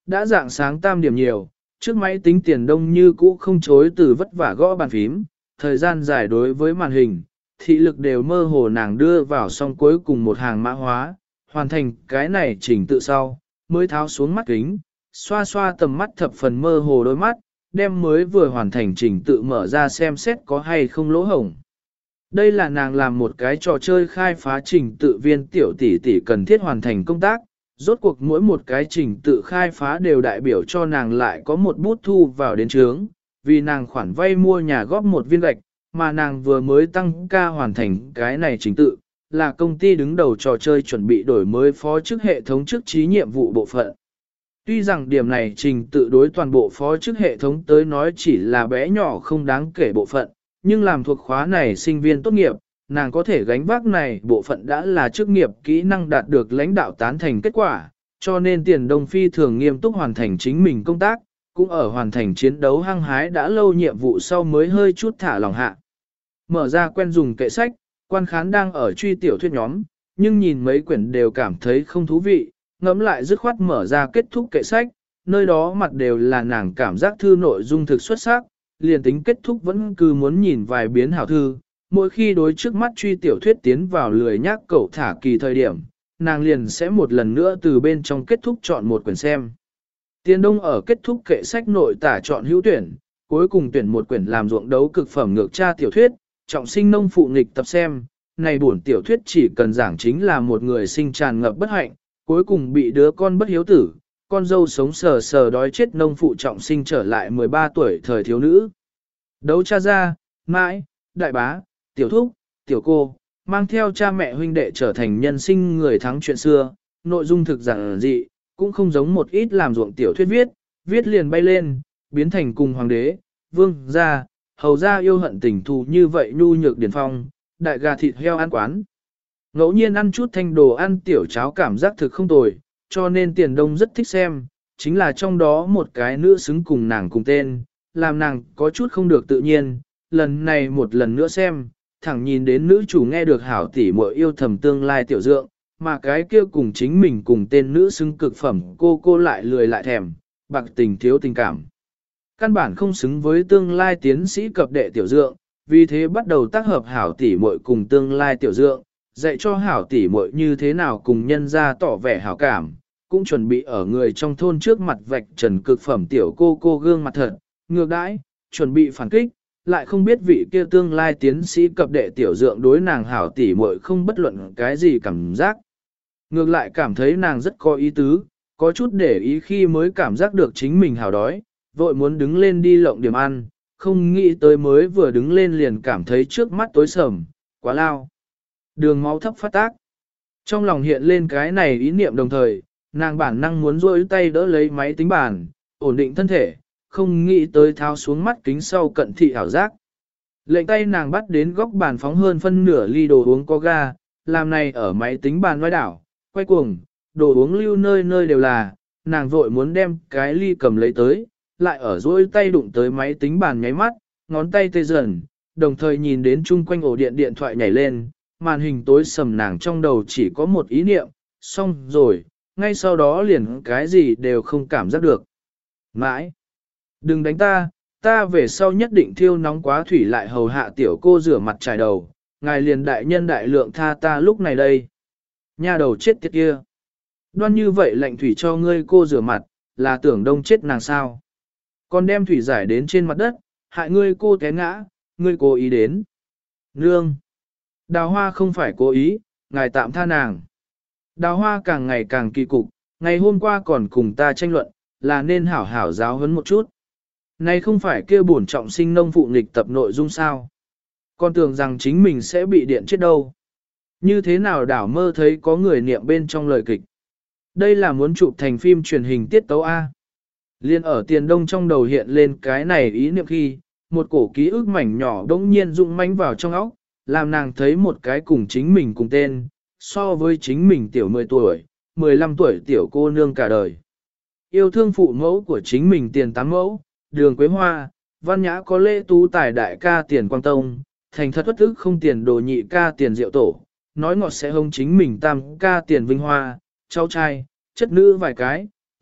Đã dạng sáng tam điểm nhiều, trước máy tính Tiền Đông như cũ không chối từ vất vả gõ bàn phím, thời gian dài đối với màn hình, thị lực đều mơ hồ nàng đưa vào xong cuối cùng một hàng mã hóa, hoàn thành cái này chỉnh tự sau, mới tháo xuống mắt kính, xoa xoa tầm mắt thập phần mơ hồ đôi mắt, đem mới vừa hoàn thành chỉnh tự mở ra xem xét có hay không lỗ hổng. Đây là nàng làm một cái trò chơi khai phá trình tự viên tiểu tỷ tỷ cần thiết hoàn thành công tác, rốt cuộc mỗi một cái trình tự khai phá đều đại biểu cho nàng lại có một bút thu vào đến trướng, vì nàng khoản vay mua nhà góp một viên gạch, mà nàng vừa mới tăng ca hoàn thành cái này trình tự, là công ty đứng đầu trò chơi chuẩn bị đổi mới phó chức hệ thống chức trí nhiệm vụ bộ phận. Tuy rằng điểm này trình tự đối toàn bộ phó chức hệ thống tới nói chỉ là bé nhỏ không đáng kể bộ phận, nhưng làm thuộc khóa này sinh viên tốt nghiệp, nàng có thể gánh vác này bộ phận đã là chức nghiệp kỹ năng đạt được lãnh đạo tán thành kết quả, cho nên Tiền Đông phi thường nghiêm túc hoàn thành chính mình công tác, cũng ở hoàn thành chiến đấu hăng hái đã lâu nhiệm vụ sau mới hơi chút thả lòng hạ. Mở ra quen dùng kệ sách, quan khán đang ở truy tiểu thuyết nhóm, nhưng nhìn mấy quyển đều cảm thấy không thú vị, ngẫm lại dứt khoát mở ra kết thúc kệ sách, nơi đó mặt đều là nàng cảm giác thư nội dung thực xuất sắc, liền tính kết thúc vẫn cứ muốn nhìn vài biến hảo thư, mỗi khi đối trước mắt truy tiểu thuyết tiến vào lười nhác cẩu thả kỳ thời điểm, nàng liền sẽ một lần nữa từ bên trong kết thúc chọn một quyển xem. Tiền Đông ở kết thúc kệ sách nội tả chọn hữu tuyển, cuối cùng tuyển một quyển làm ruộng đấu cực phẩm ngược tra tiểu thuyết, trọng sinh nông phụ nghịch tập xem, này buồn tiểu thuyết chỉ cần giảng chính là một người sinh tràn ngập bất hạnh, cuối cùng bị đứa con bất hiếu tử, con dâu sống sờ sờ đói chết nông phụ trọng sinh trở lại 13 tuổi thời thiếu nữ. Đấu cha ra, mãi, đại bá, tiểu thúc, tiểu cô, mang theo cha mẹ huynh đệ trở thành nhân sinh người thắng chuyện xưa, nội dung thực giản dị, cũng không giống một ít làm ruộng tiểu thuyết viết liền bay lên, biến thành cùng hoàng đế, vương gia, hầu gia yêu hận tình thù như vậy nhu nhược điển phong, đại gà thịt heo ăn quán. Ngẫu nhiên ăn chút thanh đồ ăn tiểu cháo cảm giác thực không tồi, cho nên Tiền Đông rất thích xem, chính là trong đó một cái nữ xứng cùng nàng cùng tên, làm nàng có chút không được tự nhiên, lần này một lần nữa xem, thẳng nhìn đến nữ chủ nghe được hảo tỷ muội yêu thầm tương lai tiểu dượng, mà cái kia cùng chính mình cùng tên nữ xứng cực phẩm cô lại lười lại thèm, bạc tình thiếu tình cảm. Căn bản không xứng với tương lai tiến sĩ cập đệ tiểu dượng, vì thế bắt đầu tác hợp hảo tỷ muội cùng tương lai tiểu dượng, dạy cho hảo tỷ muội như thế nào cùng nhân ra tỏ vẻ hảo cảm, cũng chuẩn bị ở người trong thôn trước mặt vạch trần cực phẩm tiểu cô gương mặt thật, ngược đãi, chuẩn bị phản kích, lại không biết vị kia tương lai tiến sĩ cập đệ tiểu dượng đối nàng hảo tỷ muội không bất luận cái gì cảm giác. Ngược lại cảm thấy nàng rất có ý tứ, có chút để ý khi mới cảm giác được chính mình hảo đói, vội muốn đứng lên đi lộng điểm ăn, không nghĩ tới mới vừa đứng lên liền cảm thấy trước mắt tối sầm, quá lao. Đường máu thấp phát tác. Trong lòng hiện lên cái này ý niệm đồng thời, nàng bản năng muốn rôi tay đỡ lấy máy tính bàn, ổn định thân thể, không nghĩ tới tháo xuống mắt kính sau cận thị ảo giác. Lệnh tay nàng bắt đến góc bàn phóng hơn phân nửa ly đồ uống có ga, làm này ở máy tính bàn ngoái đảo, quay cuồng, đồ uống lưu nơi nơi đều là, nàng vội muốn đem cái ly cầm lấy tới, lại ở rôi tay đụng tới máy tính bàn nháy mắt, ngón tay tê dần, đồng thời nhìn đến chung quanh ổ điện thoại nhảy lên, màn hình tối sầm nàng trong đầu chỉ có một ý niệm, xong rồi, ngay sau đó liền cái gì đều không cảm giác được. Mãi! Đừng đánh ta về sau nhất định thiêu nóng quá thủy lại hầu hạ tiểu cô rửa mặt trải đầu, ngài liền đại nhân đại lượng tha ta lúc này đây. Nha đầu chết tiệt kia! Đoan như vậy lạnh thủy cho ngươi cô rửa mặt, là tưởng đông chết nàng sao. Còn đem thủy giải đến trên mặt đất, hại ngươi cô té ngã, ngươi cố ý đến. Nương! Đào hoa không phải cố ý, ngài tạm tha nàng. Đào hoa càng ngày càng kỳ cục, ngày hôm qua còn cùng ta tranh luận, là nên hảo hảo giáo huấn một chút. Này không phải kêu bổn trọng sinh nông phụ nghịch tập nội dung sao. Con tưởng rằng chính mình sẽ bị điện chết đâu. Như thế nào đảo mơ thấy có người niệm bên trong lời kịch. Đây là muốn chụp thành phim truyền hình tiết tấu A. Liên ở Tiền Đông trong đầu hiện lên cái này ý niệm khi, một cổ ký ức mảnh nhỏ đống nhiên rụng manh vào trong óc, làm nàng thấy một cái cùng chính mình cùng tên, so với chính mình tiểu 10 tuổi, 15 tuổi tiểu cô nương cả đời. Yêu thương phụ mẫu của chính mình Tiền Tám Mẫu, Đường Quế Hoa, văn nhã có lễ tú tài đại ca Tiền Quang Tông, thành thật bất ức không tiền đồ nhị ca Tiền Diệu Tổ, nói ngọt sẽ hông chính mình tam ca Tiền Vinh Hoa, cháu trai, chất nữ vài cái,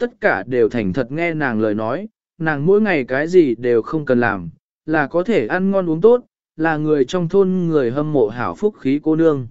tất cả đều thành thật nghe nàng lời nói, nàng mỗi ngày cái gì đều không cần làm, là có thể ăn ngon uống tốt, là người trong thôn người hâm mộ hảo phúc khí cô nương.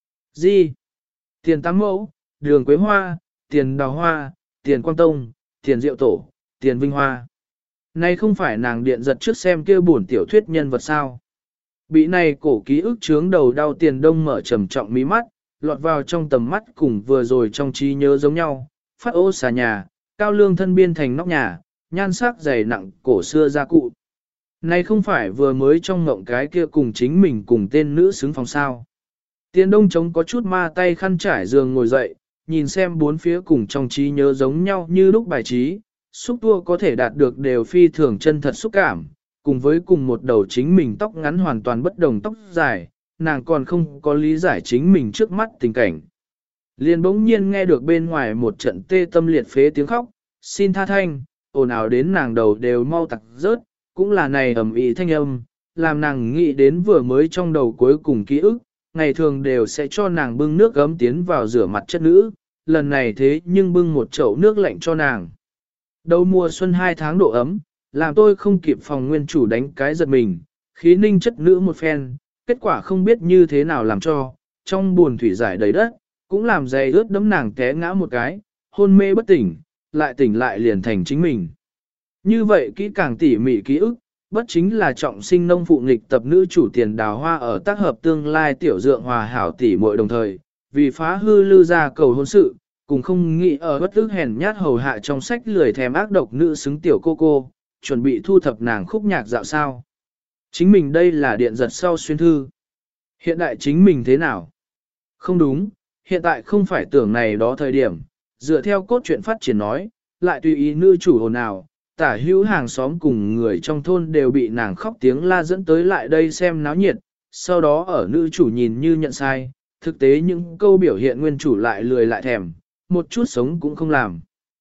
Gì? Tiền tám mẫu, đường quế hoa, tiền đào hoa, tiền quang tông, tiền diệu tổ, tiền vinh hoa. Này không phải nàng điện giật trước xem kia buồn tiểu thuyết nhân vật sao. Bị này cổ ký ức chướng đầu đau Tiền Đông mở trầm trọng mí mắt, lọt vào trong tầm mắt cùng vừa rồi trong trí nhớ giống nhau, phát ô xà nhà, cao lương thân biên thành nóc nhà, nhan sắc dày nặng cổ xưa gia cụ. Này không phải vừa mới trong ngộng cái kia cùng chính mình cùng tên nữ xứng phòng sao. Tiền Đông chống có chút ma tay khăn trải giường ngồi dậy, nhìn xem bốn phía cùng trong trí nhớ giống nhau như lúc bài trí, xúc tua có thể đạt được đều phi thường chân thật xúc cảm, cùng với cùng một đầu chính mình tóc ngắn hoàn toàn bất đồng tóc dài, nàng còn không có lý giải chính mình trước mắt tình cảnh. Liền bỗng nhiên nghe được bên ngoài một trận tê tâm liệt phế tiếng khóc, xin tha thanh, ồn ào đến nàng đầu đều mau tặc rớt, cũng là này ầm ĩ thanh âm, làm nàng nghĩ đến vừa mới trong đầu cuối cùng ký ức, ngày thường đều sẽ cho nàng bưng nước gấm tiến vào rửa mặt chất nữ, lần này thế nhưng bưng một chậu nước lạnh cho nàng. Đầu mùa xuân 2 tháng độ ấm, làm tôi không kịp phòng nguyên chủ đánh cái giật mình, khí ninh chất nữ một phen, kết quả không biết như thế nào làm cho, trong buồn thủy giải đầy đất, cũng làm dày ướt đấm nàng té ngã một cái, hôn mê bất tỉnh, lại tỉnh lại liền thành chính mình. Như vậy kỹ càng tỉ mỉ ký ức, bất chính là trọng sinh nông phụ nghịch tập nữ chủ Tiền Đào Hoa ở tác hợp tương lai tiểu dượng hòa hảo tỷ muội đồng thời, vì phá hư lư ra cầu hôn sự, cùng không nghĩ ở bất ức hèn nhát hầu hạ trong sách lười thèm ác độc nữ xứng tiểu cô, chuẩn bị thu thập nàng khúc nhạc dạo sao. Chính mình đây là điện giật sau xuyên thư. Hiện đại chính mình thế nào? Không đúng, hiện tại không phải tưởng này đó thời điểm, dựa theo cốt truyện phát triển nói, lại tùy ý nữ chủ hồn nào, tả hữu hàng xóm cùng người trong thôn đều bị nàng khóc tiếng la dẫn tới lại đây xem náo nhiệt, sau đó ở nữ chủ nhìn như nhận sai, thực tế những câu biểu hiện nguyên chủ lại lười lại thèm, một chút sống cũng không làm.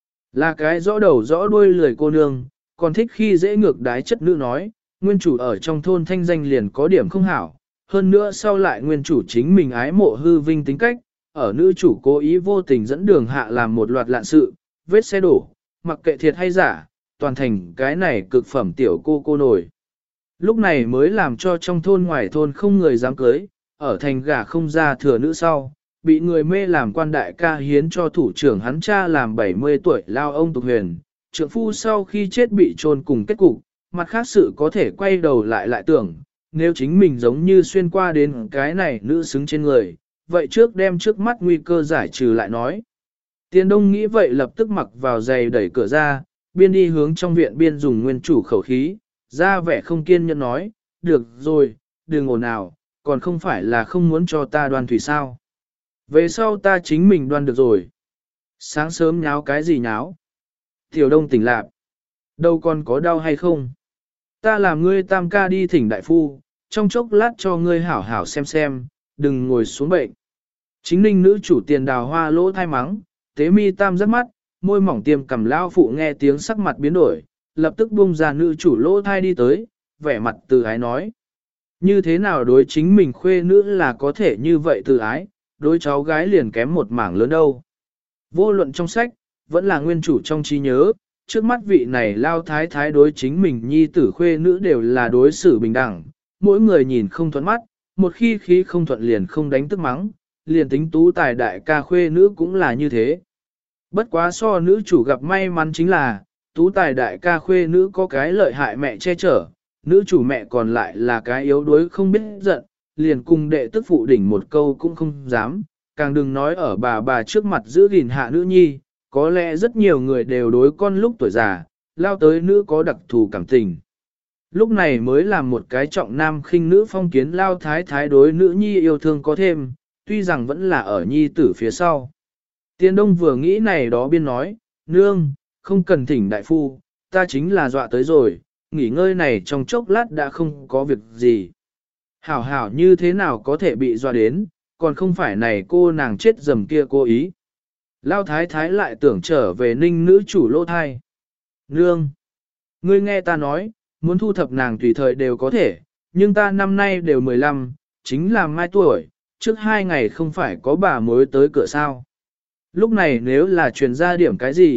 Là cái rõ đầu rõ đuôi lười cô nương, còn thích khi dễ ngược đái chất nữ nói, nguyên chủ ở trong thôn thanh danh liền có điểm không hảo, hơn nữa sau lại nguyên chủ chính mình ái mộ hư vinh tính cách, ở nữ chủ cố ý vô tình dẫn đường hạ làm một loạt lạn sự, vết xe đổ, mặc kệ thiệt hay giả, toàn thành cái này cực phẩm tiểu cô nổi. Lúc này mới làm cho trong thôn ngoài thôn không người dám cưới, ở thành gả không ra thừa nữ sau, bị người mê làm quan đại ca hiến cho thủ trưởng hắn cha làm 70 tuổi lao ông tục huyền, trượng phu sau khi chết bị chôn cùng kết cục, mặt khác sự có thể quay đầu lại tưởng, nếu chính mình giống như xuyên qua đến cái này nữ xứng trên người, vậy trước đem trước mắt nguy cơ giải trừ lại nói. Tiền Đông nghĩ vậy lập tức mặc vào giày đẩy cửa ra, biên đi hướng trong viện biên dùng nguyên chủ khẩu khí, ra vẻ không kiên nhẫn nói, được rồi, đừng ồn ào, còn không phải là không muốn cho ta đoan thủy sao. Về sau ta chính mình đoan được rồi. Sáng sớm nháo cái gì nháo? Tiểu Đông tỉnh lạc. Đâu còn có đau hay không? Ta làm ngươi tam ca đi thỉnh đại phu, trong chốc lát cho ngươi hảo hảo xem, đừng ngồi xuống bệnh. Chính ninh nữ chủ Tiền Đào Hoa lỗ thai mắng, tế mi tam rất mắt, môi mỏng tiêm cầm lao phụ nghe tiếng sắc mặt biến đổi, lập tức buông ra nữ chủ lỗ thai đi tới, vẻ mặt từ ái nói. Như thế nào đối chính mình khuê nữ là có thể như vậy từ ái, đối cháu gái liền kém một mảng lớn đâu. Vô luận trong sách, vẫn là nguyên chủ trong trí nhớ, trước mắt vị này lao thái thái đối chính mình nhi tử khuê nữ đều là đối xử bình đẳng, mỗi người nhìn không thuận mắt, một khi khí không thuận liền không đánh tức mắng, liền tính tú tài đại ca khuê nữ cũng là như thế. Bất quá so nữ chủ gặp may mắn chính là, tú tài đại ca khuê nữ có cái lợi hại mẹ che chở, nữ chủ mẹ còn lại là cái yếu đuối không biết giận, liền cùng đệ tức phụ đỉnh một câu cũng không dám, càng đừng nói ở bà trước mặt giữ gìn hạ nữ nhi, có lẽ rất nhiều người đều đối con lúc tuổi già, lao tới nữ có đặc thù cảm tình. Lúc này mới làm một cái trọng nam khinh nữ phong kiến lao thái thái đối nữ nhi yêu thương có thêm, tuy rằng vẫn là ở nhi tử phía sau. Tiền Đông vừa nghĩ này đó biên nói, nương, không cần thỉnh đại phu, ta chính là dọa tới rồi, nghỉ ngơi này trong chốc lát đã không có việc gì. Hảo hảo như thế nào có thể bị dọa đến, còn không phải này cô nàng chết dầm kia cố ý. Lao thái thái lại tưởng trở về ninh nữ chủ lô thai. Nương, ngươi nghe ta nói, muốn thu thập nàng tùy thời đều có thể, nhưng ta năm nay đều 15, chính là mai tuổi, trước 2 ngày không phải có bà mối tới cửa sao. Lúc này nếu là truyền ra điểm cái gì,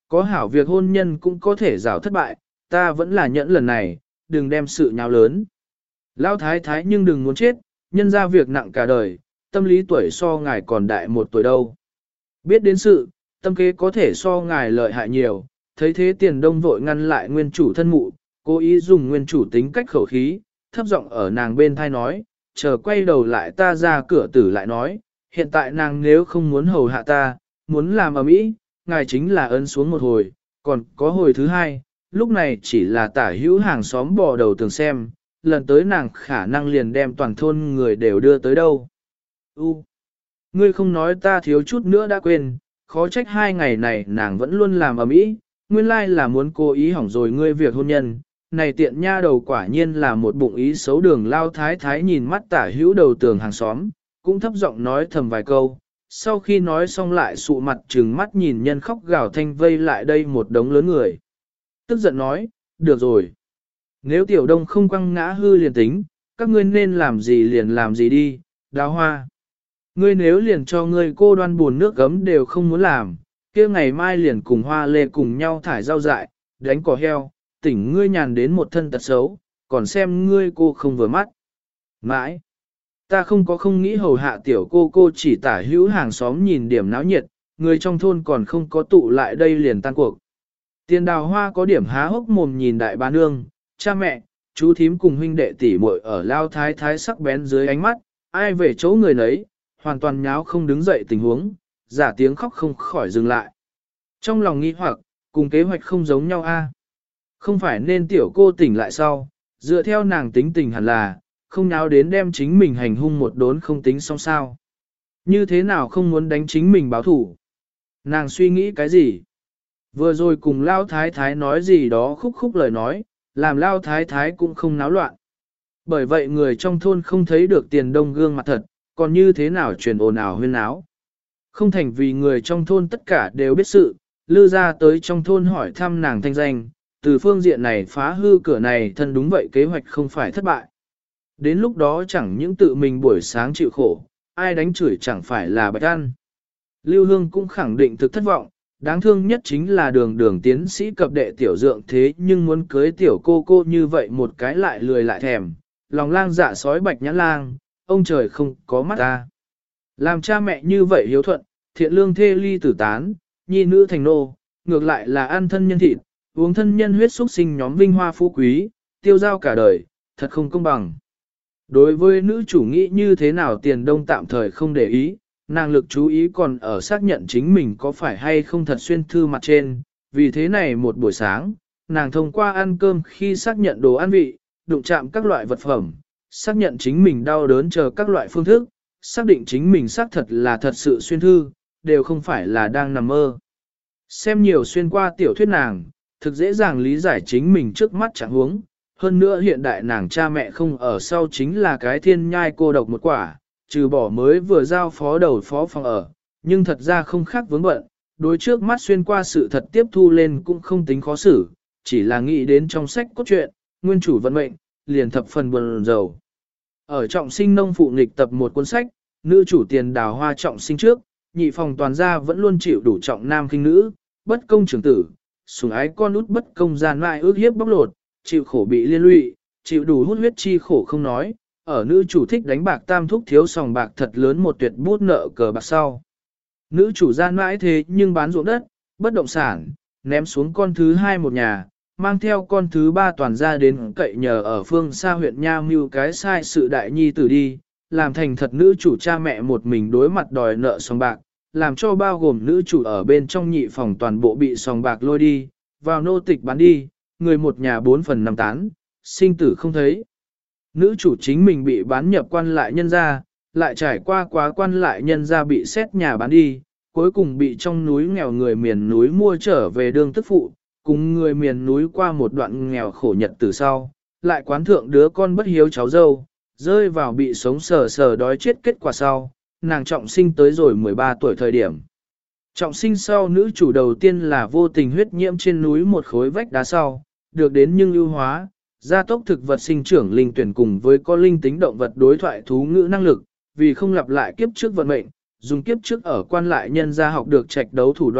Có hảo việc hôn nhân cũng có thể rào thất bại, ta vẫn là nhẫn lần này, đừng đem sự nháo lớn. Lão thái thái nhưng đừng muốn chết, nhân ra việc nặng cả đời, tâm lý tuổi so ngài còn đại một tuổi đâu. Biết đến sự, tâm kế có thể so ngài lợi hại nhiều, thấy thế Tiền Đông vội ngăn lại nguyên chủ thân mụ, cố ý dùng nguyên chủ tính cách khẩu khí, thấp giọng ở nàng bên thai nói, chờ quay đầu lại ta ra cửa tử lại nói, hiện tại nàng nếu không muốn hầu hạ ta, muốn làm ở mỹ, ngài chính là ấn xuống một hồi, còn có hồi thứ hai, lúc này chỉ là tả hữu hàng xóm bò đầu tường xem, lần tới nàng khả năng liền đem toàn thôn người đều đưa tới đâu. Ngươi không nói ta thiếu chút nữa đã quên, khó trách 2 ngày này nàng vẫn luôn làm ở mỹ, nguyên lai là muốn cố ý hỏng rồi ngươi việc hôn nhân. Này tiện nha đầu quả nhiên là một bụng ý xấu đường lao thái thái nhìn mắt tả hữu đầu tường hàng xóm, cũng thấp giọng nói thầm vài câu, sau khi nói xong lại sụ mặt trừng mắt nhìn nhân khóc gào thanh vây lại đây một đống lớn người. Tức giận nói, được rồi. Nếu tiểu đông không quăng ngã hư liền tính, các ngươi nên làm gì liền làm gì đi, Đào Hoa. Ngươi nếu liền cho ngươi cô đoan buồn nước gấm đều không muốn làm, kia ngày mai liền cùng Hoa Lê cùng nhau thải rau dại, đánh cỏ heo, tỉnh ngươi nhàn đến một thân tật xấu, còn xem ngươi cô không vừa mắt. Mãi, ta không nghĩ hầu hạ tiểu cô chỉ tả hữu hàng xóm nhìn điểm náo nhiệt, người trong thôn còn không có tụ lại đây liền tan cuộc. Tiền Đào Hoa có điểm há hốc mồm nhìn đại bá nương, cha mẹ, chú thím cùng huynh đệ tỷ muội ở lao thái thái sắc bén dưới ánh mắt, ai về chỗ người nấy, hoàn toàn nháo không đứng dậy tình huống, giả tiếng khóc không khỏi dừng lại. Trong lòng nghi hoặc, cùng kế hoạch không giống nhau a. Không phải nên tiểu cô tỉnh lại sau, dựa theo nàng tính tình hẳn là, không nháo đến đem chính mình hành hung một đốn không tính xong sao. Như thế nào không muốn đánh chính mình báo thủ? Nàng suy nghĩ cái gì? Vừa rồi cùng Lao Thái Thái nói gì đó khúc lời nói, làm Lao Thái Thái cũng không náo loạn. Bởi vậy người trong thôn không thấy được Tiền Đông gương mặt thật, còn như thế nào truyền ồn ào huyên náo. Không thành vì người trong thôn tất cả đều biết sự, lư ra tới trong thôn hỏi thăm nàng thanh danh, từ phương diện này phá hư cửa này thân đúng vậy kế hoạch không phải thất bại. Đến lúc đó chẳng những tự mình buổi sáng chịu khổ, ai đánh chửi chẳng phải là bạch ăn. Lưu Hương cũng khẳng định thực thất vọng, đáng thương nhất chính là đường tiến sĩ cập đệ tiểu dượng thế nhưng muốn cưới tiểu cô như vậy một cái lại lười lại thèm, lòng lang dạ sói bạch nhãn lang, ông trời không có mắt ta. Làm cha mẹ như vậy hiếu thuận, thiện lương thê ly tử tán, nhi nữ thành nô, ngược lại là ăn thân nhân thịt, uống thân nhân huyết xúc sinh nhóm vinh hoa phú quý, tiêu giao cả đời, thật không công bằng. Đối với nữ chủ nghĩ như thế nào Tiền Đông tạm thời không để ý, nàng lực chú ý còn ở xác nhận chính mình có phải hay không thật xuyên thư mặt trên, vì thế này một buổi sáng, nàng thông qua ăn cơm khi xác nhận đồ ăn vị, đụng chạm các loại vật phẩm, xác nhận chính mình đau đớn chờ các loại phương thức, xác định chính mình xác thật là thật sự xuyên thư, đều không phải là đang nằm mơ. Xem nhiều xuyên qua tiểu thuyết nàng, thực dễ dàng lý giải chính mình trước mắt chẳng huống. Hơn nữa hiện đại nàng cha mẹ không ở sau chính là cái thiên nhai cô độc một quả, trừ bỏ mới vừa giao phó đầu phó phòng ở, nhưng thật ra không khác vướng bận, đối trước mắt xuyên qua sự thật tiếp thu lên cũng không tính khó xử, chỉ là nghĩ đến trong sách cốt truyện, nguyên chủ vận mệnh, liền thập phần buồn rầu. Ở trọng sinh nông phụ nghịch tập một cuốn sách, nữ chủ Tiền Đào Hoa trọng sinh trước, nhị phòng toàn gia vẫn luôn chịu đủ trọng nam khinh nữ, bất công trưởng tử, sủng ái con út bất công gian mại ước hiếp bóc lột, chịu khổ bị liên lụy, chịu đủ hút huyết chi khổ không nói, ở nữ chủ thích đánh bạc tam thúc thiếu sòng bạc thật lớn một tuyệt bút nợ cờ bạc sau. Nữ chủ gian mãi thế nhưng bán ruộng đất, bất động sản, ném xuống con thứ hai một nhà, mang theo con thứ ba toàn ra đến cậy nhờ ở phương xa huyện Nha Mưu cái sai sự đại nhi tử đi, làm thành thật nữ chủ cha mẹ một mình đối mặt đòi nợ sòng bạc, làm cho bao gồm nữ chủ ở bên trong nhị phòng toàn bộ bị sòng bạc lôi đi, vào nô tịch bán đi, người một nhà 4/5 tán, sinh tử không thấy. Nữ chủ chính mình bị bán nhập quan lại nhân gia, lại trải qua quá quan lại nhân gia bị xét nhà bán đi, cuối cùng bị trong núi nghèo người miền núi mua trở về đương tức phụ, cùng người miền núi qua một đoạn nghèo khổ nhật từ sau, lại quán thượng đứa con bất hiếu cháu dâu, rơi vào bị sống sờ sờ đói chết kết quả sau, nàng trọng sinh tới rồi 13 tuổi thời điểm. Trọng sinh sau nữ chủ đầu tiên là vô tình huyết nhiễm trên núi một khối vách đá sau, được đến nhưng ưu hóa, gia tốc thực vật sinh trưởng linh tuyển cùng với có linh tính động vật đối thoại thú ngữ năng lực, vì không lặp lại kiếp trước vận mệnh, dùng kiếp trước ở quan lại nhân gia học được trạch đấu thủ đoạn,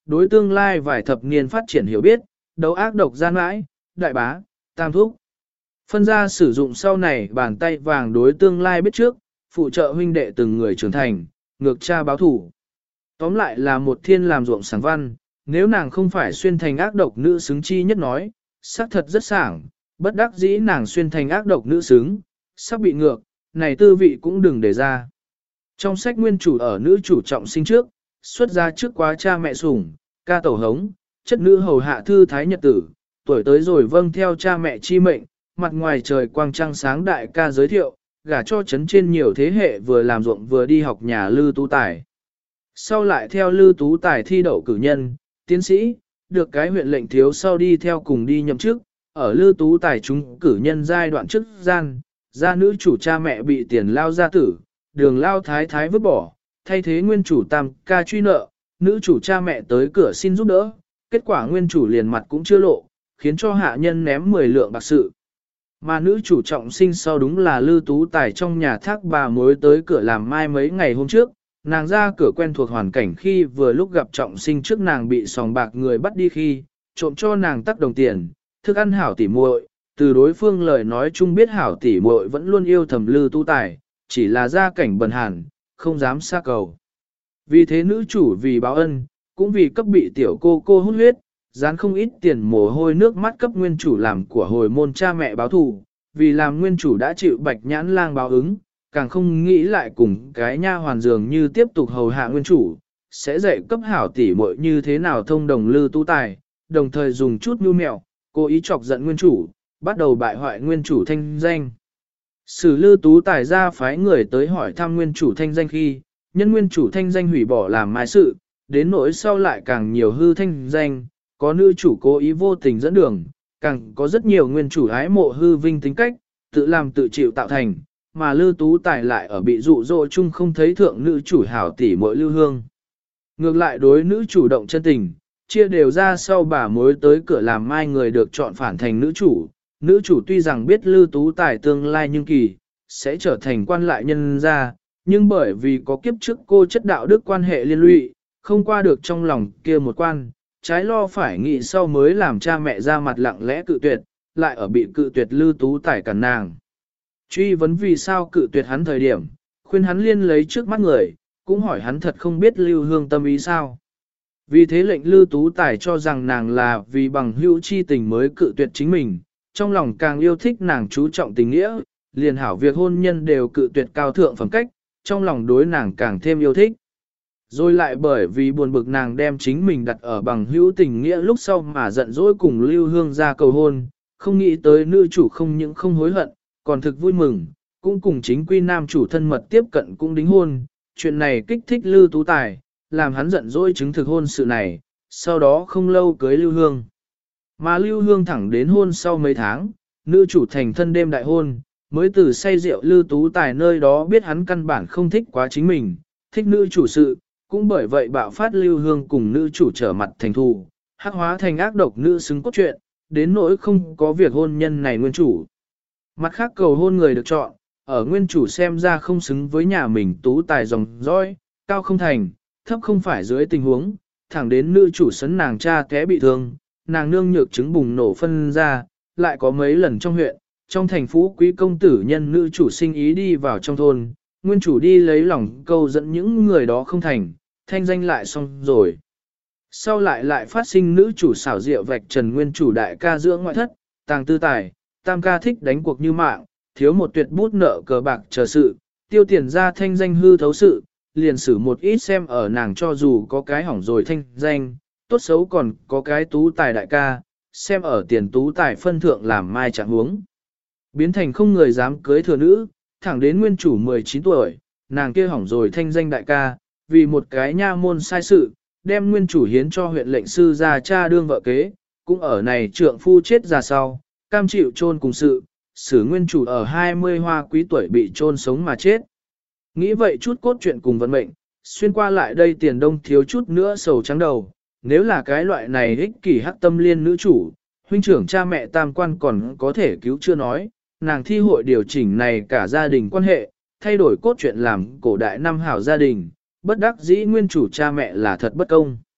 đối tương lai vài thập niên phát triển hiểu biết, đấu ác độc gian mãi, đại bá, tam thúc. Phân ra sử dụng sau này bàn tay vàng đối tương lai biết trước, phụ trợ huynh đệ từng người trưởng thành, ngược cha báo thủ. Tóm lại là một thiên làm ruộng sáng văn, nếu nàng không phải xuyên thành ác độc nữ xứng chi nhất nói, xác thật rất sảng, bất đắc dĩ nàng xuyên thành ác độc nữ xứng, sắp bị ngược, này tư vị cũng đừng để ra. Trong sách nguyên chủ ở nữ chủ trọng sinh trước, xuất gia trước quá cha mẹ sủng, ca tẩu hống, chất nữ hầu hạ thư thái nhật tử, tuổi tới rồi vâng theo cha mẹ chi mệnh, mặt ngoài trời quang trăng sáng đại ca giới thiệu, gả cho chấn trên nhiều thế hệ vừa làm ruộng vừa đi học nhà Lư Tú Tài. Sau lại theo Lư Tú Tài thi đậu cử nhân, tiến sĩ, được cái huyện lệnh thiếu sau đi theo cùng đi nhậm chức, ở Lư Tú Tài chúng cử nhân giai đoạn trước gian, gia nữ chủ cha mẹ bị tiền lao gia tử, đường lao thái thái vứt bỏ, thay thế nguyên chủ tam ca truy nợ, nữ chủ cha mẹ tới cửa xin giúp đỡ, kết quả nguyên chủ liền mặt cũng chưa lộ, khiến cho hạ nhân ném 10 lượng bạc sự. Mà nữ chủ trọng sinh sau đúng là Lư Tú Tài trong nhà thác bà mối tới cửa làm mai mấy ngày hôm trước, nàng ra cửa quen thuộc hoàn cảnh khi vừa lúc gặp trọng sinh trước nàng bị sòng bạc người bắt đi khi, trộm cho nàng tắc đồng tiền, thức ăn hảo tỉ muội, từ đối phương lời nói chung biết hảo tỉ muội vẫn luôn yêu thầm Lư Tú Tài, chỉ là gia cảnh bần hàn, không dám xa cầu. Vì thế nữ chủ vì báo ân, cũng vì cấp bị tiểu cô hút huyết, dán không ít tiền mồ hôi nước mắt cấp nguyên chủ làm của hồi môn cha mẹ báo thù, vì làm nguyên chủ đã chịu bạch nhãn lang báo ứng, càng không nghĩ lại cùng cái nha hoàn dường như tiếp tục hầu hạ nguyên chủ, sẽ dạy cấp hảo tỉ muội như thế nào thông đồng Lư Tú Tài, đồng thời dùng chút mưu mẹo, cố ý chọc giận nguyên chủ, bắt đầu bại hoại nguyên chủ thanh danh. Sử Lư Tú Tài ra phái người tới hỏi thăm nguyên chủ thanh danh khi, nhân nguyên chủ thanh danh hủy bỏ làm mai sự, đến nỗi sau lại càng nhiều hư thanh danh, có nữ chủ cố ý vô tình dẫn đường, càng có rất nhiều nguyên chủ ái mộ hư vinh tính cách, tự làm tự chịu tạo thành, mà Lư Tú Tài lại ở bị dụ dỗ chung không thấy thượng nữ chủ hảo tỷ muội Lưu Hương. Ngược lại đối nữ chủ động chân tình, chia đều ra sau bà mối tới cửa làm mai người được chọn phản thành nữ chủ tuy rằng biết Lư Tú Tài tương lai nhưng kỳ, sẽ trở thành quan lại nhân gia, nhưng bởi vì có kiếp trước cô chất đạo đức quan hệ liên lụy, không qua được trong lòng kia một quan, trái lo phải nghĩ sau mới làm cha mẹ ra mặt lặng lẽ cự tuyệt, lại ở bị cự tuyệt Lư Tú Tài cản nàng. Truy vấn vì sao cự tuyệt hắn thời điểm, khuyên hắn liên lấy trước mắt người, cũng hỏi hắn thật không biết Lưu Hương tâm ý sao. Vì thế lệnh Lư Tú Tài cho rằng nàng là vì bằng hữu chi tình mới cự tuyệt chính mình, trong lòng càng yêu thích nàng chú trọng tình nghĩa, liền hảo việc hôn nhân đều cự tuyệt cao thượng phẩm cách, trong lòng đối nàng càng thêm yêu thích. Rồi lại bởi vì buồn bực nàng đem chính mình đặt ở bằng hữu tình nghĩa lúc sau mà giận dỗi cùng Lưu Hương ra cầu hôn, không nghĩ tới nữ chủ không những không hối hận, còn thực vui mừng, cũng cùng chính quy nam chủ thân mật tiếp cận cũng đính hôn, chuyện này kích thích Lư Tú Tài, làm hắn giận dỗi chứng thực hôn sự này, sau đó không lâu cưới Lưu Hương. Mà Lưu Hương thẳng đến hôn sau mấy tháng, nữ chủ thành thân đêm đại hôn, mới từ say rượu Lư Tú Tài nơi đó biết hắn căn bản không thích quá chính mình, thích nữ chủ sự, cũng bởi vậy bạo phát Lưu Hương cùng nữ chủ trở mặt thành thù, hắc hóa thành ác độc nữ xứng cốt truyện, đến nỗi không có việc hôn nhân này nguyên chủ. Mặt khác cầu hôn người được chọn, ở nguyên chủ xem ra không xứng với nhà mình Tú Tài dòng dõi, cao không thành, thấp không phải dưới tình huống, thẳng đến nữ chủ sấn nàng cha té bị thương, nàng nương nhược chứng bùng nổ phân ra, lại có mấy lần trong huyện, trong thành phú quý công tử nhân nữ chủ sinh ý đi vào trong thôn, nguyên chủ đi lấy lòng câu dẫn những người đó không thành, thanh danh lại xong rồi. Sau lại phát sinh nữ chủ xảo diệu vạch trần nguyên chủ đại ca dưỡng ngoại thất, tàng tư tài, tam ca thích đánh cuộc như mạng, thiếu một tuyệt bút nợ cờ bạc chờ sự, tiêu tiền ra thanh danh hư thấu sự, liền xử một ít xem ở nàng cho dù có cái hỏng rồi thanh danh, tốt xấu còn có cái tú tài đại ca, xem ở tiền tú tài phân thượng làm mai chẳng huống. Biến thành không người dám cưới thừa nữ, thẳng đến nguyên chủ 19 tuổi, nàng kia hỏng rồi thanh danh đại ca, vì một cái nha môn sai sự, đem nguyên chủ hiến cho huyện lệnh sư ra cha đương vợ kế, cũng ở này trượng phu chết ra sau, cam chịu chôn cùng sự, xử nguyên chủ ở 20 hoa quý tuổi bị chôn sống mà chết. Nghĩ vậy chút cốt truyện cùng vận mệnh, xuyên qua lại đây Tiền Đông thiếu chút nữa sầu trắng đầu, nếu là cái loại này ích kỷ hắc tâm liên nữ chủ, huynh trưởng cha mẹ tam quan còn có thể cứu chưa nói, nàng thi hội điều chỉnh này cả gia đình quan hệ, thay đổi cốt truyện làm cổ đại năm hảo gia đình, bất đắc dĩ nguyên chủ cha mẹ là thật bất công.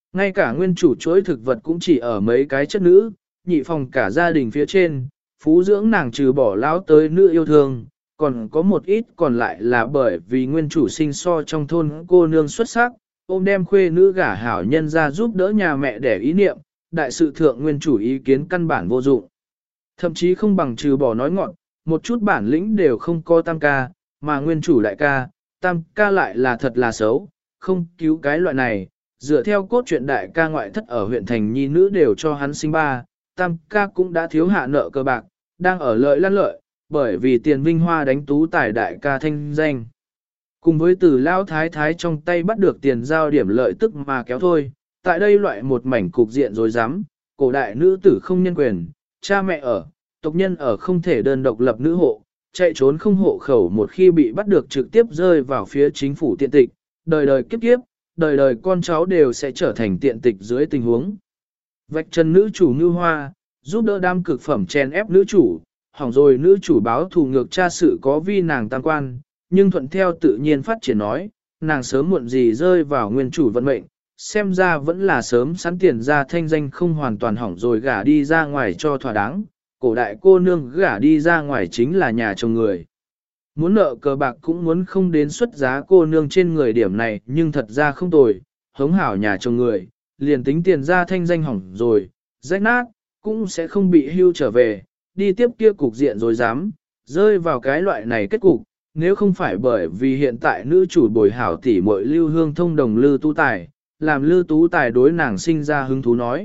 Ngay cả nguyên chủ chuỗi thực vật cũng chỉ ở mấy cái chất nữ, nhị phòng cả gia đình phía trên, phú dưỡng nàng trừ bỏ lão tới nữ yêu thương, còn có một ít còn lại là bởi vì nguyên chủ sinh so trong thôn cô nương xuất sắc, ôm đem khuê nữ gả hảo nhân ra giúp đỡ nhà mẹ để ý niệm, đại sự thượng nguyên chủ ý kiến căn bản vô dụng. Thậm chí không bằng trừ bỏ nói ngọn, một chút bản lĩnh đều không có tam ca, mà nguyên chủ đại ca, tam ca lại là thật là xấu, không cứu cái loại này, dựa theo cốt truyện đại ca ngoại thất ở huyện thành nhi nữ đều cho hắn sinh ba, tam ca cũng đã thiếu hạ nợ cơ bạc, đang ở lợi lăn lợi, bởi vì tiền vinh hoa đánh tú tài đại ca thanh danh. Cùng với từ lao thái thái trong tay bắt được tiền giao điểm lợi tức mà kéo thôi, tại đây loại một mảnh cục diện rồi dám, cổ đại nữ tử không nhân quyền, cha mẹ ở, tộc nhân ở không thể đơn độc lập nữ hộ, chạy trốn không hộ khẩu một khi bị bắt được trực tiếp rơi vào phía chính phủ tiện tịch, đời đời kiếp kiếp, đời đời con cháu đều sẽ trở thành tiện tịch dưới tình huống. Vạch trần nữ chủ như hoa, giúp đỡ đam cực phẩm chèn ép nữ chủ, hỏng rồi nữ chủ báo thù ngược cha sự có vi nàng tam quan, nhưng thuận theo tự nhiên phát triển nói, nàng sớm muộn gì rơi vào nguyên chủ vận mệnh, xem ra vẫn là sớm sẵn tiền ra thanh danh không hoàn toàn hỏng rồi gả đi ra ngoài cho thỏa đáng, cổ đại cô nương gả đi ra ngoài chính là nhà chồng người. Muốn nợ cờ bạc cũng muốn không đến xuất giá cô nương trên người điểm này nhưng thật ra không tồi, hống hảo nhà chồng người, liền tính tiền ra thanh danh hỏng rồi, rách nát, cũng sẽ không bị hưu trở về, đi tiếp kia cục diện rồi dám, rơi vào cái loại này kết cục, nếu không phải bởi vì hiện tại nữ chủ bồi hảo tỷ muội lưu hương thông đồng Lư Tú Tài, làm Lư Tú Tài đối nàng sinh ra hứng thú nói.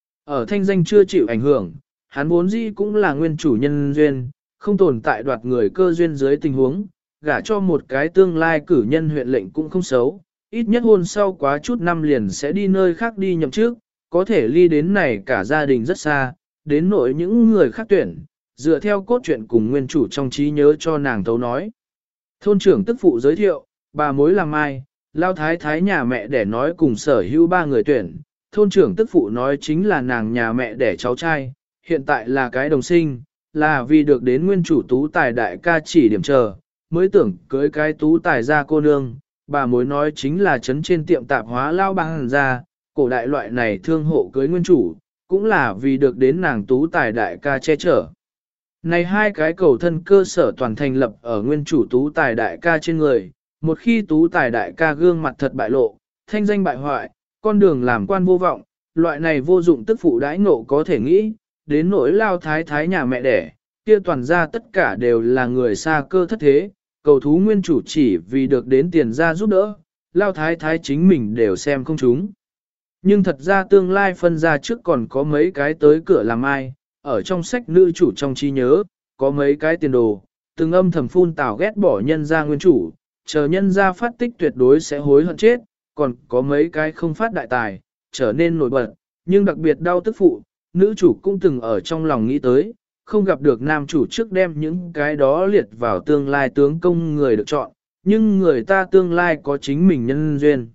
Ở thanh danh chưa chịu ảnh hưởng, hắn vốn dĩ cũng là nguyên chủ nhân duyên, không tồn tại đoạt người cơ duyên dưới tình huống, gả cho một cái tương lai cử nhân huyện lệnh cũng không xấu, ít nhất hôn sau quá chút năm liền sẽ đi nơi khác đi nhậm chức, có thể ly đến này cả gia đình rất xa, đến nỗi những người khác tuyển, dựa theo cốt truyện cùng nguyên chủ trong trí nhớ cho nàng tấu nói. Thôn trưởng tức phụ giới thiệu, bà mối làm mai, lao thái thái nhà mẹ để nói cùng sở hữu 3 người tuyển, thôn trưởng tức phụ nói chính là nàng nhà mẹ đẻ cháu trai, hiện tại là cái đồng sinh, là vì được đến nguyên chủ tú tài đại ca chỉ điểm chờ, mới tưởng cưới cái tú tài ra cô nương, bà mối nói chính là trấn trên tiệm tạp hóa lao bằng ra, cổ đại loại này thương hộ cưới nguyên chủ, cũng là vì được đến nàng tú tài đại ca che chở. Này 2 cái cầu thân cơ sở toàn thành lập ở nguyên chủ tú tài đại ca trên người, một khi tú tài đại ca gương mặt thật bại lộ, thanh danh bại hoại, con đường làm quan vô vọng, loại này vô dụng tức phụ đãi ngộ có thể nghĩ, đến nỗi lao thái thái nhà mẹ đẻ, kia toàn ra tất cả đều là người xa cơ thất thế, cầu thú nguyên chủ chỉ vì được đến tiền ra giúp đỡ, lao thái thái chính mình đều xem không chúng. Nhưng thật ra tương lai phân ra trước còn có mấy cái tới cửa làm ai, ở trong sách nữ chủ trong trí nhớ, có mấy cái tiền đồ, từng âm thầm phun tào ghét bỏ nhân ra nguyên chủ, chờ nhân ra phát tích tuyệt đối sẽ hối hận chết, còn có mấy cái không phát đại tài, trở nên nổi bật, nhưng đặc biệt đau tức phụ, nữ chủ cũng từng ở trong lòng nghĩ tới, không gặp được nam chủ trước đem những cái đó liệt vào tương lai tướng công người được chọn, nhưng người ta tương lai có chính mình nhân duyên.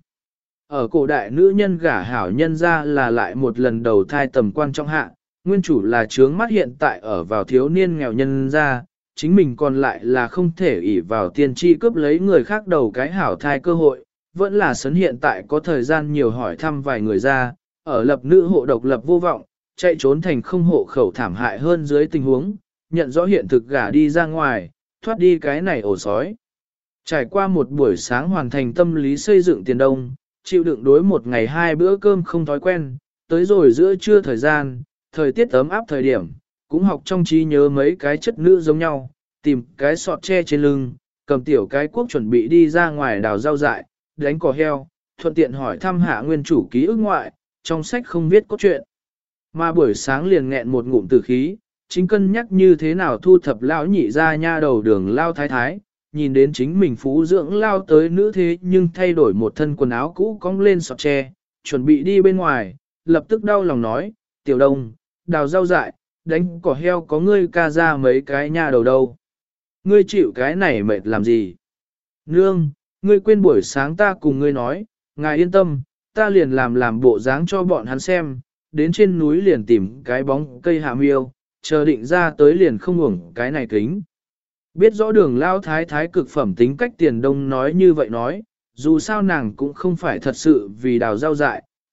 Ở cổ đại nữ nhân gả hảo nhân ra là lại một lần đầu thai tầm quan trọng hạ, nguyên chủ là trướng mắt hiện tại ở vào thiếu niên nghèo nhân ra, chính mình còn lại là không thể ỷ vào tiên tri cướp lấy người khác đầu cái hảo thai cơ hội, vẫn là sấn hiện tại có thời gian nhiều hỏi thăm vài người ra, ở lập nữ hộ độc lập vô vọng, chạy trốn thành không hộ khẩu thảm hại hơn dưới tình huống, nhận rõ hiện thực gả đi ra ngoài, thoát đi cái này ổ sói. Trải qua một buổi sáng hoàn thành tâm lý xây dựng tiền đông, chịu đựng đối một ngày 2 bữa cơm không thói quen, tới rồi giữa trưa thời gian, thời tiết ấm áp thời điểm, cũng học trong trí nhớ mấy cái chất nữ giống nhau, tìm cái sọt tre trên lưng, cầm tiểu cái cuốc chuẩn bị đi ra ngoài đào rau dại, đánh cỏ heo, thuận tiện hỏi thăm hạ nguyên chủ ký ức ngoại, trong sách không viết cốt truyện. Mà buổi sáng liền nghẹn một ngụm tử khí, chính cân nhắc như thế nào thu thập lão nhị ra nha đầu đường lao thái thái, nhìn đến chính mình phú dưỡng lao tới nữ thế nhưng thay đổi một thân quần áo cũ cong lên sọt tre, chuẩn bị đi bên ngoài, lập tức đau lòng nói, tiểu đông, đào rau dại, đánh cỏ heo có ngươi ca ra mấy cái nha đầu đâu. Ngươi chịu cái này mệt làm gì? Nương, ngươi quên buổi sáng ta cùng ngươi nói, ngài yên tâm, ta liền làm bộ dáng cho bọn hắn xem, đến trên núi liền tìm cái bóng cây hạ miêu, chờ định ra tới liền không ngủng cái này kính. Biết rõ đường lao thái thái cực phẩm tính cách tiền đông nói như vậy nói, dù sao nàng cũng không phải thật sự vì đào rau dại,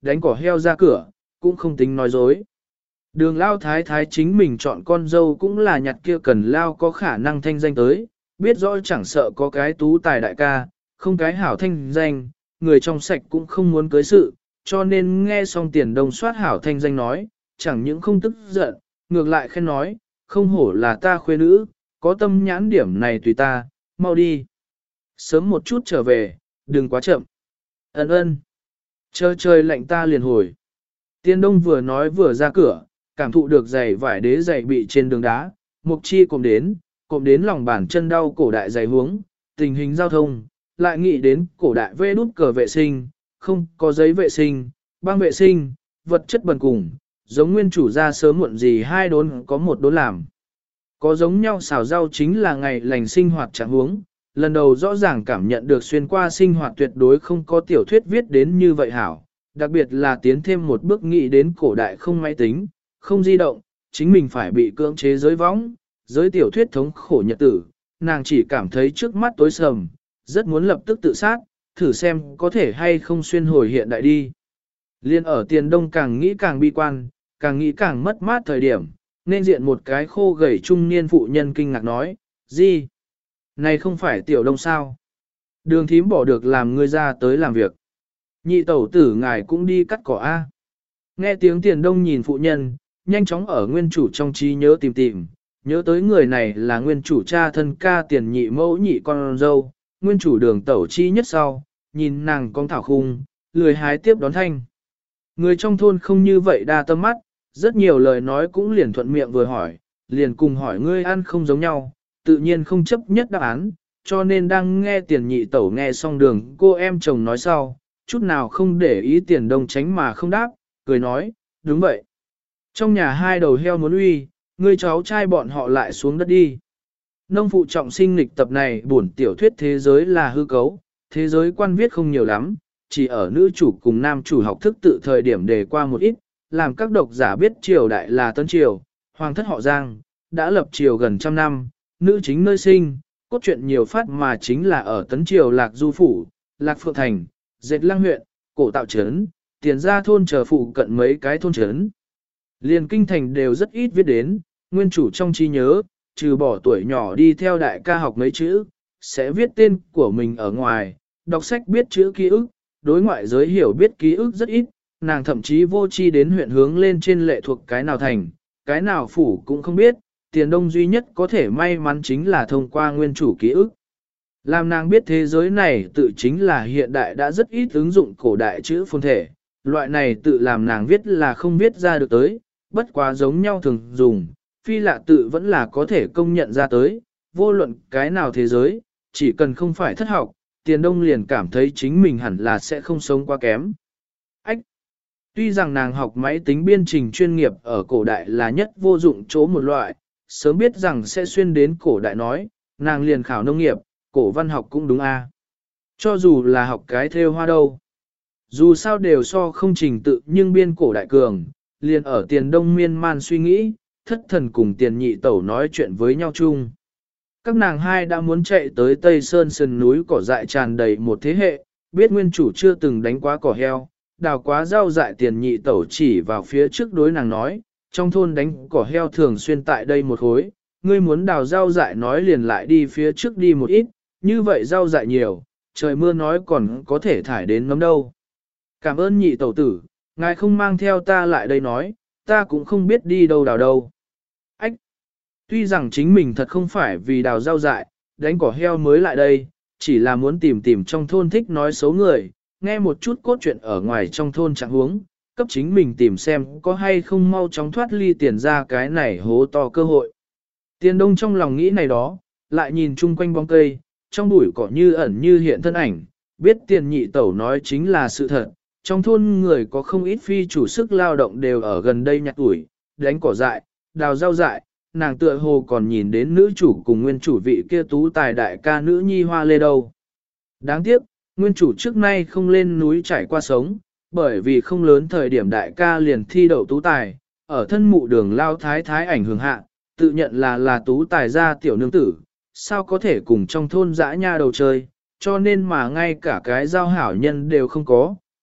đánh cỏ heo ra cửa, cũng không tính nói dối. Đường lao thái thái chính mình chọn con dâu cũng là nhặt kia cần lao có khả năng thanh danh tới, biết rõ chẳng sợ có cái tú tài đại ca, không cái hảo thanh danh, người trong sạch cũng không muốn cưới sự, cho nên nghe xong Tiền Đông soát hảo thanh danh nói, chẳng những không tức giận, ngược lại khen nói, không hổ là ta khuê nữ, có tâm nhãn điểm này tùy ta, mau đi. Sớm một chút trở về, đừng quá chậm. Ấn ơn. Chờ trời lạnh ta liền hồi. Tiền Đông vừa nói vừa ra cửa, cảm thụ được giày vải đế giày bị trên đường đá, Mục Chi cộm đến lòng bàn chân đau cổ đại giày huống, tình hình giao thông, lại nghĩ đến cổ đại vê đút cờ vệ sinh, không có giấy vệ sinh, băng vệ sinh, vật chất bẩn cùng, giống nguyên chủ ra sớm muộn gì hai đốn có một đốn làm. Có giống nhau xào rau chính là ngày lành sinh hoạt trạng huống, lần đầu rõ ràng cảm nhận được xuyên qua sinh hoạt tuyệt đối không có tiểu thuyết viết đến như vậy hảo, đặc biệt là tiến thêm một bước nghĩ đến cổ đại không máy tính, không di động, chính mình phải bị cưỡng chế giới võng, giới tiểu thuyết thống khổ nhật tử, nàng chỉ cảm thấy trước mắt tối sầm, rất muốn lập tức tự sát, thử xem có thể hay không xuyên hồi hiện đại đi. Liên ở Tiền Đông càng nghĩ càng bi quan, càng nghĩ càng mất mát thời điểm, nên diện một cái khô gầy trung niên phụ nhân kinh ngạc nói, gì? Này không phải Tiểu Đông sao? Đường thím bỏ được làm ngươi ra tới làm việc. Nhị tẩu tử ngài cũng đi cắt cỏ A. Nghe tiếng Tiền Đông nhìn phụ nhân, nhanh chóng ở nguyên chủ trong trí nhớ tìm, nhớ tới người này là nguyên chủ cha thân ca Tiền nhị mẫu nhị con dâu, nguyên chủ đường tẩu chi nhất sau, nhìn nàng con thảo khung, lười hái tiếp đón thanh. Người trong thôn không như vậy đa tâm mắt, rất nhiều lời nói cũng liền thuận miệng vừa hỏi, liền cùng hỏi ngươi ăn không giống nhau, tự nhiên không chấp nhất đáp án, cho nên đang nghe Tiền nhị tẩu nghe xong đường cô em chồng nói sau, chút nào không để ý Tiền Đông tránh mà không đáp, cười nói, đúng vậy. Trong nhà hai đầu heo muốn uy, ngươi cháu trai bọn họ lại xuống đất đi. Nông phụ trọng sinh lịch tập này bổn tiểu thuyết thế giới là hư cấu, thế giới quan viết không nhiều lắm, chỉ ở nữ chủ cùng nam chủ học thức tự thời điểm đề qua một ít, làm các độc giả biết triều đại là Tân Triều, hoàng thất họ Giang, đã lập triều gần trăm năm, nữ chính nơi sinh, cốt truyện nhiều phát mà chính là ở Tấn Triều Lạc Du Phủ, Lạc Phượng Thành, Dệt Lăng huyện, Cổ Tạo Trấn, Tiền Gia Thôn chờ phụ cận mấy cái thôn trấn. Liên kinh thành đều rất ít viết đến, nguyên chủ trong trí nhớ, trừ bỏ tuổi nhỏ đi theo đại ca học mấy chữ, sẽ viết tên của mình ở ngoài, đọc sách biết chữ ký ức, đối ngoại giới hiểu biết ký ức rất ít, nàng thậm chí vô chi đến huyện hướng lên trên lệ thuộc cái nào thành, cái nào phủ cũng không biết, Tiền Đông duy nhất có thể may mắn chính là thông qua nguyên chủ ký ức. Làm nàng biết thế giới này tự chính là hiện đại đã rất ít ứng dụng cổ đại chữ phồn thể, loại này tự làm nàng viết là không viết ra được tới, bất quá giống nhau thường dùng, phi lạ tự vẫn là có thể công nhận ra tới, vô luận cái nào thế giới, chỉ cần không phải thất học, Tiền Đông liền cảm thấy chính mình hẳn là sẽ không sống quá kém. Ách! Tuy rằng nàng học máy tính biên trình chuyên nghiệp ở cổ đại là nhất vô dụng chỗ một loại, sớm biết rằng sẽ xuyên đến cổ đại nói, nàng liền khảo nông nghiệp, cổ văn học cũng đúng a. Cho dù là học cái thêu hoa đâu. Dù sao đều so không trình tự nhưng biên cổ đại cường, liền ở Tiền Đông miên man suy nghĩ, thất thần cùng Tiền nhị tẩu nói chuyện với nhau chung. Các nàng hai đã muốn chạy tới Tây Sơn sườn núi cỏ dại tràn đầy một thế hệ, biết nguyên chủ chưa từng đánh quá cỏ heo, đào quá rau dại. Tiền nhị tẩu chỉ vào phía trước đối nàng nói, trong thôn đánh cỏ heo thường xuyên tại đây một khối, ngươi muốn đào rau dại nói liền lại đi phía trước đi một ít, như vậy rau dại nhiều, trời mưa nói còn có thể thải đến nấm đâu. Cảm ơn nhị tẩu tử, ngài không mang theo ta lại đây nói, ta cũng không biết đi đâu đào đâu. Ách! Tuy rằng chính mình thật không phải vì đào rau dại, đánh cỏ heo mới lại đây, chỉ là muốn tìm trong thôn thích nói xấu người, nghe một chút cốt truyện ở ngoài trong thôn trạng huống, cấp chính mình tìm xem có hay không mau chóng thoát ly Tiền ra cái này hố to cơ hội. Tiền Đông trong lòng nghĩ này đó, lại nhìn chung quanh bóng cây, trong bụi cỏ như ẩn như hiện thân ảnh, biết Tiền nhị tẩu nói chính là sự thật, trong thôn người có không ít phi chủ sức lao động đều ở gần đây nhặt ủi, đánh cỏ dại, đào rau dại, nàng tựa hồ còn nhìn đến nữ chủ cùng nguyên chủ vị kia tú tài đại ca nữ nhi Hoa Lê đâu. Đáng tiếc, nguyên chủ trước nay không lên núi trải qua sống, bởi vì không lớn thời điểm đại ca liền thi đậu tú tài, ở thân mụ đường lao thái thái ảnh hưởng hạ, tự nhận là tú tài gia tiểu nương tử, sao có thể cùng trong thôn dã nha đầu chơi, cho nên mà ngay cả cái giao hảo nhân đều không có,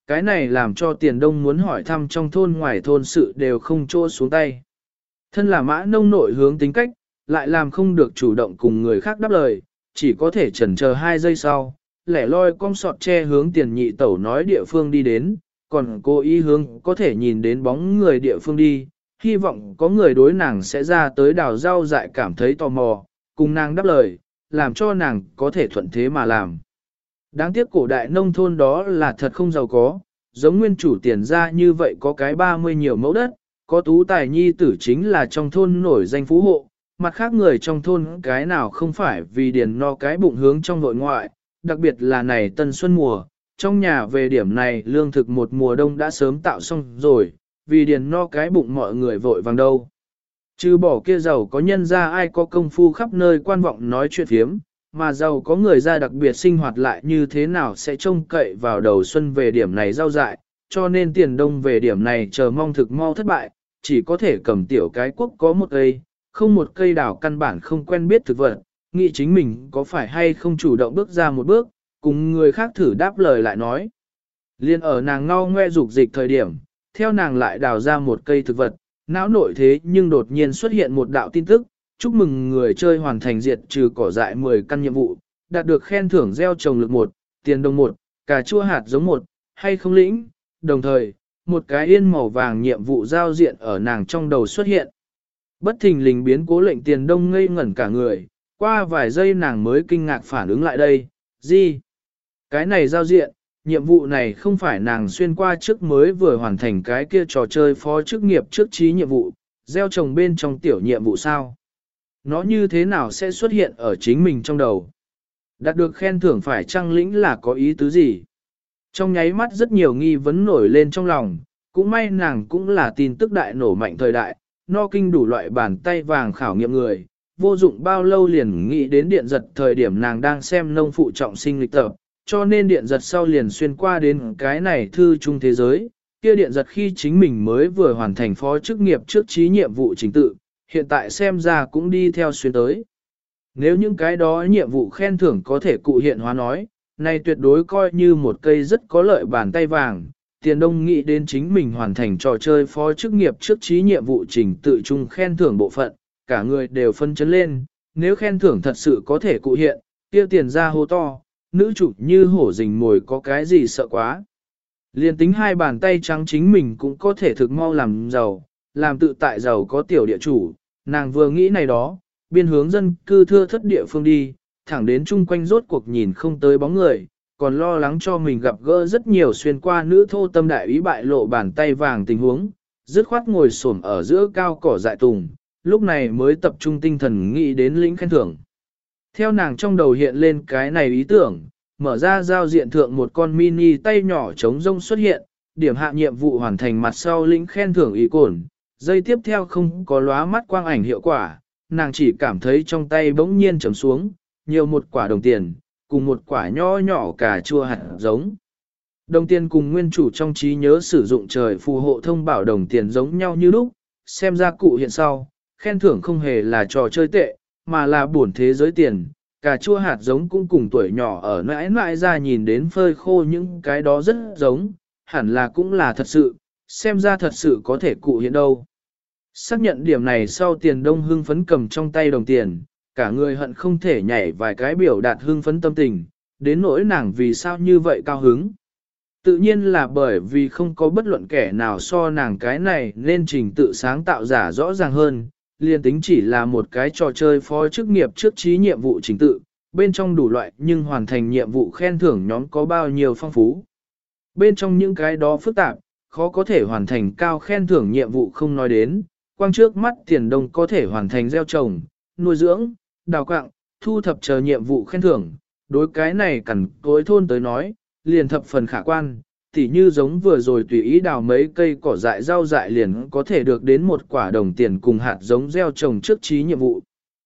Cái này làm cho Tiền Đông muốn hỏi thăm trong thôn ngoài thôn sự đều không chỗ xuống tay. Thân là Mã Nông nội hướng tính cách, lại làm không được chủ động cùng người khác đáp lời, chỉ có thể chần chờ 2 giây sau, lẻ loi cong sọt che hướng Tiền Nhị Tẩu nói địa phương đi đến, còn cô ý hướng có thể nhìn đến bóng người địa phương đi, hy vọng có người đối nàng sẽ ra tới đào rau dại cảm thấy tò mò, cùng nàng đáp lời, làm cho nàng có thể thuận thế mà làm. Đáng tiếc cổ đại nông thôn đó là thật không giàu có, giống nguyên chủ Tiền ra như vậy có cái 30 nhiều mẫu đất, có tú tài nhi tử chính là trong thôn nổi danh phú hộ, mặt khác người trong thôn cái nào không phải vì điền no cái bụng hướng trong nội ngoại, đặc biệt là này tân xuân mùa, trong nhà về điểm này lương thực một mùa đông đã sớm tạo xong rồi, vì điền no cái bụng mọi người vội vàng đâu. Chứ bỏ kia giàu có nhân ra ai có công phu khắp nơi quan vọng nói chuyện phiếm, mà giàu có người ra đặc biệt sinh hoạt lại như thế nào sẽ trông cậy vào đầu xuân về điểm này rau dại, cho nên Tiền Đông về điểm này chờ mong thực mau thất bại, chỉ có thể cầm tiểu cái quốc có một cây, không một cây đào căn bản không quen biết thực vật, nghĩ chính mình có phải hay không chủ động bước ra một bước, cùng người khác thử đáp lời lại nói. Liên ở nàng ngao ngoe dục dịch thời điểm, theo nàng lại đào ra một cây thực vật, não nội thế nhưng đột nhiên xuất hiện một đạo tin tức, chúc mừng người chơi hoàn thành diệt trừ cỏ dại 10 căn nhiệm vụ, đạt được khen thưởng gieo trồng lực 1, tiền đồng 1, cà chua hạt giống 1, hay không lĩnh, đồng thời, một cái yên màu vàng nhiệm vụ giao diện ở nàng trong đầu xuất hiện. Bất thình lình biến cố lệnh Tiền Đông ngây ngẩn cả người, qua vài giây nàng mới kinh ngạc phản ứng lại đây, gì? Cái này giao diện, nhiệm vụ này không phải nàng xuyên qua trước mới vừa hoàn thành cái kia trò chơi phó chức nghiệp trước trí nhiệm vụ, gieo trồng bên trong tiểu nhiệm vụ sao? Nó như thế nào sẽ xuất hiện ở chính mình trong đầu? Đạt được khen thưởng phải chăng lĩnh là có ý tứ gì? Trong nháy mắt rất nhiều nghi vấn nổi lên trong lòng, cũng may nàng cũng là tin tức đại nổ mạnh thời đại, no kinh đủ loại bàn tay vàng khảo nghiệm người, vô dụng bao lâu liền nghĩ đến điện giật thời điểm nàng đang xem nông phụ trọng sinh lịch tập, cho nên điện giật sau liền xuyên qua đến cái này thư chung thế giới, kia điện giật khi chính mình mới vừa hoàn thành phó chức nghiệp trước trí nhiệm vụ chính tự, hiện tại xem ra cũng đi theo xuyên tới. Nếu những cái đó nhiệm vụ khen thưởng có thể cụ hiện hóa nói, này tuyệt đối coi như một cây rất có lợi bàn tay vàng. Tiền Đông nghĩ đến chính mình hoàn thành trò chơi phó chức nghiệp trước trí nhiệm vụ trình tự chung khen thưởng bộ phận, cả người đều phân chấn lên, nếu khen thưởng thật sự có thể cụ hiện, kia Tiền ra hô to, nữ chủ như hổ rình mồi có cái gì sợ quá. Liên tính hai bàn tay trắng chính mình cũng có thể thực mau làm giàu, làm tự tại giàu có tiểu địa chủ, nàng vừa nghĩ này đó, biên hướng dân cư thưa thất địa phương đi, thẳng đến chung quanh rốt cuộc nhìn không tới bóng người, còn lo lắng cho mình gặp gỡ rất nhiều xuyên qua nữ thô tâm đại ý bại lộ bàn tay vàng tình huống, dứt khoát ngồi xổm ở giữa cao cỏ dại tùng, lúc này mới tập trung tinh thần nghĩ đến lĩnh khen thưởng. Theo nàng trong đầu hiện lên cái này ý tưởng, mở ra giao diện thượng một con mini tay nhỏ trống rông xuất hiện, điểm hạ nhiệm vụ hoàn thành mặt sau lĩnh khen thưởng ý cồn, dây tiếp theo không có lóa mắt quang ảnh hiệu quả, nàng chỉ cảm thấy trong tay bỗng nhiên trầm xuống, nhiều một quả đồng tiền, cùng một quả nho nhỏ cà chua hạt giống. Đồng tiền cùng nguyên chủ trong trí nhớ sử dụng trời phù hộ thông bảo đồng tiền giống nhau như lúc, xem ra cụ hiện sau, khen thưởng không hề là trò chơi tệ, mà là bổn thế giới tiền, cà chua hạt giống cũng cùng tuổi nhỏ ở mãi mãi ra nhìn đến phơi khô những cái đó rất giống, hẳn là cũng là thật sự, xem ra thật sự có thể cụ hiện đâu. Xác nhận điểm này sau Tiền Đông hưng phấn cầm trong tay đồng tiền, cả người hận không thể nhảy vài cái biểu đạt hưng phấn tâm tình, đến nỗi nàng vì sao như vậy cao hứng. Tự nhiên là bởi vì không có bất luận kẻ nào so nàng cái này nên trình tự sáng tạo giả rõ ràng hơn, liên tính chỉ là một cái trò chơi phó chức nghiệp trước trí nhiệm vụ trình tự, bên trong đủ loại nhưng hoàn thành nhiệm vụ khen thưởng nhóm có bao nhiêu phong phú. Bên trong những cái đó phức tạp, khó có thể hoàn thành cao khen thưởng nhiệm vụ không nói đến, quang trước mắt Tiền Đông có thể hoàn thành gieo trồng, nuôi dưỡng, đào quạng, thu thập chờ nhiệm vụ khen thưởng, đối cái này cẩn cối thôn tới nói, liền thập phần khả quan, tỉ như giống vừa rồi tùy ý đào mấy cây cỏ dại rau dại liền có thể được đến một quả đồng tiền cùng hạt giống gieo trồng trước trí nhiệm vụ.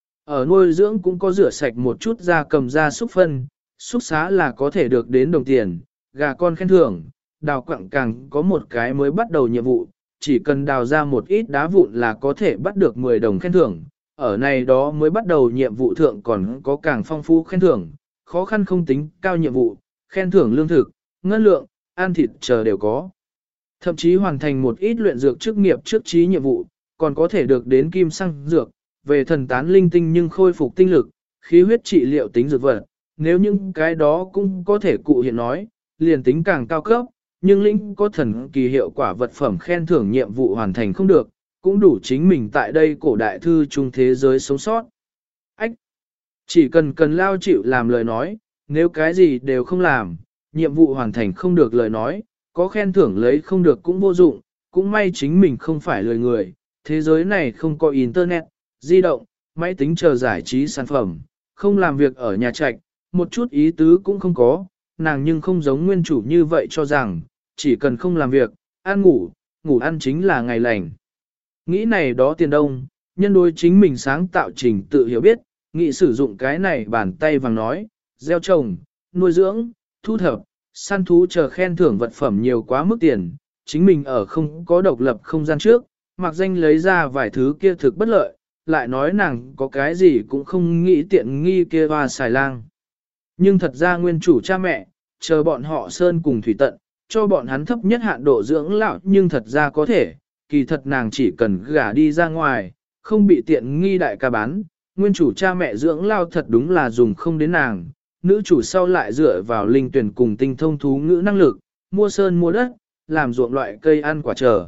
Ở nuôi dưỡng cũng có rửa sạch một chút da cầm da súc phân, súc xá là có thể được đến đồng tiền, gà con khen thưởng, đào quặng càng có một cái mới bắt đầu nhiệm vụ, chỉ cần đào ra một ít đá vụn là có thể bắt được 10 đồng khen thưởng. Ở này đó mới bắt đầu nhiệm vụ thượng còn có càng phong phú khen thưởng, khó khăn không tính cao nhiệm vụ, khen thưởng lương thực, ngân lượng, ăn thịt chờ đều có. Thậm chí hoàn thành một ít luyện dược chức nghiệp trước trí nhiệm vụ, còn có thể được đến kim xăng dược, về thần tán linh tinh nhưng khôi phục tinh lực, khí huyết trị liệu tính dược vật. Nếu những cái đó cũng có thể cụ hiện nói, liền tính càng cao cấp, nhưng linh có thần kỳ hiệu quả vật phẩm khen thưởng nhiệm vụ hoàn thành không được, cũng đủ chính mình tại đây cổ đại thư trung thế giới sống sót. Ách! Chỉ cần lao chịu làm lời nói, nếu cái gì đều không làm, nhiệm vụ hoàn thành không được lời nói, có khen thưởng lấy không được cũng vô dụng, cũng may chính mình không phải lười người, thế giới này không có internet, di động, máy tính chờ giải trí sản phẩm, không làm việc ở nhà trạch, một chút ý tứ cũng không có, nàng nhưng không giống nguyên chủ như vậy cho rằng, chỉ cần không làm việc, ăn ngủ, ngủ ăn chính là ngày lành. Nghĩ này đó tiền đông, nhân đối chính mình sáng tạo trình tự hiểu biết, nghĩ sử dụng cái này bàn tay vàng nói, gieo trồng, nuôi dưỡng, thu thập, săn thú chờ khen thưởng vật phẩm nhiều quá mức tiền, chính mình ở không có độc lập không gian trước, mặc danh lấy ra vài thứ kia thực bất lợi, lại nói nàng có cái gì cũng không nghĩ tiện nghi kia hoa xài lang. Nhưng thật ra nguyên chủ cha mẹ, chờ bọn họ sơn cùng thủy tận, cho bọn hắn thấp nhất hạn độ dưỡng lão nhưng thật ra có thể, kỳ thật nàng chỉ cần gả đi ra ngoài, không bị tiện nghi đại ca bán, nguyên chủ cha mẹ dưỡng lao thật đúng là dùng không đến nàng, nữ chủ sau lại dựa vào linh tuyển cùng tinh thông thú ngữ năng lực, mua sơn mua đất, làm ruộng loại cây ăn quả trở.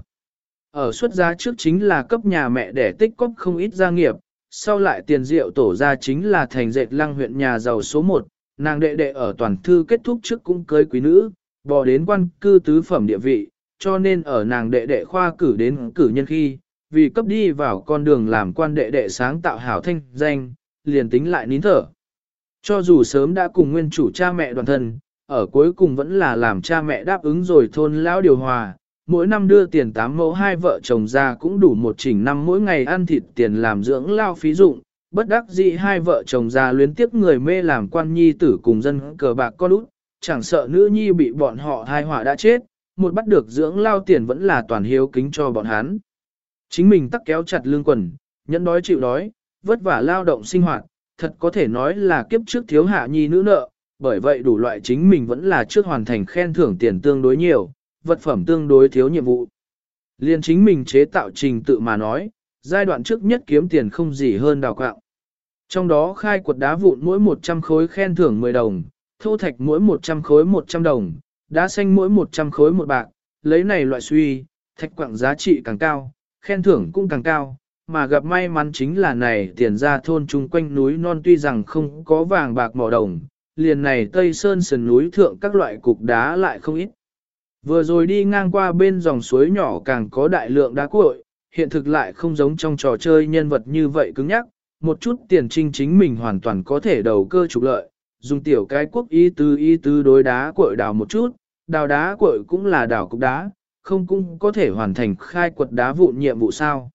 Ở xuất gia trước chính là cấp nhà mẹ để tích cóp không ít gia nghiệp, sau lại tiền rượu tổ ra chính là thành dệt lăng huyện nhà giàu số 1, nàng đệ đệ ở toàn thư kết thúc trước cũng cưới quý nữ, bỏ đến quan cư tứ phẩm địa vị, cho nên ở nàng đệ đệ khoa cử đến cử nhân khi, vì cấp đi vào con đường làm quan đệ đệ sáng tạo hảo thanh danh, liền tính lại nín thở. Cho dù sớm đã cùng nguyên chủ cha mẹ đoàn thân, ở cuối cùng vẫn là làm cha mẹ đáp ứng rồi thôn lão điều hòa, mỗi năm đưa tiền 8 mẫu hai vợ chồng ra cũng đủ một chỉnh năm mỗi ngày ăn thịt tiền làm dưỡng lao phí dụng, bất đắc dĩ hai vợ chồng già luyến tiếc người mê làm quan nhi tử cùng dân cờ bạc con út, chẳng sợ nữ nhi bị bọn họ hai họa đã chết, một bắt được dưỡng lao tiền vẫn là toàn hiếu kính cho bọn hắn. Chính mình tắc kéo chặt lương quần, nhẫn đói chịu đói, vất vả lao động sinh hoạt, thật có thể nói là kiếp trước thiếu hạ nhi nữ nợ, bởi vậy đủ loại chính mình vẫn là trước hoàn thành khen thưởng tiền tương đối nhiều, vật phẩm tương đối thiếu nhiệm vụ. Liên chính mình chế tạo trình tự mà nói, giai đoạn trước nhất kiếm tiền không gì hơn đào quạng. Trong đó khai quật đá vụn mỗi 100 khối khen thưởng 10 đồng, thô thạch mỗi 100 khối 100 đồng, đá xanh mỗi 100 khối 1 bạc, lấy này loại suy, thạch quặng giá trị càng cao, khen thưởng cũng càng cao, mà gặp may mắn chính là này tiền ra thôn chung quanh núi non tuy rằng không có vàng bạc mỏ đồng, liền này Tây Sơn sườn núi thượng các loại cục đá lại không ít. Vừa rồi đi ngang qua bên dòng suối nhỏ càng có đại lượng đá cuội, hiện thực lại không giống trong trò chơi nhân vật như vậy cứng nhắc, một chút tiền trinh chính mình hoàn toàn có thể đầu cơ trục lợi, dùng tiểu cái quốc y tứ đối đá cuội đào một chút, đào đá cuội cũng là đào cục đá, không cũng có thể hoàn thành khai quật đá vụn nhiệm vụ sao.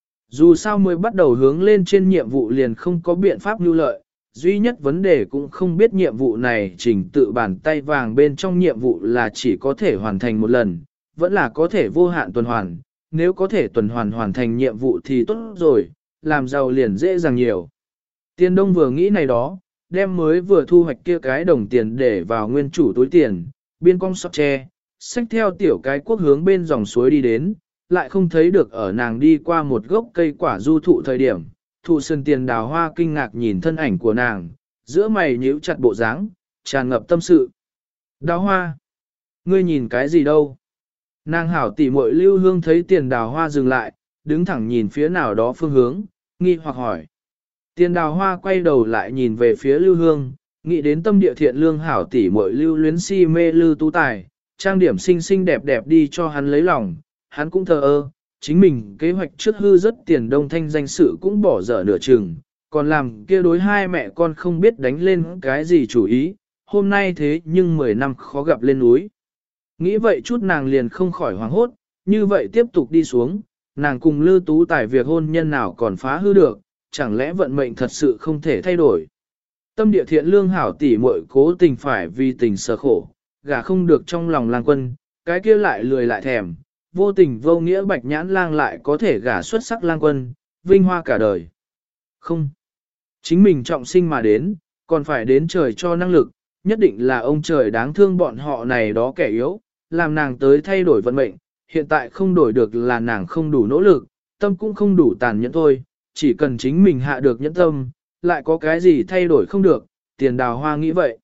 Dù sao mới bắt đầu hướng lên trên nhiệm vụ liền không có biện pháp lưu lợi, duy nhất vấn đề cũng không biết nhiệm vụ này trình tự bàn tay vàng bên trong nhiệm vụ là chỉ có thể hoàn thành một lần, vẫn là có thể vô hạn tuần hoàn, nếu có thể tuần hoàn hoàn thành nhiệm vụ thì tốt rồi, làm giàu liền dễ dàng nhiều. Tiên Đông vừa nghĩ này đó, đem mới vừa thu hoạch kia cái đồng tiền để vào nguyên chủ túi tiền, biên cong sọt tre, xách theo tiểu cái quốc hướng bên dòng suối đi đến, lại không thấy được ở nàng đi qua một gốc cây quả du thụ thời điểm, thụ sơn tiền đào hoa kinh ngạc nhìn thân ảnh của nàng, giữa mày nhíu chặt bộ dáng, tràn ngập tâm sự. Đào hoa, ngươi nhìn cái gì đâu? Nàng hảo tỉ muội Lưu Hương thấy tiền đào hoa dừng lại, đứng thẳng nhìn phía nào đó phương hướng, nghi hoặc hỏi. Tiền đào hoa quay đầu lại nhìn về phía Lưu Hương, nghĩ đến tâm địa thiện lương hảo tỉ muội Lưu luyến si mê Lưu Tú Tài, trang điểm xinh xinh đẹp đẹp đi cho hắn lấy lòng, hắn cũng thờ ơ, chính mình kế hoạch trước hư rất tiền Đông thanh danh sự cũng bỏ dở nửa chừng, còn làm kia đối hai mẹ con không biết đánh lên cái gì chủ ý, hôm nay thế nhưng 10 năm khó gặp lên núi. Nghĩ vậy chút nàng liền không khỏi hoảng hốt, như vậy tiếp tục đi xuống, nàng cùng Lưu Tú Tài việc hôn nhân nào còn phá hư được, chẳng lẽ vận mệnh thật sự không thể thay đổi. Tâm địa thiện lương hảo tỷ muội cố tình phải vì tình sở khổ, gả không được trong lòng lang quân, cái kia lại lười lại thèm, vô tình vô nghĩa bạch nhãn lang lại có thể gả xuất sắc lang quân, vinh hoa cả đời. Không. Chính mình trọng sinh mà đến, còn phải đến trời cho năng lực, nhất định là ông trời đáng thương bọn họ này đó kẻ yếu, làm nàng tới thay đổi vận mệnh, hiện tại không đổi được là nàng không đủ nỗ lực, tâm cũng không đủ tàn nhẫn thôi, chỉ cần chính mình hạ được nhẫn tâm, lại có cái gì thay đổi không được, Tiền Đào Hoa nghĩ vậy.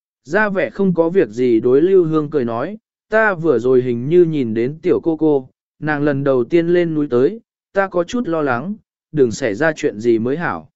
Ra vẻ không có việc gì đối Lưu Hương cười nói, ta vừa rồi hình như nhìn đến tiểu cô, nàng lần đầu tiên lên núi tới, ta có chút lo lắng, đừng xảy ra chuyện gì mới hảo.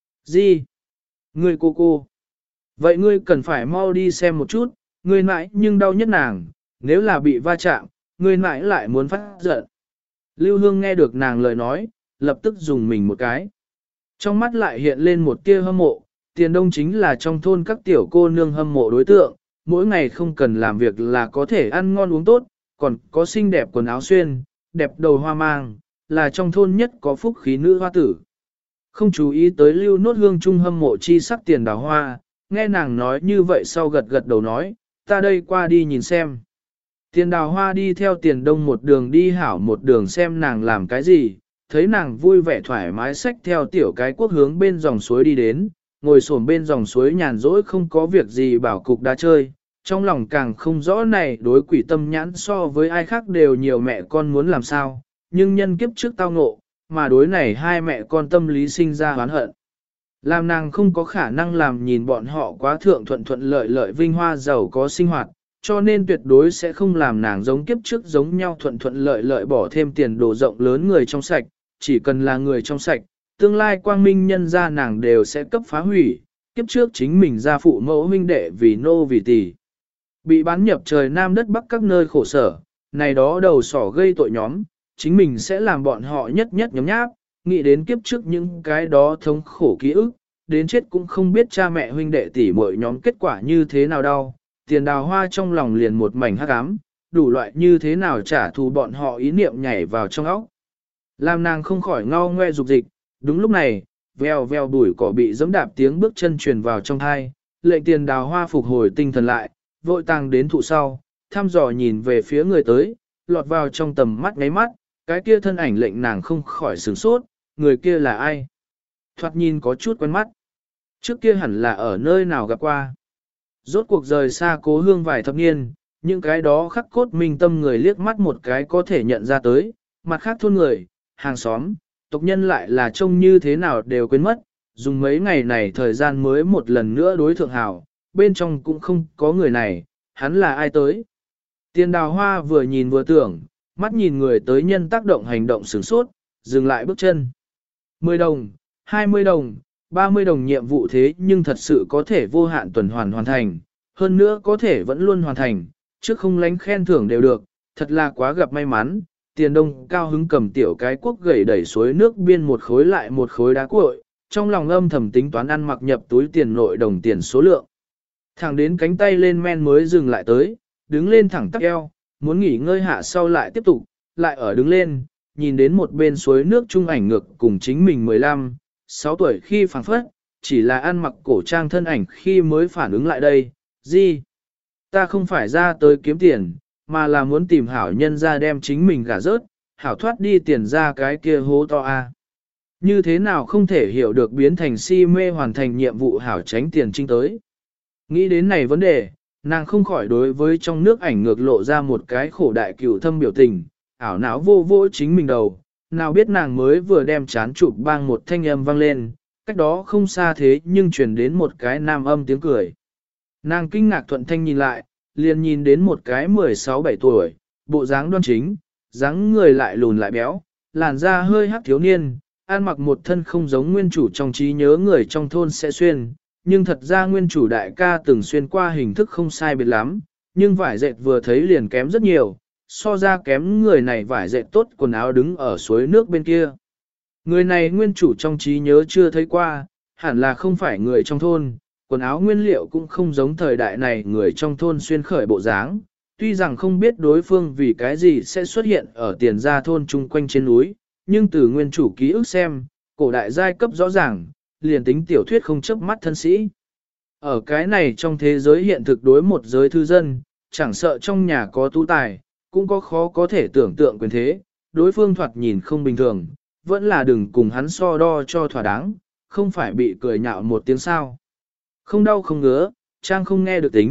Gì? Ngươi cô. Vậy ngươi cần phải mau đi xem một chút, ngươi mãi nhưng đau nhất nàng, nếu là bị va chạm, ngươi mãi lại muốn phát giận. Lưu Hương nghe được nàng lời nói, lập tức dùng mình một cái. Trong mắt lại hiện lên một tia hâm mộ, Tiền Đông chính là trong thôn các tiểu cô nương hâm mộ đối tượng, mỗi ngày không cần làm việc là có thể ăn ngon uống tốt, còn có xinh đẹp quần áo xuyên, đẹp đầu hoa mang, là trong thôn nhất có phúc khí nữ hoa tử. Không chú ý tới Lưu Nốt Hương trung hâm mộ chi sắc Tiền Đào Hoa, nghe nàng nói như vậy sau gật gật đầu nói, ta đây qua đi nhìn xem. Tiền Đào Hoa đi theo Tiền Đông một đường đi hảo một đường xem nàng làm cái gì, thấy nàng vui vẻ thoải mái xách theo tiểu cái quốc hướng bên dòng suối đi đến, ngồi xổm bên dòng suối nhàn rỗi không có việc gì bảo cục đá chơi, trong lòng càng không rõ này đối quỷ tâm nhãn so với ai khác đều nhiều mẹ con muốn làm sao, nhưng nhân kiếp trước tao ngộ, mà đối này hai mẹ con tâm lý sinh ra oán hận. Làm nàng không có khả năng làm nhìn bọn họ quá thượng thuận lợi vinh hoa giàu có sinh hoạt, cho nên tuyệt đối sẽ không làm nàng giống kiếp trước giống nhau thuận lợi bỏ thêm tiền đồ rộng lớn người trong sạch, chỉ cần là người trong sạch, tương lai quang minh nhân gia nàng đều sẽ cấp phá hủy, kiếp trước chính mình ra phụ mẫu huynh đệ vì nô vì tỳ. Bị bán nhập trời nam đất bắc các nơi khổ sở, này đó đầu sỏ gây tội nhóm, chính mình sẽ làm bọn họ nhất nhóm nháp, nghĩ đến kiếp trước những cái đó thống khổ ký ức, đến chết cũng không biết cha mẹ huynh đệ tỷ muội nhóm kết quả như thế nào đâu. Tiền Đào Hoa trong lòng liền một mảnh hắc ám, đủ loại như thế nào trả thù bọn họ ý niệm nhảy vào trong óc. Làm nàng không khỏi ngao ngoe dục dịch, đúng lúc này, veo bụi cỏ bị giẫm đạp tiếng bước chân truyền vào trong thai, lệnh Tiền Đào Hoa phục hồi tinh thần lại, vội tàng đến thụ sau, thăm dò nhìn về phía người tới, lọt vào trong tầm mắt ngáy mắt, cái kia thân ảnh lệnh nàng không khỏi sửng sốt, người kia là ai? Thoạt nhìn có chút quen mắt. Trước kia hẳn là ở nơi nào gặp qua. Rốt cuộc rời xa cố hương vài thập niên, những cái đó khắc cốt minh tâm người liếc mắt một cái có thể nhận ra tới, mặt khác thôn người, hàng xóm, tộc nhân lại là trông như thế nào đều quên mất, dùng mấy ngày này thời gian mới một lần nữa đối thượng hảo, bên trong cũng không có người này, hắn là ai tới. Tiền Đào Hoa vừa nhìn vừa tưởng, mắt nhìn người tới nhân tác động hành động sửng sốt, dừng lại bước chân. 10 đồng, 20 đồng, 30 đồng nhiệm vụ thế nhưng thật sự có thể vô hạn tuần hoàn thành, hơn nữa có thể vẫn luôn hoàn thành, trước không lánh khen thưởng đều được, thật là quá gặp may mắn. Tiền Đông cao hứng cầm tiểu cái cuốc gậy đẩy suối nước biên một khối lại một khối đá cuội, trong lòng âm thầm tính toán ăn mặc nhập túi tiền nội đồng tiền số lượng. Thẳng đến cánh tay lên men mới dừng lại tới, đứng lên thẳng tắp eo, muốn nghỉ ngơi hạ sau lại tiếp tục, lại ở đứng lên, nhìn đến một bên suối nước trung ảnh ngược cùng chính mình 15, 6 tuổi khi phảng phất, chỉ là ăn mặc cổ trang thân ảnh khi mới phản ứng lại đây, gì? Ta không phải ra tới kiếm tiền, mà là muốn tìm hảo nhân ra đem chính mình gả rớt, hảo thoát đi tiền ra cái kia hố to a. Như thế nào không thể hiểu được biến thành si mê hoàn thành nhiệm vụ hảo tránh tiền trinh tới. Nghĩ đến này vấn đề, nàng không khỏi đối với trong nước ảnh ngược lộ ra một cái khổ đại cửu thâm biểu tình, ảo não vô chính mình đầu, nào biết nàng mới vừa đem chán chụp bang một thanh âm vang lên, cách đó không xa thế nhưng truyền đến một cái nam âm tiếng cười. Nàng kinh ngạc thuận thanh nhìn lại, liền nhìn đến một cái 16-17 tuổi, bộ dáng đoan chính, dáng người lại lùn lại béo, làn da hơi hắc thiếu niên, ăn mặc một thân không giống nguyên chủ trong trí nhớ người trong thôn sẽ xuyên, nhưng thật ra nguyên chủ đại ca từng xuyên qua hình thức không sai biệt lắm, nhưng vải dệt vừa thấy liền kém rất nhiều, so ra kém người này vải dệt tốt quần áo đứng ở suối nước bên kia. Người này nguyên chủ trong trí nhớ chưa thấy qua, hẳn là không phải người trong thôn, quần áo nguyên liệu cũng không giống thời đại này người trong thôn xuyên khởi bộ dáng, tuy rằng không biết đối phương vì cái gì sẽ xuất hiện ở tiền gia thôn chung quanh trên núi, nhưng từ nguyên chủ ký ức xem, cổ đại giai cấp rõ ràng, liền tính tiểu thuyết không chấp mắt thân sĩ. Ở cái này trong thế giới hiện thực đối một giới thư dân, chẳng sợ trong nhà có tú tài, cũng có khó có thể tưởng tượng quyền thế, đối phương thoạt nhìn không bình thường, vẫn là đừng cùng hắn so đo cho thỏa đáng, không phải bị cười nhạo một tiếng sao. Không đau không ngứa, trang không nghe được tính,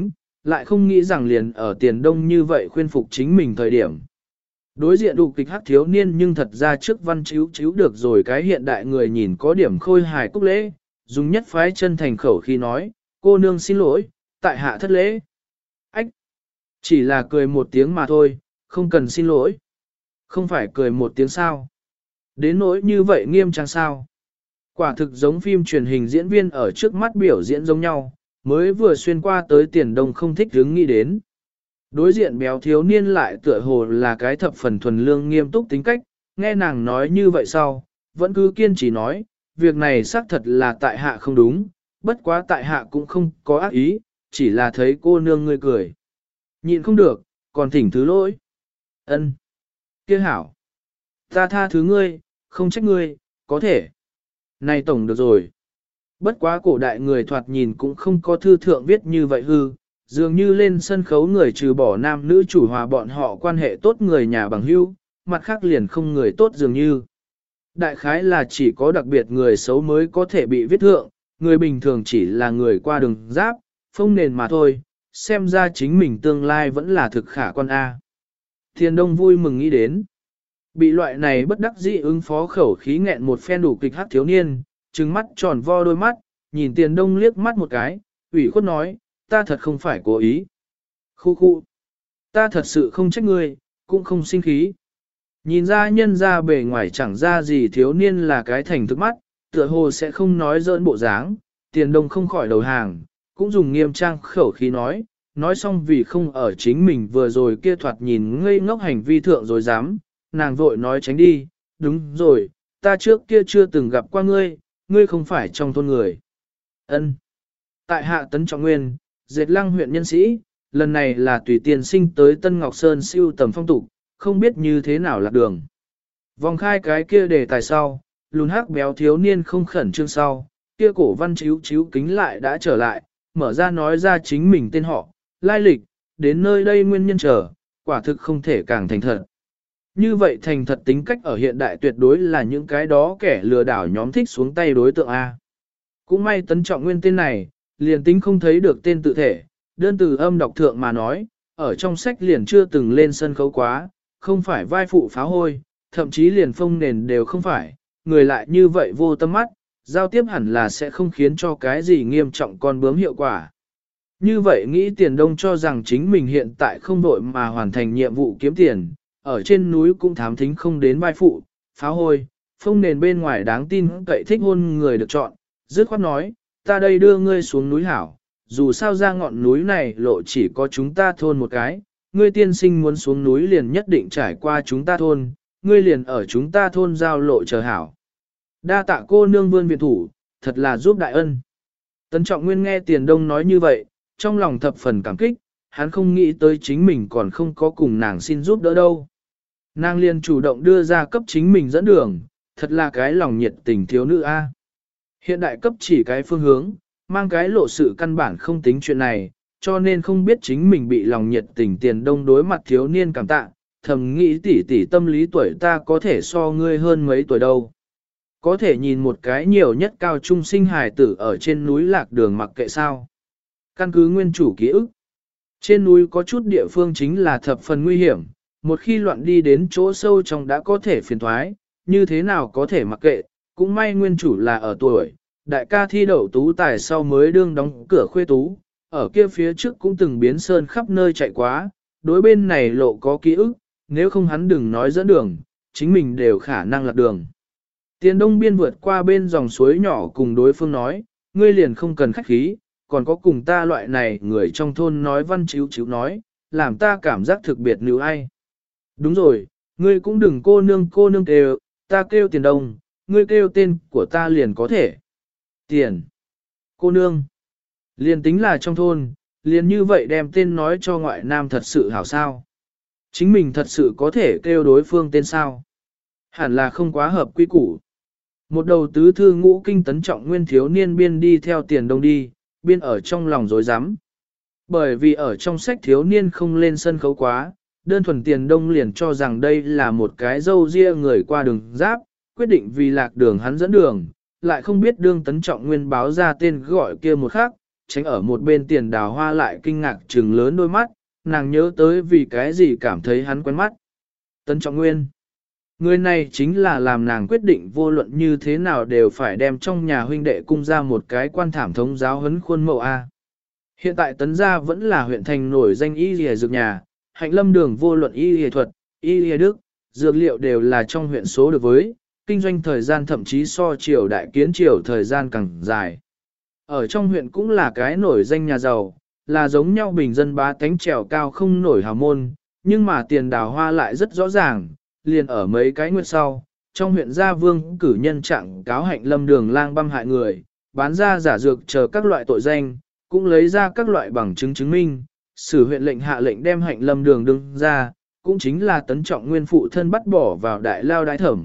lại không nghĩ rằng liền ở tiền đông như vậy khuyên phục chính mình thời điểm. Đối diện đủ kịch hắc thiếu niên nhưng thật ra trước văn chiếu được rồi cái hiện đại người nhìn có điểm khôi hài cúc lễ, dùng nhất phái chân thành khẩu khi nói, cô nương xin lỗi, tại hạ thất lễ. Ách! Chỉ là cười một tiếng mà thôi, không cần xin lỗi. Không phải cười một tiếng sao. Đến nỗi như vậy nghiêm trang sao. Quả thực giống phim truyền hình diễn viên ở trước mắt biểu diễn giống nhau, mới vừa xuyên qua tới tiền đông không thích hứng nghĩ đến. Đối diện béo thiếu niên lại tựa hồ là cái thập phần thuần lương nghiêm túc tính cách, nghe nàng nói như vậy sau, vẫn cứ kiên trì nói, việc này xác thật là tại hạ không đúng, bất quá tại hạ cũng không có ác ý, chỉ là thấy cô nương ngươi cười. Nhịn không được, còn thỉnh thứ lỗi. Ân, kia hảo. Ta tha thứ ngươi, không trách ngươi, có thể. Này tổng được rồi. Bất quá cổ đại người thoạt nhìn cũng không có thư thượng viết như vậy hư, dường như lên sân khấu người trừ bỏ nam nữ chủ hòa bọn họ quan hệ tốt người nhà bằng hữu, mặt khác liền không người tốt dường như. Đại khái là chỉ có đặc biệt người xấu mới có thể bị viết thượng, người bình thường chỉ là người qua đường giáp, phông nền mà thôi, xem ra chính mình tương lai vẫn là thực khả quan A. Thiên Đông vui mừng nghĩ đến. Bị loại này bất đắc dĩ ứng phó khẩu khí nghẹn một phen đủ kịch hắc thiếu niên, trừng mắt tròn vo đôi mắt, nhìn Tiền Đông liếc mắt một cái, ủy khuất nói, ta thật không phải cố ý. Khu khu, ta thật sự không trách ngươi, cũng không sinh khí. Nhìn ra nhân ra bề ngoài chẳng ra gì thiếu niên là cái thành thức mắt, tựa hồ sẽ không nói dỡn bộ dáng, Tiền Đông không khỏi đầu hàng, cũng dùng nghiêm trang khẩu khí nói xong vì không ở chính mình vừa rồi kia thoạt nhìn ngây ngốc hành vi thượng rồi dám, nàng vội nói tránh đi, đúng rồi, ta trước kia chưa từng gặp qua ngươi, ngươi không phải trong thôn người. Ân. Tại hạ Tấn Trọng Nguyên, dệt lăng huyện nhân sĩ, lần này là tùy tiền sinh tới Tân Ngọc Sơn siêu tầm phong tục, không biết như thế nào lạc đường. Vòng khai cái kia đề tài sau, lùn hắc béo thiếu niên không khẩn trương sau, kia cổ văn chiếu kính lại đã trở lại, mở ra nói ra chính mình tên họ, lai lịch, đến nơi đây nguyên nhân trở, quả thực không thể càng thành thật. Như vậy thành thật tính cách ở hiện đại tuyệt đối là những cái đó kẻ lừa đảo nhóm thích xuống tay đối tượng A. Cũng may Tấn Trọng Nguyên tên này, liền tính không thấy được tên tự thể, đơn từ âm đọc thượng mà nói, ở trong sách liền chưa từng lên sân khấu quá, không phải vai phụ phá hôi, thậm chí liền phông nền đều không phải, người lại như vậy vô tâm mắt, giao tiếp hẳn là sẽ không khiến cho cái gì nghiêm trọng con bướm hiệu quả. Như vậy nghĩ Tiền Đông cho rằng chính mình hiện tại không đội mà hoàn thành nhiệm vụ kiếm tiền, ở trên núi cũng thám thính không đến vai phụ, phá hôi, phông nền bên ngoài đáng tin cậy thích hôn người được chọn, dứt khoát nói, ta đây đưa ngươi xuống núi hảo, dù sao ra ngọn núi này lộ chỉ có chúng ta thôn một cái, ngươi tiên sinh muốn xuống núi liền nhất định trải qua chúng ta thôn, ngươi liền ở chúng ta thôn giao lộ chờ hảo. Đa tạ cô nương vươn viện thủ, thật là giúp đại ân. Tấn Trọng Nguyên nghe Tiền Đông nói như vậy, trong lòng thập phần cảm kích, hắn không nghĩ tới chính mình còn không có cùng nàng xin giúp đỡ đâu. Nàng liền chủ động đưa ra cấp chính mình dẫn đường, thật là cái lòng nhiệt tình thiếu nữ A. Hiện đại cấp chỉ cái phương hướng, mang cái lộ sự căn bản không tính chuyện này, cho nên không biết chính mình bị lòng nhiệt tình Tiền Đông đối mặt thiếu niên cảm tạ, thầm nghĩ tỷ tâm lý tuổi ta có thể so ngươi hơn mấy tuổi đâu. Có thể nhìn một cái nhiều nhất cao trung sinh hài tử ở trên núi lạc đường mặc kệ sao. Căn cứ nguyên chủ ký ức. Trên núi có chút địa phương chính là thập phần nguy hiểm, một khi loạn đi đến chỗ sâu trong đã có thể phiền thoái, như thế nào có thể mặc kệ, cũng may nguyên chủ là ở tuổi, đại ca thi đậu tú tài sau mới đương đóng cửa khuê tú, ở kia phía trước cũng từng biến sơn khắp nơi chạy quá, đối bên này lộ có ký ức, nếu không hắn đừng nói dẫn đường, chính mình đều khả năng lạc đường. Tiền Đông biên vượt qua bên dòng suối nhỏ cùng đối phương nói, ngươi liền không cần khách khí, còn có cùng ta loại này người trong thôn nói văn chiếu nói, làm ta cảm giác thực biệt nữ ai. Đúng rồi, ngươi cũng đừng cô nương kêu, ta kêu Tiền Đông, ngươi kêu tên của ta liền có thể. Tiền. Cô nương. Liền tính là trong thôn, liền như vậy đem tên nói cho ngoại nam thật sự hảo sao. Chính mình thật sự có thể kêu đối phương tên sao. Hẳn là không quá hợp quy củ. Một đầu tứ thư ngũ kinh Tấn Trọng Nguyên thiếu niên biên đi theo Tiền Đông đi, biên ở trong lòng dối rắm. Bởi vì ở trong sách thiếu niên không lên sân khấu quá, đơn thuần Tiền Đông liền cho rằng đây là một cái dâu ria người qua đường giáp, quyết định vì lạc đường hắn dẫn đường, lại không biết đương Tấn Trọng Nguyên báo ra tên gọi kia một khác, tránh ở một bên Tiền Đào Hoa lại kinh ngạc trừng lớn đôi mắt, nàng nhớ tới vì cái gì cảm thấy hắn quen mắt. Tấn Trọng Nguyên. Người này chính là làm nàng quyết định vô luận như thế nào đều phải đem trong nhà huynh đệ cung ra một cái quan thảm thống giáo huấn khuôn mẫu A. Hiện tại Tấn gia vẫn là huyện thành nổi danh y lìa dược nhà, Hạnh Lâm Đường vô luận y lìa thuật, y lìa đức, dược liệu đều là trong huyện số được với, kinh doanh thời gian thậm chí so triều đại kiến triều thời gian càng dài. Ở trong huyện cũng là cái nổi danh nhà giàu, là giống nhau bình dân bá tánh trèo cao không nổi hào môn, nhưng mà Tiền Đào Hoa lại rất rõ ràng, liền ở mấy cái nguyệt sau, trong huyện gia vương cử nhân trạng cáo Hạnh Lâm Đường lang băm hại người, bán ra giả dược chờ các loại tội danh, cũng lấy ra các loại bằng chứng chứng minh, xử huyện lệnh hạ lệnh đem Hạnh Lâm Đường đương ra, cũng chính là Tấn Trọng Nguyên phụ thân bắt bỏ vào đại lao đái thẩm.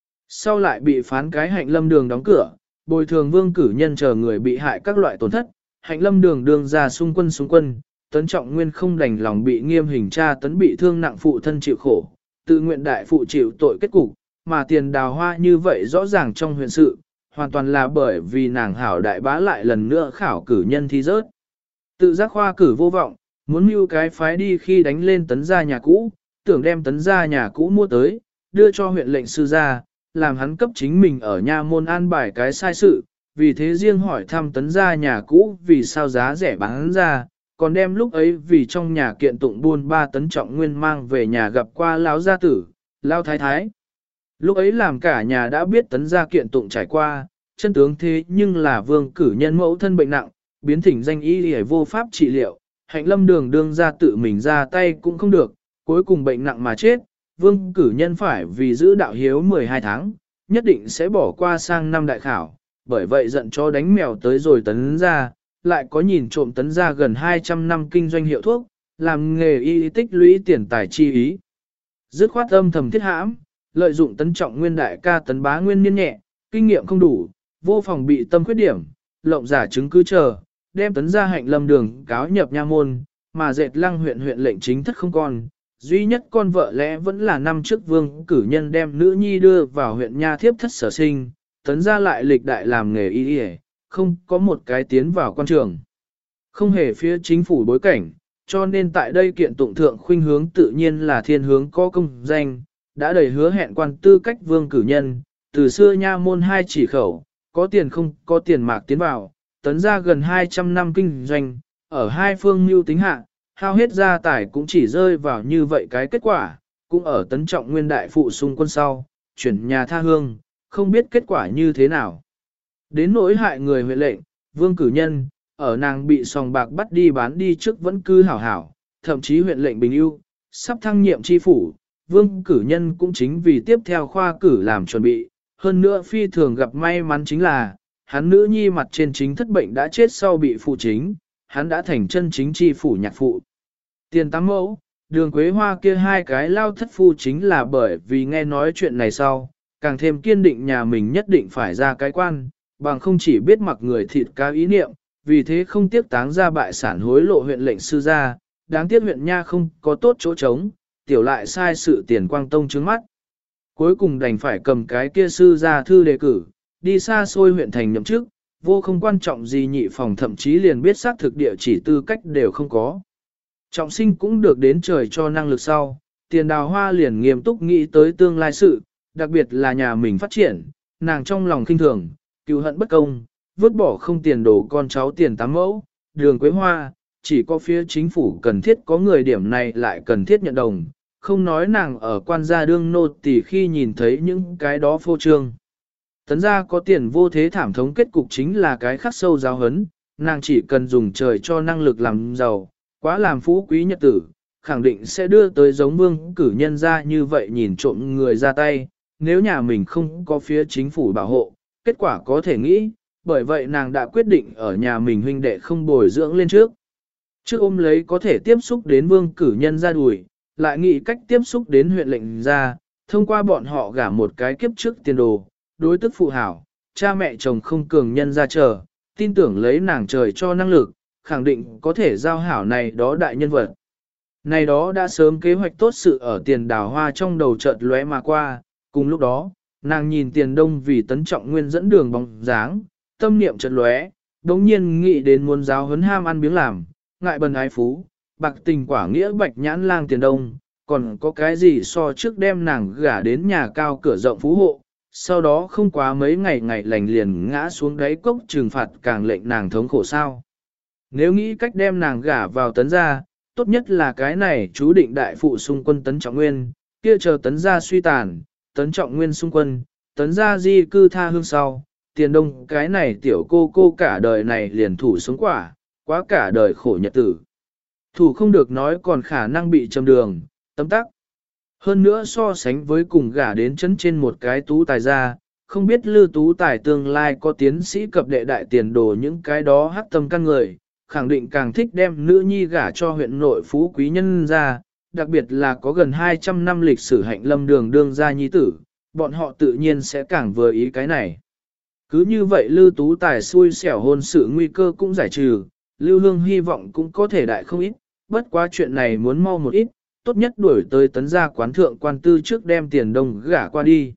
Sau lại bị phán cái Hạnh Lâm Đường đóng cửa, bồi thường vương cử nhân chờ người bị hại các loại tổn thất, Hạnh Lâm Đường đương ra xung quân, Tấn Trọng Nguyên không đành lòng bị nghiêm hình tra tấn bị thương nặng phụ thân chịu khổ, tự nguyện đại phụ chịu tội kết cục, mà Tiền Đào Hoa như vậy rõ ràng trong huyện sự, hoàn toàn là bởi vì nàng hảo đại bá lại lần nữa khảo cử nhân thi rớt. Tự giác khoa cử vô vọng, muốn mưu cái phái đi khi đánh lên Tấn gia nhà cũ, tưởng đem Tấn gia nhà cũ mua tới, đưa cho huyện lệnh sư gia, làm hắn cấp chính mình ở nha môn an bài cái sai sự, vì thế riêng hỏi thăm Tấn gia nhà cũ vì sao giá rẻ bán ra, còn đem lúc ấy vì trong nhà kiện tụng buôn 3 tấn Trọng Nguyên mang về nhà gặp qua lão gia tử, lão thái thái. Lúc ấy làm cả nhà đã biết Tấn gia kiện tụng trải qua, chân tướng thế nhưng là vương cử nhân mẫu thân bệnh nặng, biến thỉnh danh y để vô pháp trị liệu, Hạnh Lâm Đường đương ra tự mình ra tay cũng không được, cuối cùng bệnh nặng mà chết, vương cử nhân phải vì giữ đạo hiếu 12 tháng, nhất định sẽ bỏ qua sang năm đại khảo, bởi vậy giận cho đánh mèo tới rồi Tấn gia, lại có nhìn trộm Tấn gia gần 200 năm kinh doanh hiệu thuốc, làm nghề y tích lũy tiền tài chi ý. Dứt khoát âm thầm thiết hãm, lợi dụng Tấn Trọng Nguyên đại ca Tấn Bá Nguyên niên nhẹ, kinh nghiệm không đủ, vô phòng bị tâm khuyết điểm, lộng giả chứng cứ chờ, đem Tấn gia Hạnh Lâm Đường cáo nhập nha môn, mà Dệt Lăng huyện huyện lệnh chính thất không còn, duy nhất con vợ lẽ vẫn là năm trước vương cử nhân đem nữ nhi đưa vào huyện nha thiếp thất sở sinh, Tấn gia lại lịch đại làm nghề y y, không có một cái tiến vào quan trường. Không hề phía chính phủ bối cảnh, cho nên tại đây kiện tụng thượng khuynh hướng tự nhiên là thiên hướng có công danh, đã đầy hứa hẹn quan tư cách vương cử nhân, từ xưa nha môn hai chỉ khẩu, có tiền không có tiền mạc tiến vào, Tấn gia gần 200 năm kinh doanh, ở hai phương mưu tính hạ, hao hết gia tài cũng chỉ rơi vào như vậy cái kết quả, cũng ở Tấn Trọng Nguyên đại phụ xung quân sau, chuyển nhà tha hương, không biết kết quả như thế nào. Đến nỗi hại người huyện lệnh, vương cử nhân, ở nàng bị sòng bạc bắt đi bán đi trước vẫn cứ hảo hảo, thậm chí huyện lệnh Bình ưu sắp thăng nhiệm chi phủ, vương cử nhân cũng chính vì tiếp theo khoa cử làm chuẩn bị, hơn nữa phi thường gặp may mắn chính là, hắn nữ nhi mặt trên chính thất bệnh đã chết sau bị phụ chính, hắn đã thành chân chính chi phủ nhạc phụ. Tiền tám mẫu, Đường Quế Hoa kia hai cái lao thất phu chính là bởi vì nghe nói chuyện này sau, càng thêm kiên định nhà mình nhất định phải ra cái quan, bằng không chỉ biết mặc người thịt cá ý niệm, vì thế không tiếc táng ra bại sản hối lộ huyện lệnh sư gia, đáng tiếc huyện nha không có tốt chỗ trống, tiểu lại sai sự tiền quang tông trước mắt. Cuối cùng đành phải cầm cái kia sư gia thư đề cử, đi xa xôi huyện thành nhậm chức, vô không quan trọng gì nhị phòng thậm chí liền biết xác thực địa chỉ tư cách đều không có. Trọng sinh cũng được đến trời cho năng lực sau, Tiền Đào Hoa liền nghiêm túc nghĩ tới tương lai sự, đặc biệt là nhà mình phát triển, nàng trong lòng khinh thường, cựu hận bất công, vứt bỏ không tiền đồ con cháu Tiền tám mẫu, Đường Quế Hoa, chỉ có phía chính phủ cần thiết có người điểm này lại cần thiết nhận đồng, không nói nàng ở quan gia đương nô tỳ khi nhìn thấy những cái đó phô trương. Tấn gia có tiền vô thế thảm thống kết cục chính là cái khắc sâu giáo hấn, nàng chỉ cần dùng trời cho năng lực làm giàu, quá làm phú quý nhật tử, khẳng định sẽ đưa tới giống vương cử nhân ra như vậy nhìn trộm người ra tay, nếu nhà mình không có phía chính phủ bảo hộ, kết quả có thể nghĩ, bởi vậy nàng đã quyết định ở nhà mình huynh đệ không bồi dưỡng lên trước. Trước ôm lấy có thể tiếp xúc đến vương cử nhân ra đùi, lại nghĩ cách tiếp xúc đến huyện lệnh ra, thông qua bọn họ gả một cái kiếp trước tiền đồ, đối tức phụ hảo, cha mẹ chồng không cường nhân ra chờ, tin tưởng lấy nàng trời cho năng lực, khẳng định có thể giao hảo này đó đại nhân vật. Này đó đã sớm kế hoạch tốt sự ở Tiền Đào Hoa trong đầu chợt lóe mà qua, cùng lúc đó, nàng nhìn Tiền Đông vì Tấn Trọng Nguyên dẫn đường bóng dáng, tâm niệm chợt lóe, đống nhiên nghĩ đến muốn giáo huấn ham ăn biếng làm, ngại bần ái phú, bạc tình quả nghĩa bạch nhãn lang tiền đông, còn có cái gì so trước đem nàng gả đến nhà cao cửa rộng phú hộ, sau đó không quá mấy ngày ngày lành liền ngã xuống đáy cốc trừng phạt càng lệnh nàng thống khổ sao. Nếu nghĩ cách đem nàng gả vào tấn gia, tốt nhất là cái này chú định đại phụ xung quân tấn trọng nguyên, kia chờ tấn gia suy tàn, tấn trọng nguyên xung quân, tấn gia di cư tha hương sau, tiền đông cái này tiểu cô cả đời này liền thủ sống quả, quá cả đời khổ nhật tử. Thủ không được nói còn khả năng bị châm đường, tấm tắc. Hơn nữa so sánh với cùng gả đến chấn trên một cái tú tài gia, không biết Lư Tú Tài tương lai có tiến sĩ cập đệ đại tiền đồ những cái đó hắc tâm căn người, khẳng định càng thích đem nữ nhi gả cho huyện nội phú quý nhân ra, đặc biệt là có gần 200 năm lịch sử hạnh lâm đường đương gia nhi tử, bọn họ tự nhiên sẽ càng vừa ý cái này. Cứ như vậy Lư Tú Tài xui xẻo hôn sự nguy cơ cũng giải trừ, Lưu Hương hy vọng cũng có thể đại không ít, bất quá chuyện này muốn mau một ít, tốt nhất đuổi tới tấn gia quán thượng quan tư trước đem tiền đông gả qua đi.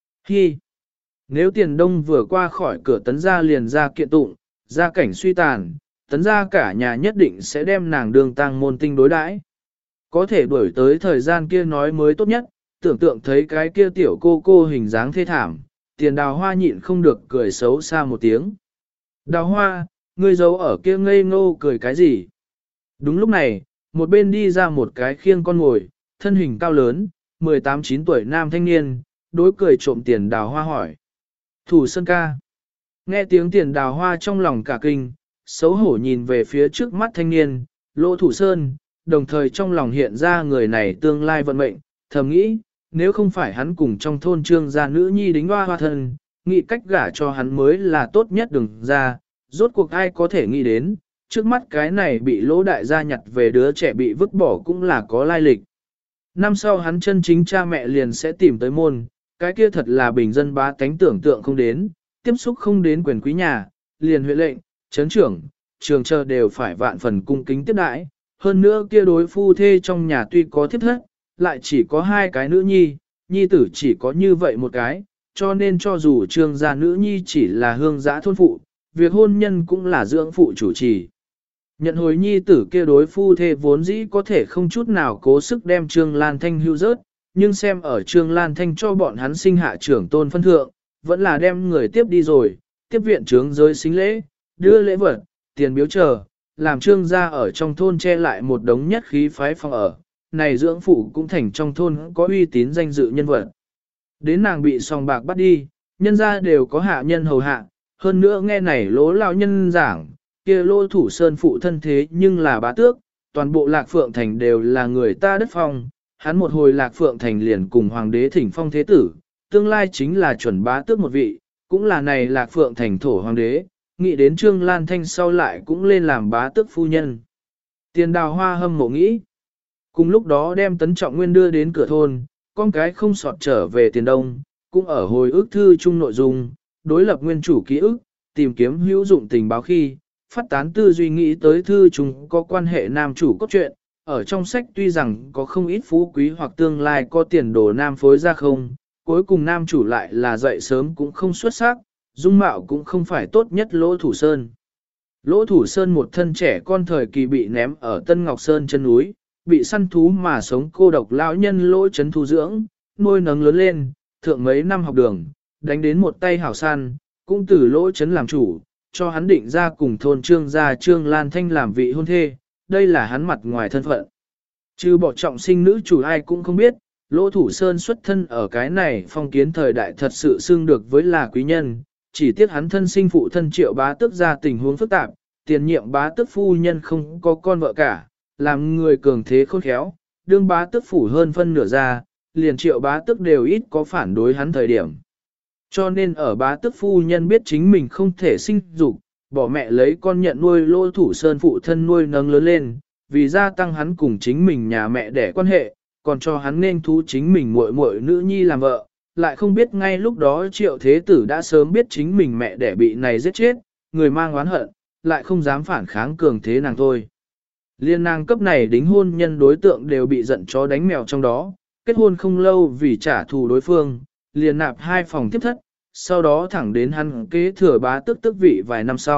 Nếu tiền đông vừa qua khỏi cửa tấn gia liền ra kiện tụng, gia cảnh suy tàn, tấn gia cả nhà nhất định sẽ đem nàng đường tang môn tinh đối đãi. Có thể đuổi tới thời gian kia nói mới tốt nhất, tưởng tượng thấy cái kia tiểu cô hình dáng thê thảm, tiền đào hoa nhịn không được cười xấu xa một tiếng. Đào hoa, ngươi giấu ở kia ngây ngô cười cái gì? Đúng lúc này, một bên đi ra một cái khiêng con ngồi, thân hình cao lớn, 18-9 tuổi nam thanh niên, đối cười trộm tiền đào hoa hỏi. Thủ Sơn ca. Nghe tiếng tiền đào hoa trong lòng cả kinh, xấu hổ nhìn về phía trước mắt thanh niên, Lỗ Thủ Sơn, đồng thời trong lòng hiện ra người này tương lai vận mệnh, thầm nghĩ, nếu không phải hắn cùng trong thôn trương gia nữ nhi đính hoa hoa thân, nghĩ cách gả cho hắn mới là tốt nhất đừng ra, rốt cuộc ai có thể nghĩ đến, trước mắt cái này bị Lỗ đại gia nhặt về đứa trẻ bị vứt bỏ cũng là có lai lịch. Năm sau hắn chân chính cha mẹ liền sẽ tìm tới môn, cái kia thật là bình dân bá tánh tưởng tượng không đến, tiếp xúc không đến quyền quý nhà, liền huyện lệnh, chấn trưởng, trường chờ đều phải vạn phần cung kính tiếp đãi. Hơn nữa kia đối phu thê trong nhà tuy có thiếp thất, lại chỉ có hai cái nữ nhi, nhi tử chỉ có như vậy một cái, cho nên cho dù trương gia nữ nhi chỉ là hương giã thôn phụ, việc hôn nhân cũng là dưỡng phụ chủ trì. Nhận hồi nhi tử kia đối phu thê vốn dĩ có thể không chút nào cố sức đem Trương Lan Thanh hưu rớt, nhưng xem ở Trương Lan Thanh cho bọn hắn sinh hạ trưởng tôn phân thượng, vẫn là đem người tiếp đi rồi, tiếp viện trướng giới xính lễ, đưa lễ vật, tiền biếu chờ, làm Trương gia ở trong thôn che lại một đống nhất khí phái phòng ở, này dưỡng phụ cũng thành trong thôn có uy tín danh dự nhân vật. Đến nàng bị sòng bạc bắt đi, nhân gia đều có hạ nhân hầu hạ, hơn nữa nghe này Lỗ lão nhân giảng, kia Lỗ Thủ Sơn phụ thân thế nhưng là bá tước, toàn bộ Lạc Phượng Thành đều là người ta đất phong, hắn một hồi Lạc Phượng Thành liền cùng hoàng đế thỉnh phong thế tử, tương lai chính là chuẩn bá tước một vị, cũng là này Lạc Phượng Thành thổ hoàng đế, nghĩ đến Trương Lan Thanh sau lại cũng lên làm bá tước phu nhân. Tiền đào hoa hâm mộ nghĩ, cùng lúc đó đem Tấn Trọng Nguyên đưa đến cửa thôn, con cái không sọt trở về tiền đông, cũng ở hồi ức thư chung nội dung, đối lập nguyên chủ ký ức, tìm kiếm hữu dụng tình báo khi, phát tán tư duy nghĩ tới thư chung có quan hệ nam chủ cốt truyện, ở trong sách tuy rằng có không ít phú quý hoặc tương lai có tiền đồ nam phối ra không, cuối cùng nam chủ lại là dậy sớm cũng không xuất sắc, dung mạo cũng không phải tốt nhất Lỗ Thủ Sơn. Lỗ Thủ Sơn một thân trẻ con thời kỳ bị ném ở Tân Ngọc Sơn chân núi, bị săn thú mà sống cô độc lão nhân Lỗ Trấn thu dưỡng, nuôi nấng lớn lên, thượng mấy năm học đường, đánh đến một tay hảo săn, cũng từ Lỗ Trấn làm chủ, cho hắn định ra cùng thôn Trương gia Trương Lan Thanh làm vị hôn thê, đây là hắn mặt ngoài thân phận. Trừ bỏ trọng sinh nữ chủ ai cũng không biết, Lỗ Thủ Sơn xuất thân ở cái này phong kiến thời đại thật sự xưng được với là quý nhân, chỉ tiếc hắn thân sinh phụ thân Triệu bá tước ra tình huống phức tạp, tiền nhiệm bá tước phu nhân không có con vợ cả, làm người cường thế khôn khéo, đương bá tước phủ hơn phân nửa ra, liền Triệu bá tước đều ít có phản đối hắn thời điểm. Cho nên ở bá tước phu nhân biết chính mình không thể sinh dục, bỏ mẹ lấy con nhận nuôi Lỗ Thủ Sơn phụ thân nuôi nấng lớn lên, vì gia tăng hắn cùng chính mình nhà mẹ đẻ quan hệ, còn cho hắn nên thú chính mình muội muội nữ nhi làm vợ, lại không biết ngay lúc đó Triệu thế tử đã sớm biết chính mình mẹ đẻ bị này giết chết, người mang oán hận, lại không dám phản kháng cường thế nàng thôi. Liên nàng cấp này đính hôn nhân đối tượng đều bị giận chó đánh mèo trong đó, kết hôn không lâu vì trả thù đối phương, liền nạp 2 phòng tiếp thất, sau đó thẳng đến hắn kế thừa bá tước tước vị vài năm sau,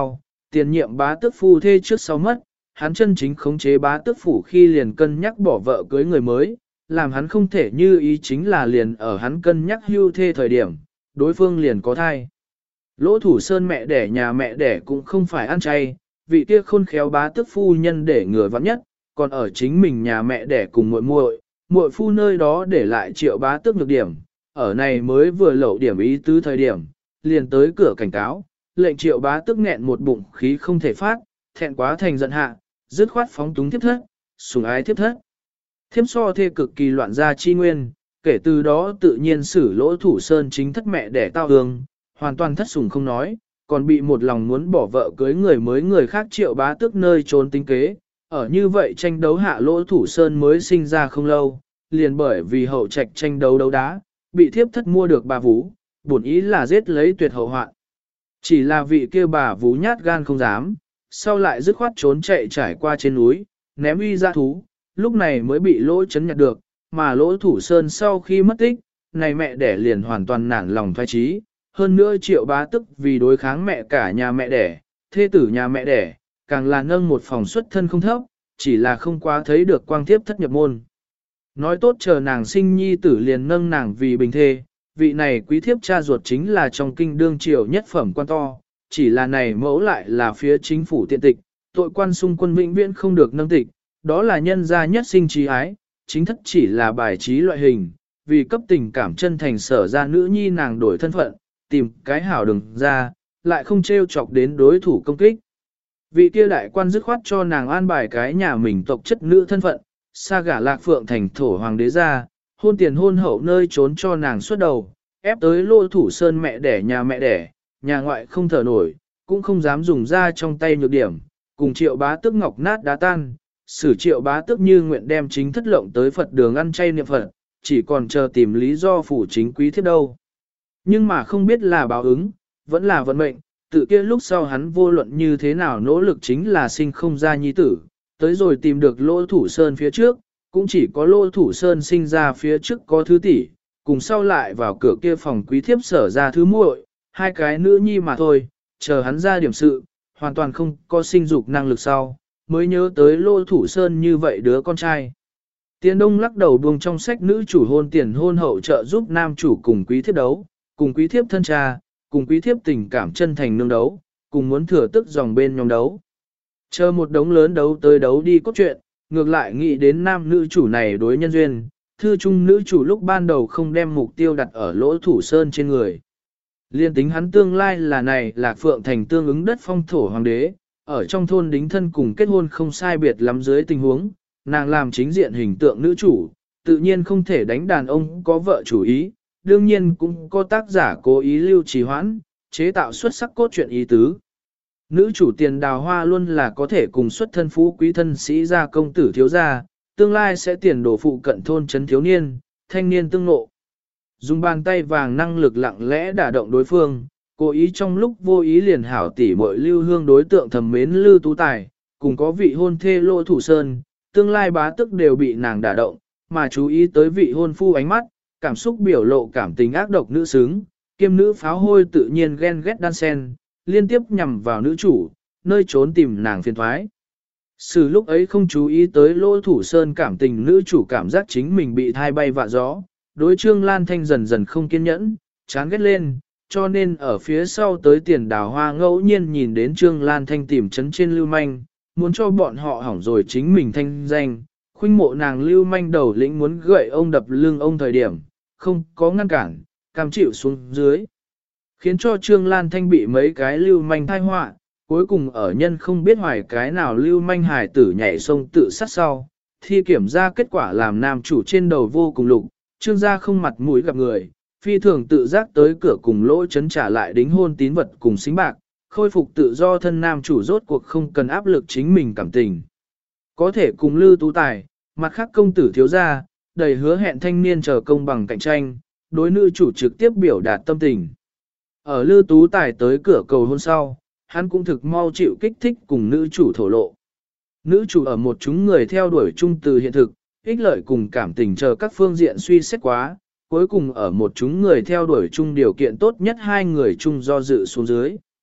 tiền nhiệm bá tước phu thê trước sau mất, hắn chân chính khống chế bá tước phủ khi liền cân nhắc bỏ vợ cưới người mới, làm hắn không thể như ý chính là liền ở hắn cân nhắc hưu thê thời điểm, đối phương liền có thai. Lỗ Thủ Sơn mẹ đẻ nhà mẹ đẻ cũng không phải ăn chay, vị kia khôn khéo bá tước phu nhân để ngừa vắng nhất, còn ở chính mình nhà mẹ đẻ cùng muội phu nơi đó để lại Triệu bá tước nhược điểm, ở này mới vừa lậu điểm ý tứ thời điểm, liền tới cửa cảnh cáo, lệnh Triệu bá tước nghẹn một bụng khí không thể phát, thẹn quá thành giận hạ, dứt khoát phóng túng thiếp thất, sủng ái thiếp thất. Thiếp so thê cực kỳ loạn gia chi nguyên, kể từ đó tự nhiên xử Lỗ Thủ Sơn chính thất mẹ đẻ tao hương, hoàn toàn thất sủng không nói, còn bị một lòng muốn bỏ vợ cưới người mới người khác Triệu bá tước nơi trốn tính kế. Ở như vậy tranh đấu hạ Lỗ Thủ Sơn mới sinh ra không lâu, liền bởi vì hậu trạch tranh đấu đấu đá, bị thiếp thất mua được bà Vú, bổn ý là giết lấy tuyệt hậu hoạn. Chỉ là vị kia bà Vú nhát gan không dám, sau lại dứt khoát trốn chạy trải qua trên núi, ném uy ra thú, lúc này mới bị Lỗ chấn nhặt được, mà Lỗ Thủ Sơn sau khi mất tích, này mẹ đẻ liền hoàn toàn nản lòng thoái trí, hơn nữa Triệu bá tức vì đối kháng mẹ cả nhà mẹ đẻ, thê tử nhà mẹ đẻ, càng là nâng một phòng xuất thân không thấp, chỉ là không quá thấy được quang thiếp thất nhập môn. Nói tốt chờ nàng sinh nhi tử liền nâng nàng vì bình thê, vị này quý thiếp cha ruột chính là trong kinh đương triều nhất phẩm quan to, chỉ là này mẫu lại là phía chính phủ tiện tịch, tội quan xung quân vĩnh viễn không được nâng tịch, đó là nhân gia nhất sinh trí ái, chính thất chỉ là bài trí loại hình, vì cấp tình cảm chân thành sở ra nữ nhi nàng đổi thân phận, tìm cái hảo đừng ra, lại không trêu chọc đến đối thủ công kích. Vị kia đại quan dứt khoát cho nàng an bài cái nhà mình tộc chất nữ thân phận, xa gả Lạc Phượng thành thổ hoàng đế ra, hôn tiền hôn hậu nơi trốn cho nàng xuất đầu, ép tới Lỗ Thủ Sơn mẹ đẻ, nhà ngoại không thở nổi, cũng không dám dùng ra trong tay nhược điểm, cùng Triệu bá tước ngọc nát đá tan, xử Triệu bá tước như nguyện đem chính thất lộng tới Phật đường ăn chay niệm Phật, chỉ còn chờ tìm lý do phủ chính quý thiết đâu. Nhưng mà không biết là báo ứng, vẫn là vận mệnh, tự kia lúc sau hắn vô luận như thế nào nỗ lực chính là sinh không ra nhi tử, tới rồi tìm được Lỗ Thủ Sơn phía trước, cũng chỉ có Lỗ Thủ Sơn sinh ra phía trước có thứ tỷ, cùng sau lại vào cửa kia phòng quý thiếp sở ra thứ muội, hai cái nữ nhi mà thôi, chờ hắn ra điểm sự, hoàn toàn không có sinh dục năng lực sau, mới nhớ tới Lỗ Thủ Sơn như vậy đứa con trai. Tiền Đông lắc đầu buông trong sách nữ chủ hôn tiền hôn hậu trợ giúp nam chủ cùng quý thiếp đấu, cùng quý thiếp thân cha, cùng quý thiếp tình cảm chân thành nương đấu, cùng muốn thừa tức dòng bên nhóm đấu. Chờ một đống lớn đấu tới đấu đi cốt truyện, ngược lại nghĩ đến nam nữ chủ này đối nhân duyên, thư chung nữ chủ lúc ban đầu không đem mục tiêu đặt ở Lỗ Thủ Sơn trên người. Liên tính hắn tương lai là này Lạc Phượng thành tương ứng đất phong thổ hoàng đế, ở trong thôn đính thân cùng kết hôn không sai biệt lắm dưới tình huống, nàng làm chính diện hình tượng nữ chủ, tự nhiên không thể đánh đàn ông có vợ chủ ý, đương nhiên cũng có tác giả cố ý lưu trì hoãn, chế tạo xuất sắc cốt truyện ý tứ. Nữ chủ Tiền Đào Hoa luôn là có thể cùng xuất thân phú quý thân sĩ gia công tử thiếu gia, tương lai sẽ tiền đổ phụ cận thôn trấn thiếu niên, thanh niên tương ngộ. Dùng bàn tay vàng năng lực lặng lẽ đả động đối phương, cố ý trong lúc vô ý liền hảo tỉ muội lưu hương đối tượng thầm mến Lư Tú Tài, cùng có vị hôn thê Lỗ Thủ Sơn, tương lai bá tức đều bị nàng đả động, mà chú ý tới vị hôn phu ánh mắt, cảm xúc biểu lộ cảm tình ác độc nữ xứng, kiêm nữ pháo hôi tự nhiên ghen ghét đan sen, liên tiếp nhằm vào nữ chủ, nơi trốn tìm nàng phiền thoái. Sự lúc ấy không chú ý tới Lỗ Thủ Sơn cảm tình nữ chủ cảm giác chính mình bị thai bay vạ gió, đối Trương Lan Thanh dần dần không kiên nhẫn, chán ghét lên, cho nên ở phía sau tới Tiền Đào Hoa ngẫu nhiên nhìn đến Trương Lan Thanh tìm chấn trên lưu manh, muốn cho bọn họ hỏng rồi chính mình thanh danh, khuynh mộ nàng lưu manh đầu lĩnh muốn gậy ông đập lưng ông thời điểm, không có ngăn cản, cam chịu xuống dưới. Khiến cho Trương Lan Thanh bị mấy cái lưu manh thai họa, cuối cùng ở nhân không biết hoài cái nào lưu manh hải tử nhảy sông tự sát sau, thi kiểm ra kết quả làm nam chủ trên đầu vô cùng lục, Trương gia không mặt mũi gặp người, phi thường tự giác tới cửa cùng Lỗ chấn trả lại đính hôn tín vật cùng xính bạc, khôi phục tự do thân nam chủ rốt cuộc không cần áp lực chính mình cảm tình. Có thể cùng Lư Tú Tài, mặt khác công tử thiếu gia, đầy hứa hẹn thanh niên chờ công bằng cạnh tranh, đối nữ chủ trực tiếp biểu đạt tâm tình. Ở Lư Tú Tài tới cửa cầu hôn sau, hắn cũng thực mau chịu kích thích cùng nữ chủ thổ lộ. Nữ chủ ở một chúng người theo đuổi chung từ hiện thực, ích lợi cùng cảm tình chờ các phương diện suy xét quá, cuối cùng ở một chúng người theo đuổi chung điều kiện tốt nhất hai người chung do dự xuống dưới.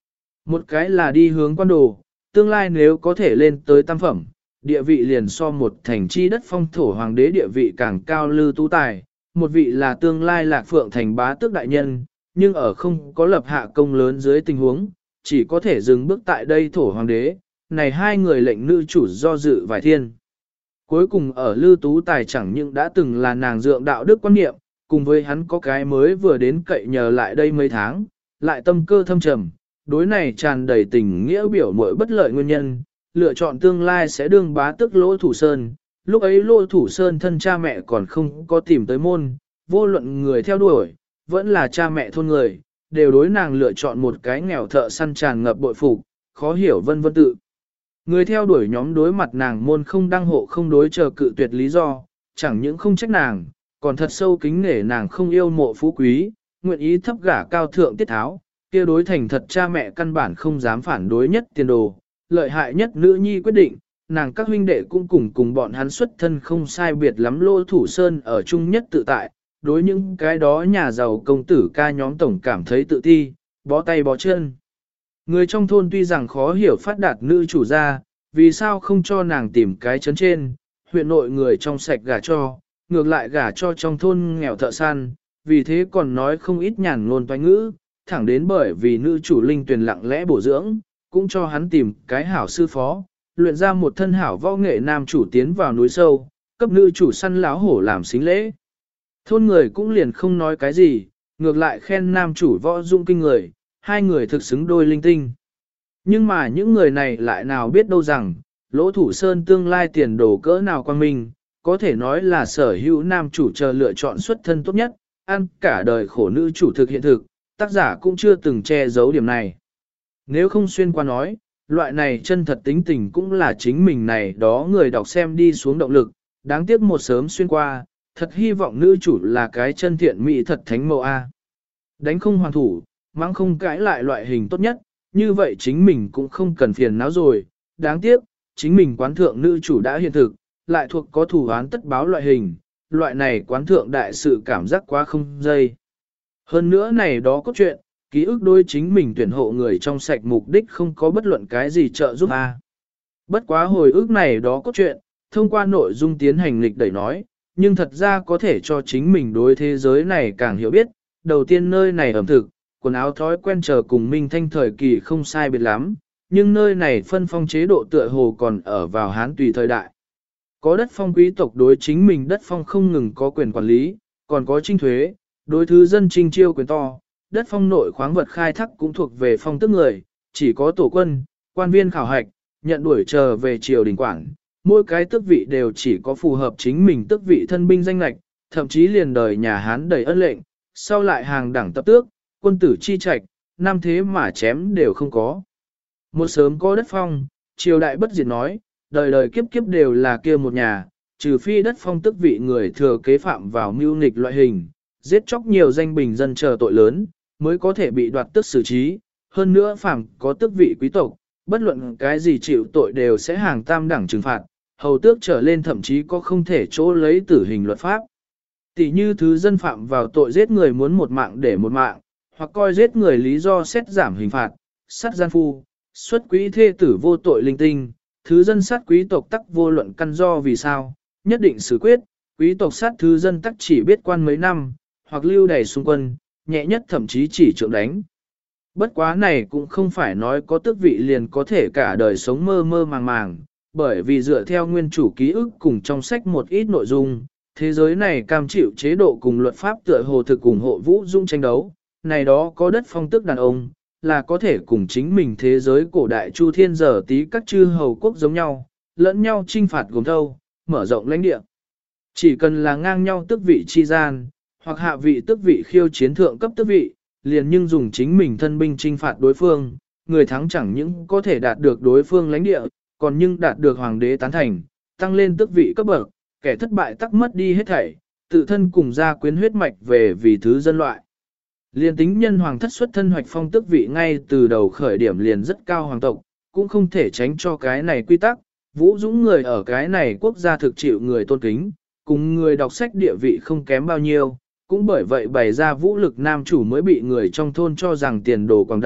Một cái là đi hướng quan đồ, tương lai nếu có thể lên tới tam phẩm, địa vị liền so một thành chi đất phong thổ hoàng đế địa vị càng cao lư tú tài, một vị là tương lai lạc phượng thành bá tước đại nhân, nhưng ở không có lập hạ công lớn dưới tình huống, chỉ có thể dừng bước tại đây thổ hoàng đế, này hai người lệnh nữ chủ do dự vài thiên. Cuối cùng ở lư tú tài chẳng những đã từng là nàng dượng đạo đức quan niệm, cùng với hắn có cái mới vừa đến cậy nhờ lại đây mấy tháng, lại tâm cơ thâm trầm, đối này tràn đầy tình nghĩa biểu muội bất lợi nguyên nhân, lựa chọn tương lai sẽ đương bá tước Lỗ Thủ Sơn. Lúc ấy Lỗ Thủ Sơn thân cha mẹ còn không có tìm tới môn, vô luận người theo đuổi, vẫn là cha mẹ thôn người, đều đối nàng lựa chọn một cái nghèo thợ săn tràn ngập bội phục, khó hiểu vân vân tự. Người theo đuổi nhóm đối mặt nàng môn không đăng hộ không đối chờ cự tuyệt lý do, chẳng những không trách nàng, còn thật sâu kính nể nàng không yêu mộ phú quý, nguyện ý thấp gả cao thượng tiết tháo, kia đối thành thật cha mẹ căn bản không dám phản đối nhất tiền đồ, lợi hại nhất nữ nhi quyết định, nàng các huynh đệ cũng cùng bọn hắn xuất thân không sai biệt lắm Lỗ Thủ Sơn ở chung nhất tự tại, đối những cái đó nhà giàu công tử ca nhóm tổng cảm thấy tự ti, bó tay bó chân. Người trong thôn tuy rằng khó hiểu phát đạt nữ chủ gia, vì sao không cho nàng tìm cái chấn trên, huyện nội người trong sạch gả cho, ngược lại gả cho trong thôn nghèo thợ săn, vì thế còn nói không ít nhàn ngôn toanh ngữ, thẳng đến bởi vì nữ chủ linh tuyển lặng lẽ bổ dưỡng, cũng cho hắn tìm cái hảo sư phó, luyện ra một thân hảo võ nghệ nam chủ tiến vào núi sâu, cấp nữ chủ săn láo hổ làm xính lễ. Thôn người cũng liền không nói cái gì, ngược lại khen nam chủ võ dung kinh người, hai người thực xứng đôi linh tinh. Nhưng mà những người này lại nào biết đâu rằng, Lỗ Thủ Sơn tương lai tiền đồ cỡ nào quang minh, có thể nói là sở hữu nam chủ chờ lựa chọn xuất thân tốt nhất, ăn cả đời khổ nữ chủ thực hiện thực, tác giả cũng chưa từng che giấu điểm này. Nếu không xuyên qua nói, loại này chân thật tính tình cũng là chính mình này đó người đọc xem đi xuống động lực, đáng tiếc một sớm xuyên qua, thật hy vọng nữ chủ là cái chân thiện mỹ thật thánh mẫu A. Đánh không hoàn thủ, mắng không cãi lại loại hình tốt nhất, như vậy chính mình cũng không cần phiền não rồi, đáng tiếc, chính mình quán thượng nữ chủ đã hiện thực, lại thuộc có thủ án tất báo loại hình, loại này quán thượng đại sự cảm giác quá không dây. Hơn nữa này đó có chuyện, ký ức đối chính mình tuyển hộ người trong sạch mục đích không có bất luận cái gì trợ giúp A. Bất quá hồi ức này đó có chuyện, thông qua nội dung tiến hành lịch đẩy nói, nhưng thật ra có thể cho chính mình đối thế giới này càng hiểu biết, đầu tiên nơi này ẩm thực, quần áo thói quen chờ cùng Minh Thanh thời kỳ không sai biệt lắm, nhưng nơi này phân phong chế độ tựa hồ còn ở vào Hán tùy thời đại. Có đất phong quý tộc đối chính mình đất phong không ngừng có quyền quản lý, còn có trinh thuế, đối thứ dân trinh chiêu quyền to, đất phong nội khoáng vật khai thác cũng thuộc về phong tước người, chỉ có tổ quân, quan viên khảo hạch, nhận đuổi chờ về triều đình quản, mỗi cái tước vị đều chỉ có phù hợp chính mình tước vị thân binh danh lạch, thậm chí liền đời nhà Hán đầy ân lệnh, sau lại hàng đẳng tập tước, quân tử chi trạch, năm thế mà chém đều không có. Một sớm có đất phong, triều đại bất diệt nói, đời đời kiếp kiếp đều là kia một nhà, trừ phi đất phong tước vị người thừa kế phạm vào mưu nghịch loại hình, giết chóc nhiều danh bình dân chờ tội lớn, mới có thể bị đoạt tước xử trí, hơn nữa phạm có tước vị quý tộc, bất luận cái gì chịu tội đều sẽ hàng tam đẳng trừng phạt, hầu tước trở lên thậm chí có không thể chỗ lấy tử hình luật pháp. Tỷ như thứ dân phạm vào tội giết người muốn một mạng để một mạng, hoặc coi giết người lý do xét giảm hình phạt, sát gian phu, xuất quý thê tử vô tội linh tinh, thứ dân sát quý tộc tắc vô luận căn do vì sao, nhất định xử quyết, quý tộc sát thứ dân tắc chỉ biết quan mấy năm, hoặc lưu đày xung quân, nhẹ nhất thậm chí chỉ trượng đánh. Bất quá này cũng không phải nói có tước vị liền có thể cả đời sống mơ mơ màng màng, bởi vì dựa theo nguyên chủ ký ức cùng trong sách một ít nội dung, thế giới này cam chịu chế độ cùng luật pháp tựa hồ thực ủng hộ vũ dung tranh đấu, này đó có đất phong tước đàn ông, là có thể cùng chính mình thế giới cổ đại chu thiên giờ tí các chư hầu quốc giống nhau, lẫn nhau trinh phạt gồm thâu, mở rộng lãnh địa. Chỉ cần là ngang nhau tước vị chi gian, hoặc hạ vị tước vị khiêu chiến thượng cấp tước vị, liền nhưng dùng chính mình thân binh trinh phạt đối phương, người thắng chẳng những có thể đạt được đối phương lãnh địa, còn nhưng đạt được hoàng đế tán thành, tăng lên tước vị cấp bậc, kẻ thất bại tắc mất đi hết thảy, tự thân cùng gia quyến huyết mạch về vì thứ dân loại. Liên tính nhân hoàng thất xuất thân hoạch phong tước vị ngay từ đầu khởi điểm liền rất cao hoàng tộc, cũng không thể tránh cho cái này quy tắc, vũ dũng người ở cái này quốc gia thực chịu người tôn kính, cùng người đọc sách địa vị không kém bao nhiêu, cũng bởi vậy bày ra vũ lực nam chủ mới bị người trong thôn cho rằng tiền đồ quảng đại,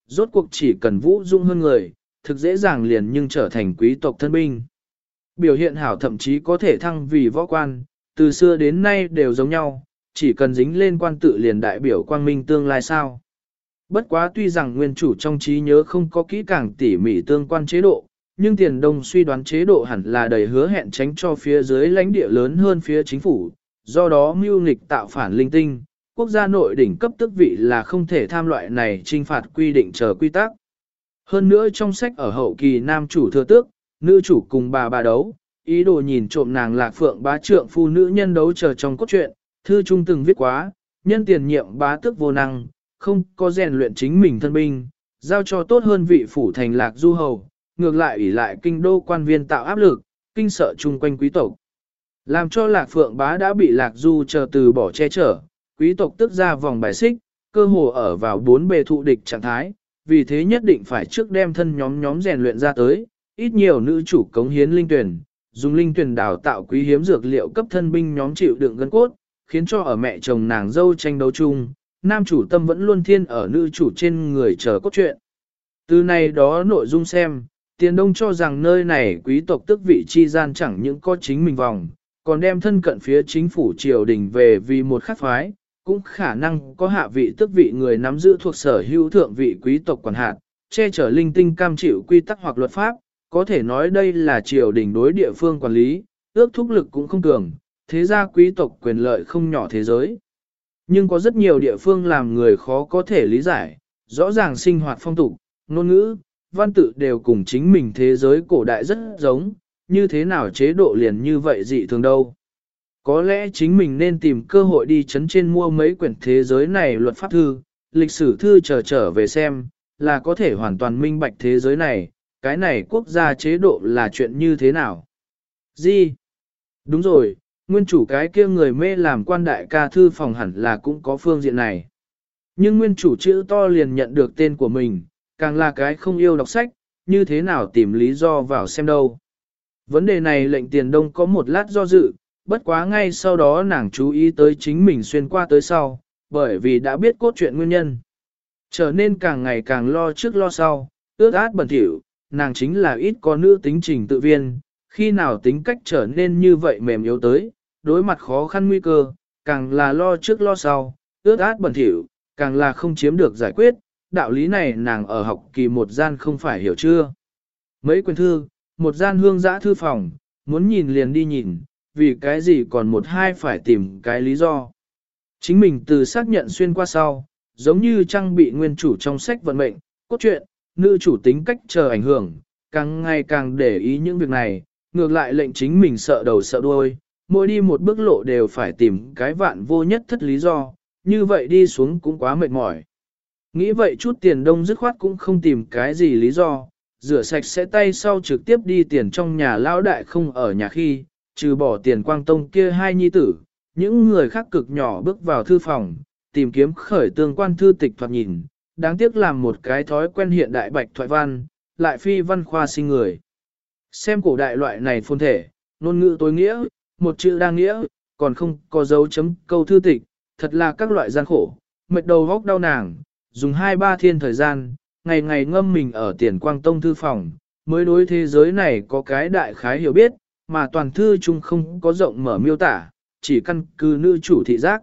rốt cuộc chỉ cần vũ dung hơn người, thực dễ dàng liền nhưng trở thành quý tộc thân binh. Biểu hiện hảo thậm chí có thể thăng vì võ quan, từ xưa đến nay đều giống nhau, chỉ cần dính lên quan tự liền đại biểu quang minh tương lai sao. Bất quá tuy rằng nguyên chủ trong trí nhớ không có kỹ càng tỉ mỉ tương quan chế độ, nhưng Tiền Đông suy đoán chế độ hẳn là đầy hứa hẹn tránh cho phía dưới lãnh địa lớn hơn phía chính phủ, do đó mưu nghịch tạo phản linh tinh, quốc gia nội đỉnh cấp tước vị là không thể tham loại này trinh phạt quy định chờ quy tắc. Hơn nữa trong sách ở hậu kỳ nam chủ thừa tước, nữ chủ cùng bà đấu, ý đồ nhìn trộm nàng Lạc Phượng bá trượng phu nữ nhân đấu chờ trong cốt truyện, thư trung từng viết quá, nhân tiền nhiệm bá tước vô năng, không có rèn luyện chính mình thân binh, giao cho tốt hơn vị phủ thành Lạc Du hầu, ngược lại ủy lại kinh đô quan viên tạo áp lực, kinh sợ chung quanh quý tộc. Làm cho Lạc Phượng bá đã bị Lạc Du chờ từ bỏ che chở, quý tộc tức ra vòng bài xích, cơ hồ ở vào bốn bề thụ địch trạng thái, vì thế nhất định phải trước đem thân nhóm rèn luyện ra tới, ít nhiều nữ chủ cống hiến linh tuyển, dùng linh tuyển đào tạo quý hiếm dược liệu cấp thân binh nhóm chịu đựng gân cốt, khiến cho ở mẹ chồng nàng dâu tranh đấu chung, nam chủ tâm vẫn luôn thiên ở nữ chủ trên người chờ cốt truyện. Từ này đó nội dung xem, Tiền Đông cho rằng nơi này quý tộc tức vị chi gian chẳng những có chính mình vòng, còn đem thân cận phía chính phủ triều đình về vì một khắc phái, cũng khả năng có hạ vị tức vị người nắm giữ thuộc sở hữu thượng vị quý tộc quản hạt, che chở linh tinh cam chịu quy tắc hoặc luật pháp, có thể nói đây là triều đình đối địa phương quản lý, ước thúc lực cũng không cường, thế ra quý tộc quyền lợi không nhỏ thế giới. Nhưng có rất nhiều địa phương làm người khó có thể lý giải, rõ ràng sinh hoạt phong tục, ngôn ngữ, văn tự đều cùng chính mình thế giới cổ đại rất giống, như thế nào chế độ liền như vậy dị thường đâu. Có lẽ chính mình nên tìm cơ hội đi chấn trên mua mấy quyển thế giới này luật pháp thư, lịch sử thư trở về xem, là có thể hoàn toàn minh bạch thế giới này, cái này quốc gia chế độ là chuyện như thế nào. Gì? Đúng rồi, nguyên chủ cái kia người mê làm quan đại ca thư phòng hẳn là cũng có phương diện này. Nhưng nguyên chủ chữ to liền nhận được tên của mình, càng là cái không yêu đọc sách, như thế nào tìm lý do vào xem đâu. Vấn đề này lệnh Tiền Đông có một lát do dự, bất quá ngay sau đó nàng chú ý tới chính mình xuyên qua tới sau, bởi vì đã biết cốt truyện nguyên nhân. Trở nên càng ngày càng lo trước lo sau, ướt át bẩn thỉu, nàng chính là ít có nữ tính trình tự viên, khi nào tính cách trở nên như vậy mềm yếu tới, đối mặt khó khăn nguy cơ, càng là lo trước lo sau, ướt át bẩn thỉu, càng là không chiếm được giải quyết, đạo lý này nàng ở học kỳ một gian không phải hiểu chưa. Mấy quyển thư, một gian hương giã thư phòng, muốn nhìn liền đi nhìn, vì cái gì còn một hai phải tìm cái lý do. Chính mình từ xác nhận xuyên qua sau, giống như trang bị nguyên chủ trong sách vận mệnh, cốt truyện, nữ chủ tính cách chờ ảnh hưởng, càng ngày càng để ý những việc này, ngược lại lệnh chính mình sợ đầu sợ đuôi, mỗi đi một bước lộ đều phải tìm cái vạn vô nhất thất lý do, như vậy đi xuống cũng quá mệt mỏi. Nghĩ vậy chút Tiền Đông dứt khoát cũng không tìm cái gì lý do, rửa sạch sẽ tay sau trực tiếp đi tiền trong nhà lão đại không ở nhà khi, trừ bỏ Tiền Quang Tông kia hai nhi tử, những người khác cực nhỏ bước vào thư phòng, tìm kiếm khởi tương quan thư tịch thoạt nhìn, đáng tiếc làm một cái thói quen hiện đại bạch thoại văn, lại phi văn khoa sinh người. Xem cổ đại loại này phồn thể, ngôn ngữ tối nghĩa, một chữ đa nghĩa, còn không có dấu chấm câu thư tịch, thật là các loại gian khổ, mệt đầu góc đau nàng, dùng 2-3 thiên thời gian, ngày ngày ngâm mình ở Tiền Quang Tông thư phòng, mới đối thế giới này có cái đại khái hiểu biết, mà toàn thư chung không có rộng mở miêu tả, chỉ căn cứ nữ chủ thị giác.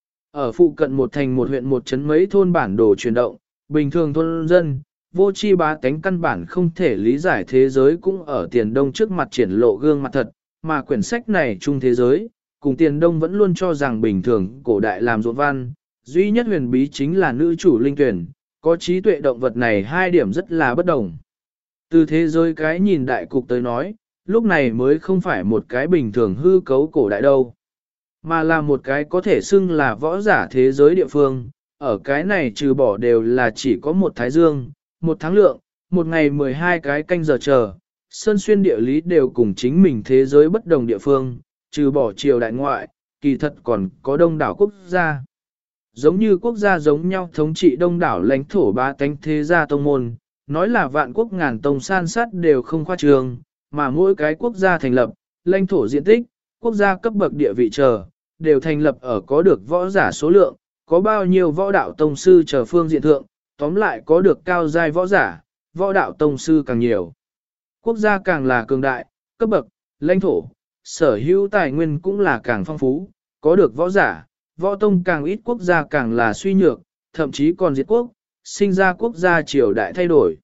Ở phụ cận một thành một huyện một trấn mấy thôn bản đồ chuyển động, bình thường thôn dân, vô chi bá tánh căn bản không thể lý giải thế giới cũng ở Tiền Đông trước mặt triển lộ gương mặt thật, mà quyển sách này chung thế giới, cùng Tiền Đông vẫn luôn cho rằng bình thường cổ đại làm ruộng văn, duy nhất huyền bí chính là nữ chủ linh tuyển, có trí tuệ động vật này hai điểm rất là bất đồng. Từ thế giới cái nhìn đại cục tới nói, lúc này mới không phải một cái bình thường hư cấu cổ đại đâu, mà là một cái có thể xưng là võ giả thế giới địa phương, ở cái này trừ bỏ đều là chỉ có một thái dương, một tháng lượng, một ngày 12 cái canh giờ chờ, sơn xuyên địa lý đều cùng chính mình thế giới bất đồng địa phương, trừ bỏ triều đại ngoại, kỳ thật còn có đông đảo quốc gia. Giống như quốc gia giống nhau thống trị đông đảo lãnh thổ ba tánh thế gia tông môn, nói là vạn quốc ngàn tông san sát đều không khoa trương, mà mỗi cái quốc gia thành lập, lãnh thổ diện tích, quốc gia cấp bậc địa vị chờ, đều thành lập ở có được võ giả số lượng, có bao nhiêu võ đạo tông sư chờ phương diện thượng, tóm lại có được cao giai võ giả, võ đạo tông sư càng nhiều. Quốc gia càng là cường đại, cấp bậc, lãnh thổ, sở hữu tài nguyên cũng là càng phong phú, có được võ giả, võ tông càng ít quốc gia càng là suy nhược, thậm chí còn diệt quốc, sinh ra quốc gia triều đại thay đổi.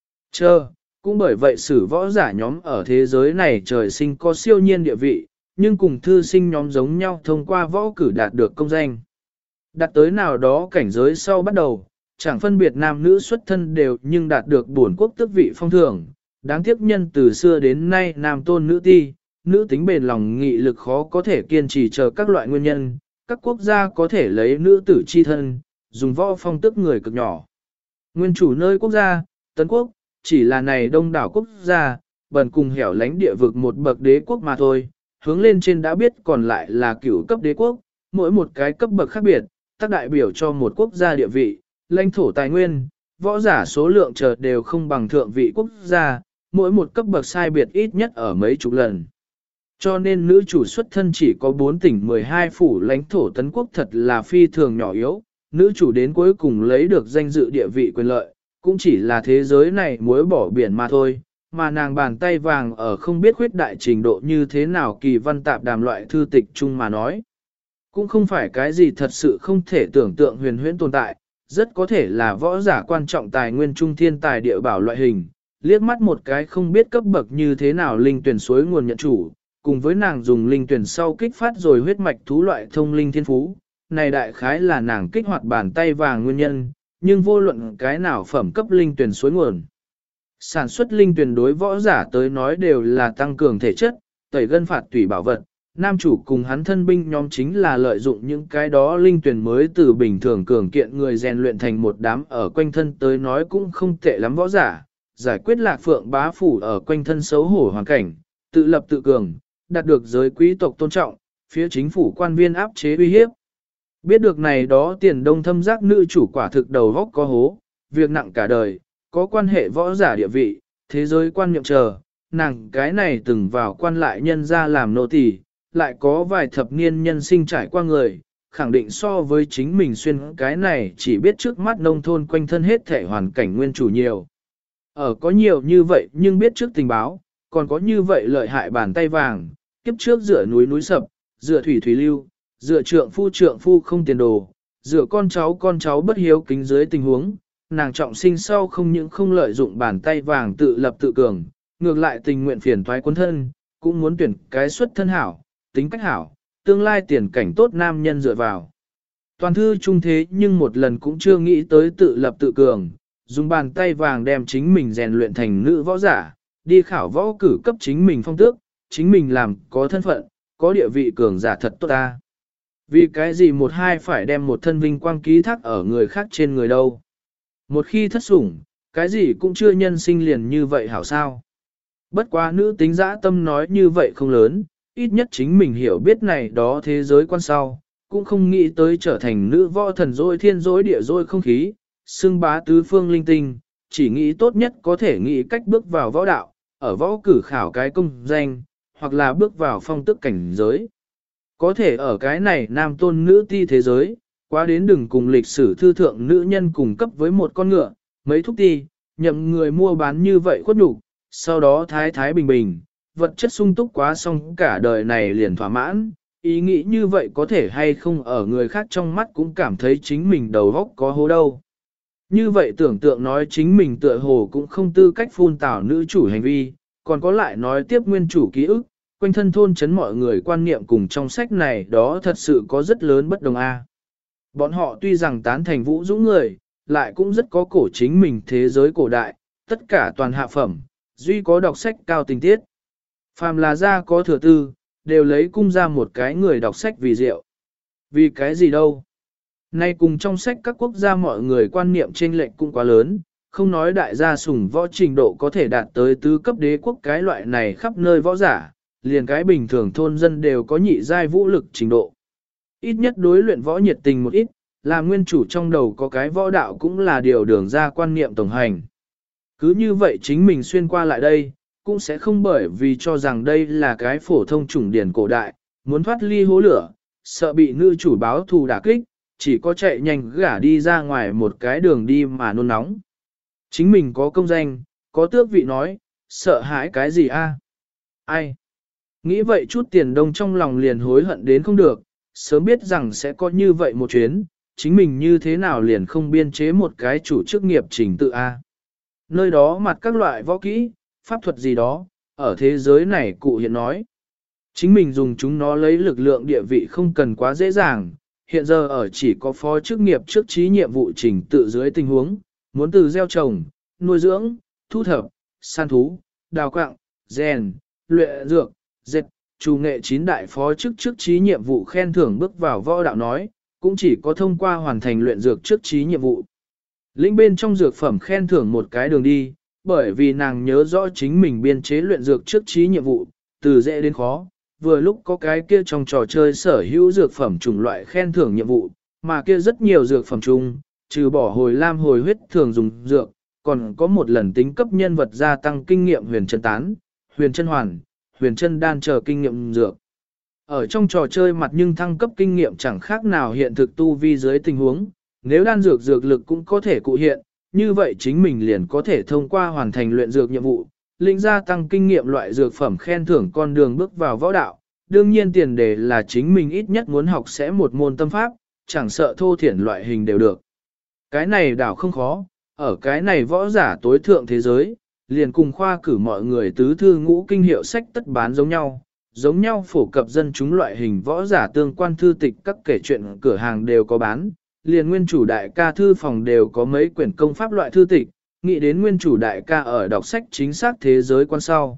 Cũng bởi vậy sử võ giả nhóm ở thế giới này trời sinh có siêu nhiên địa vị, nhưng cùng thư sinh nhóm giống nhau thông qua võ cử đạt được công danh. Đạt tới nào đó cảnh giới sau bắt đầu, chẳng phân biệt nam nữ xuất thân đều nhưng đạt được bổn quốc tước vị phong thường. Đáng tiếc nhân từ xưa đến nay nam tôn nữ ti, nữ tính bền lòng nghị lực khó có thể kiên trì chờ các loại nguyên nhân, các quốc gia có thể lấy nữ tử chi thân, dùng võ phong tước người cực nhỏ. Nguyên chủ nơi quốc gia, Tấn Quốc, chỉ là này đông đảo quốc gia, bần cùng hẻo lánh địa vực một bậc đế quốc mà thôi, hướng lên trên đã biết còn lại là cửu cấp đế quốc, mỗi một cái cấp bậc khác biệt, tác đại biểu cho một quốc gia địa vị, lãnh thổ tài nguyên, võ giả số lượng chờ đều không bằng thượng vị quốc gia, mỗi một cấp bậc sai biệt ít nhất ở mấy chục lần. Cho nên nữ chủ xuất thân chỉ có 4 tỉnh 12 phủ lãnh thổ Tấn Quốc thật là phi thường nhỏ yếu, nữ chủ đến cuối cùng lấy được danh dự địa vị quyền lợi, cũng chỉ là thế giới này muối bỏ biển mà thôi, mà nàng bàn tay vàng ở không biết khuyết đại trình độ như thế nào kỳ văn tạp đàm loại thư tịch chung mà nói. Cũng không phải cái gì thật sự không thể tưởng tượng huyền huyễn tồn tại, rất có thể là võ giả quan trọng tài nguyên trung thiên tài địa bảo loại hình, liếc mắt một cái không biết cấp bậc như thế nào linh tuyển suối nguồn nhận chủ, cùng với nàng dùng linh tuyển sau kích phát rồi huyết mạch thú loại thông linh thiên phú, này đại khái là nàng kích hoạt bàn tay vàng nguyên nhân, nhưng vô luận cái nào phẩm cấp linh tuyển suối nguồn. Sản xuất linh tuyển đối võ giả tới nói đều là tăng cường thể chất, tẩy gân phạt tủy bảo vật, nam chủ cùng hắn thân binh nhóm chính là lợi dụng những cái đó linh tuyển mới từ bình thường cường kiện người rèn luyện thành một đám ở quanh thân tới nói cũng không tệ lắm võ giả, giải quyết lạc phượng bá phủ ở quanh thân xấu hổ hoàn cảnh, tự lập tự cường, đạt được giới quý tộc tôn trọng, phía chính phủ quan viên áp chế uy hiếp. Biết được này đó tiền đông thâm giác nữ chủ quả thực đầu góc có hố, việc nặng cả đời, có quan hệ võ giả địa vị, thế giới quan niệm chờ, nàng cái này từng vào quan lại nhân ra làm nô tỳ, lại có vài thập niên nhân sinh trải qua người, khẳng định so với chính mình xuyên cái này chỉ biết trước mắt nông thôn quanh thân hết thể hoàn cảnh nguyên chủ nhiều. Ở có nhiều như vậy nhưng biết trước tình báo, còn có như vậy lợi hại bàn tay vàng, kiếp trước dựa núi núi sập, dựa thủy thủy lưu, dựa trượng phu không tiền đồ, dựa con cháu bất hiếu kính dưới tình huống, nàng trọng sinh sau không những không lợi dụng bàn tay vàng tự lập tự cường, ngược lại tình nguyện phiền toái quân thân, cũng muốn tuyển cái xuất thân hảo, tính cách hảo, tương lai tiền cảnh tốt nam nhân dựa vào. Toàn thư trung thế nhưng một lần cũng chưa nghĩ tới tự lập tự cường, dùng bàn tay vàng đem chính mình rèn luyện thành nữ võ giả, đi khảo võ cử cấp chính mình phong tước, chính mình làm có thân phận, có địa vị cường giả thật tốt ta. Vì cái gì một hai phải đem một thân vinh quang ký thác ở người khác trên người đâu. Một khi thất sủng, cái gì cũng chưa nhân sinh liền như vậy hảo sao. Bất quá nữ tính dã tâm nói như vậy không lớn, ít nhất chính mình hiểu biết này đó thế giới quan sau, cũng không nghĩ tới trở thành nữ võ thần dối thiên dối địa dối không khí, xưng bá tứ phương linh tinh, chỉ nghĩ tốt nhất có thể nghĩ cách bước vào võ đạo, ở võ cử khảo cái công danh, hoặc là bước vào phong tức cảnh giới. Có thể ở cái này nam tôn nữ ti thế giới, quá đến đừng cùng lịch sử thư thượng nữ nhân cùng cấp với một con ngựa, mấy thúc ti, nhậm người mua bán như vậy khuất nhục, sau đó thái thái bình bình, vật chất sung túc quá xong cả đời này liền thỏa mãn, ý nghĩ như vậy có thể hay không ở người khác trong mắt cũng cảm thấy chính mình đầu óc có hố đâu. Như vậy tưởng tượng nói chính mình tựa hồ cũng không tư cách phun tảo nữ chủ hành vi, còn có lại nói tiếp nguyên chủ ký ức, quanh thân thôn chấn mọi người quan niệm cùng trong sách này đó thật sự có rất lớn bất đồng a. Bọn họ tuy rằng tán thành vũ dũng người, lại cũng rất có cổ chính mình thế giới cổ đại, tất cả toàn hạ phẩm, duy có đọc sách cao tình tiết. Phàm là gia có thừa tư, đều lấy cung ra một cái người đọc sách vì diệu. Vì cái gì đâu? Nay cùng trong sách các quốc gia mọi người quan niệm chênh lệch cũng quá lớn, không nói đại gia sủng võ trình độ có thể đạt tới tứ cấp đế quốc cái loại này khắp nơi võ giả, liền cái bình thường thôn dân đều có nhị giai vũ lực trình độ. Ít nhất đối luyện võ nhiệt tình một ít, là nguyên chủ trong đầu có cái võ đạo cũng là điều đường ra quan niệm tổng hành. Cứ như vậy chính mình xuyên qua lại đây, cũng sẽ không bởi vì cho rằng đây là cái phổ thông chủng điển cổ đại, muốn thoát ly hố lửa, sợ bị nữ chủ báo thù đả kích, chỉ có chạy nhanh gả đi ra ngoài một cái đường đi mà nôn nóng. Chính mình có công danh, có tước vị nói, sợ hãi cái gì a? Ai? Nghĩ vậy chút Tiền Đông trong lòng liền hối hận đến không được, sớm biết rằng sẽ có như vậy một chuyến, chính mình như thế nào liền không biên chế một cái chủ chức nghiệp trình tự a. Nơi đó mặt các loại võ kỹ, pháp thuật gì đó, ở thế giới này cụ hiện nói. Chính mình dùng chúng nó lấy lực lượng địa vị không cần quá dễ dàng, hiện giờ ở chỉ có phó chức nghiệp trước trí nhiệm vụ trình tự dưới tình huống, muốn từ gieo trồng, nuôi dưỡng, thu thập, săn thú, đào quạng, rèn, luyện dược, dệt, chủ nghệ 9 đại phó chức trước trí nhiệm vụ khen thưởng bước vào võ đạo nói, cũng chỉ có thông qua hoàn thành luyện dược trước trí nhiệm vụ. Lĩnh bên trong dược phẩm khen thưởng một cái đường đi, bởi vì nàng nhớ rõ chính mình biên chế luyện dược trước trí nhiệm vụ, từ dễ đến khó, vừa lúc có cái kia trong trò chơi sở hữu dược phẩm chủng loại khen thưởng nhiệm vụ, mà kia rất nhiều dược phẩm chung, trừ bỏ hồi lam hồi huyết thường dùng dược, còn có một lần tính cấp nhân vật gia tăng kinh nghiệm huyền chân tán, huyền chân hoàn, huyền chân đan chờ kinh nghiệm dược. Ở trong trò chơi mặt nhưng thăng cấp kinh nghiệm chẳng khác nào hiện thực tu vi dưới tình huống, nếu đan dược dược lực cũng có thể cụ hiện, như vậy chính mình liền có thể thông qua hoàn thành luyện dược nhiệm vụ, linh gia tăng kinh nghiệm loại dược phẩm khen thưởng con đường bước vào võ đạo. Đương nhiên tiền đề là chính mình ít nhất muốn học sẽ một môn tâm pháp, chẳng sợ thô thiển loại hình đều được. Cái này đảo không khó, ở cái này võ giả tối thượng thế giới, liền cùng khoa cử mọi người tứ thư ngũ kinh hiệu sách tất bán giống nhau phổ cập dân chúng loại hình võ giả tương quan thư tịch các kể chuyện cửa hàng đều có bán, liền nguyên chủ đại ca thư phòng đều có mấy quyển công pháp loại thư tịch, nghĩ đến nguyên chủ đại ca ở đọc sách chính xác thế giới quan sau.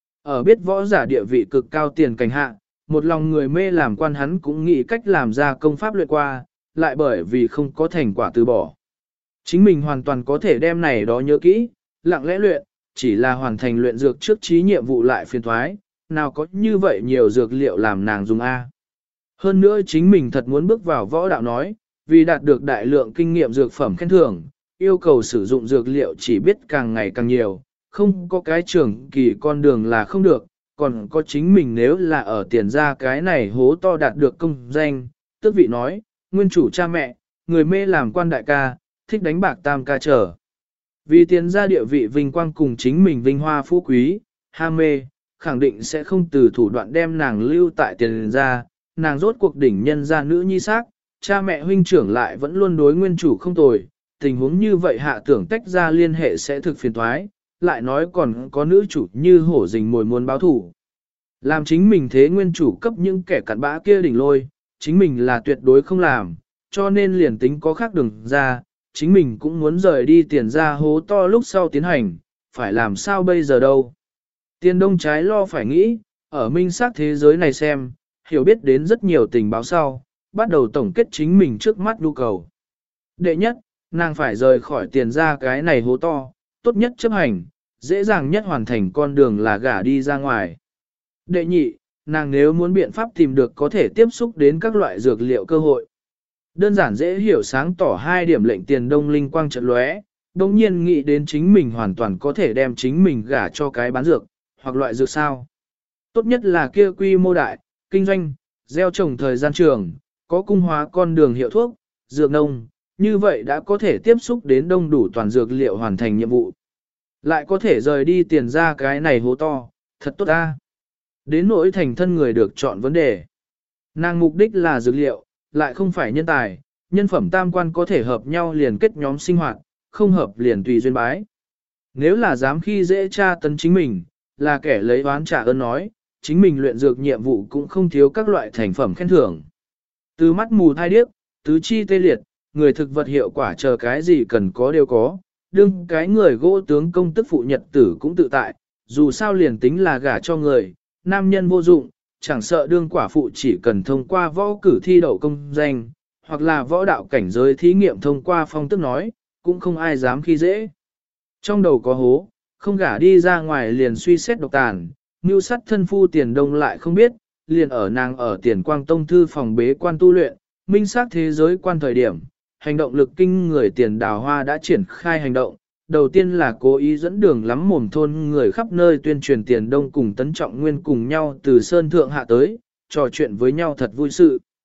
Ở biết võ giả địa vị cực cao tiền cảnh hạ, một lòng người mê làm quan hắn cũng nghĩ cách làm ra công pháp luyện qua, lại bởi vì không có thành quả từ bỏ. Chính mình hoàn toàn có thể đem này đó nhớ kỹ, lặng lẽ luyện, chỉ là hoàn thành luyện dược trước trí nhiệm vụ lại phiền thoái, nào có như vậy nhiều dược liệu làm nàng dùng A. Hơn nữa chính mình thật muốn bước vào võ đạo nói, vì đạt được đại lượng kinh nghiệm dược phẩm khen thưởng, yêu cầu sử dụng dược liệu chỉ biết càng ngày càng nhiều, không có cái trường kỳ con đường là không được, còn có chính mình nếu là ở tiền ra cái này hố to đạt được công danh, tước vị nói, nguyên chủ cha mẹ, người mê làm quan đại ca, thích đánh bạc tam ca trở. Vì tiền ra địa vị vinh quang cùng chính mình vinh hoa phú quý, ham mê, khẳng định sẽ không từ thủ đoạn đem nàng lưu tại tiền ra, nàng rốt cuộc đỉnh nhân gia nữ nhi xác, cha mẹ huynh trưởng lại vẫn luôn đối nguyên chủ không tồi, tình huống như vậy hạ tưởng tách ra liên hệ sẽ thực phiền thoái, lại nói còn có nữ chủ như hổ rình mồi muốn báo thủ. Làm chính mình thế nguyên chủ cấp những kẻ cặn bã kia đỉnh lôi, chính mình là tuyệt đối không làm, cho nên liền tính có khác đường ra, chính mình cũng muốn rời đi tiền ra hố to lúc sau tiến hành, phải làm sao bây giờ đâu. Tiền đông trái lo phải nghĩ, ở minh xác thế giới này xem, hiểu biết đến rất nhiều tình báo sau, bắt đầu tổng kết chính mình trước mắt nhu cầu. Đệ nhất, nàng phải rời khỏi tiền ra cái này hố to, tốt nhất chấp hành, dễ dàng nhất hoàn thành con đường là gả đi ra ngoài. Đệ nhị, nàng nếu muốn biện pháp tìm được có thể tiếp xúc đến các loại dược liệu cơ hội. Đơn giản dễ hiểu sáng tỏ hai điểm lệnh tiền đông linh quang trận lóe, đồng nhiên nghĩ đến chính mình hoàn toàn có thể đem chính mình gả cho cái bán dược, hoặc loại dược sao. Tốt nhất là kia quy mô đại, kinh doanh, gieo trồng thời gian trường, có cung hóa con đường hiệu thuốc, dược nông, như vậy đã có thể tiếp xúc đến đông đủ toàn dược liệu hoàn thành nhiệm vụ. Lại có thể rời đi tiền ra cái này hố to, thật tốt ta. Đến nỗi thành thân người được chọn vấn đề. Nàng mục đích là dược liệu, lại không phải nhân tài, nhân phẩm tam quan có thể hợp nhau liền kết nhóm sinh hoạt, không hợp liền tùy duyên bái. Nếu là dám khi dễ tra tấn chính mình, là kẻ lấy oán trả ơn nói, chính mình luyện dược nhiệm vụ cũng không thiếu các loại thành phẩm khen thưởng. Từ mắt mù thai điếc, tứ chi tê liệt, người thực vật hiệu quả chờ cái gì cần có đều có, đương cái người gỗ tướng công tức phụ nhật tử cũng tự tại, dù sao liền tính là gả cho người, nam nhân vô dụng, chẳng sợ đương quả phụ chỉ cần thông qua võ cử thi đậu công danh, hoặc là võ đạo cảnh giới thí nghiệm thông qua phong tức nói, cũng không ai dám khi dễ. Trong đầu có hố, không gả đi ra ngoài liền suy xét độc tàn, mưu sát thân phu Tiền Đông lại không biết, liền ở nàng ở Tiền Quang Tông thư phòng bế quan tu luyện, minh sát thế giới quan thời điểm, hành động lực kinh người Tiền Đào Hoa đã triển khai hành động. Đầu tiên là cố ý dẫn đường lắm mồm thôn người khắp nơi tuyên truyền Tiền Đông cùng Tấn Trọng Nguyên cùng nhau từ Sơn Thượng hạ tới, trò chuyện với nhau thật vui sự.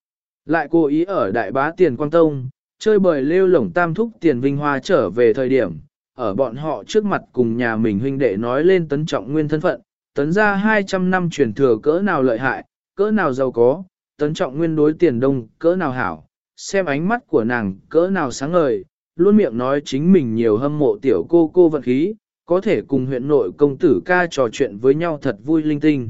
Lại cố ý ở Đại Bá Tiền Quang Tông, chơi bời lêu lổng tam thúc Tiền Vinh Hoa trở về thời điểm, ở bọn họ trước mặt cùng nhà mình huynh đệ nói lên Tấn Trọng Nguyên thân phận, Tấn ra 200 năm truyền thừa cỡ nào lợi hại, cỡ nào giàu có, Tấn Trọng Nguyên đối Tiền Đông cỡ nào hảo, xem ánh mắt của nàng cỡ nào sáng ngời, luôn miệng nói chính mình nhiều hâm mộ tiểu cô vận khí, có thể cùng huyện nội công tử ca trò chuyện với nhau thật vui linh tinh.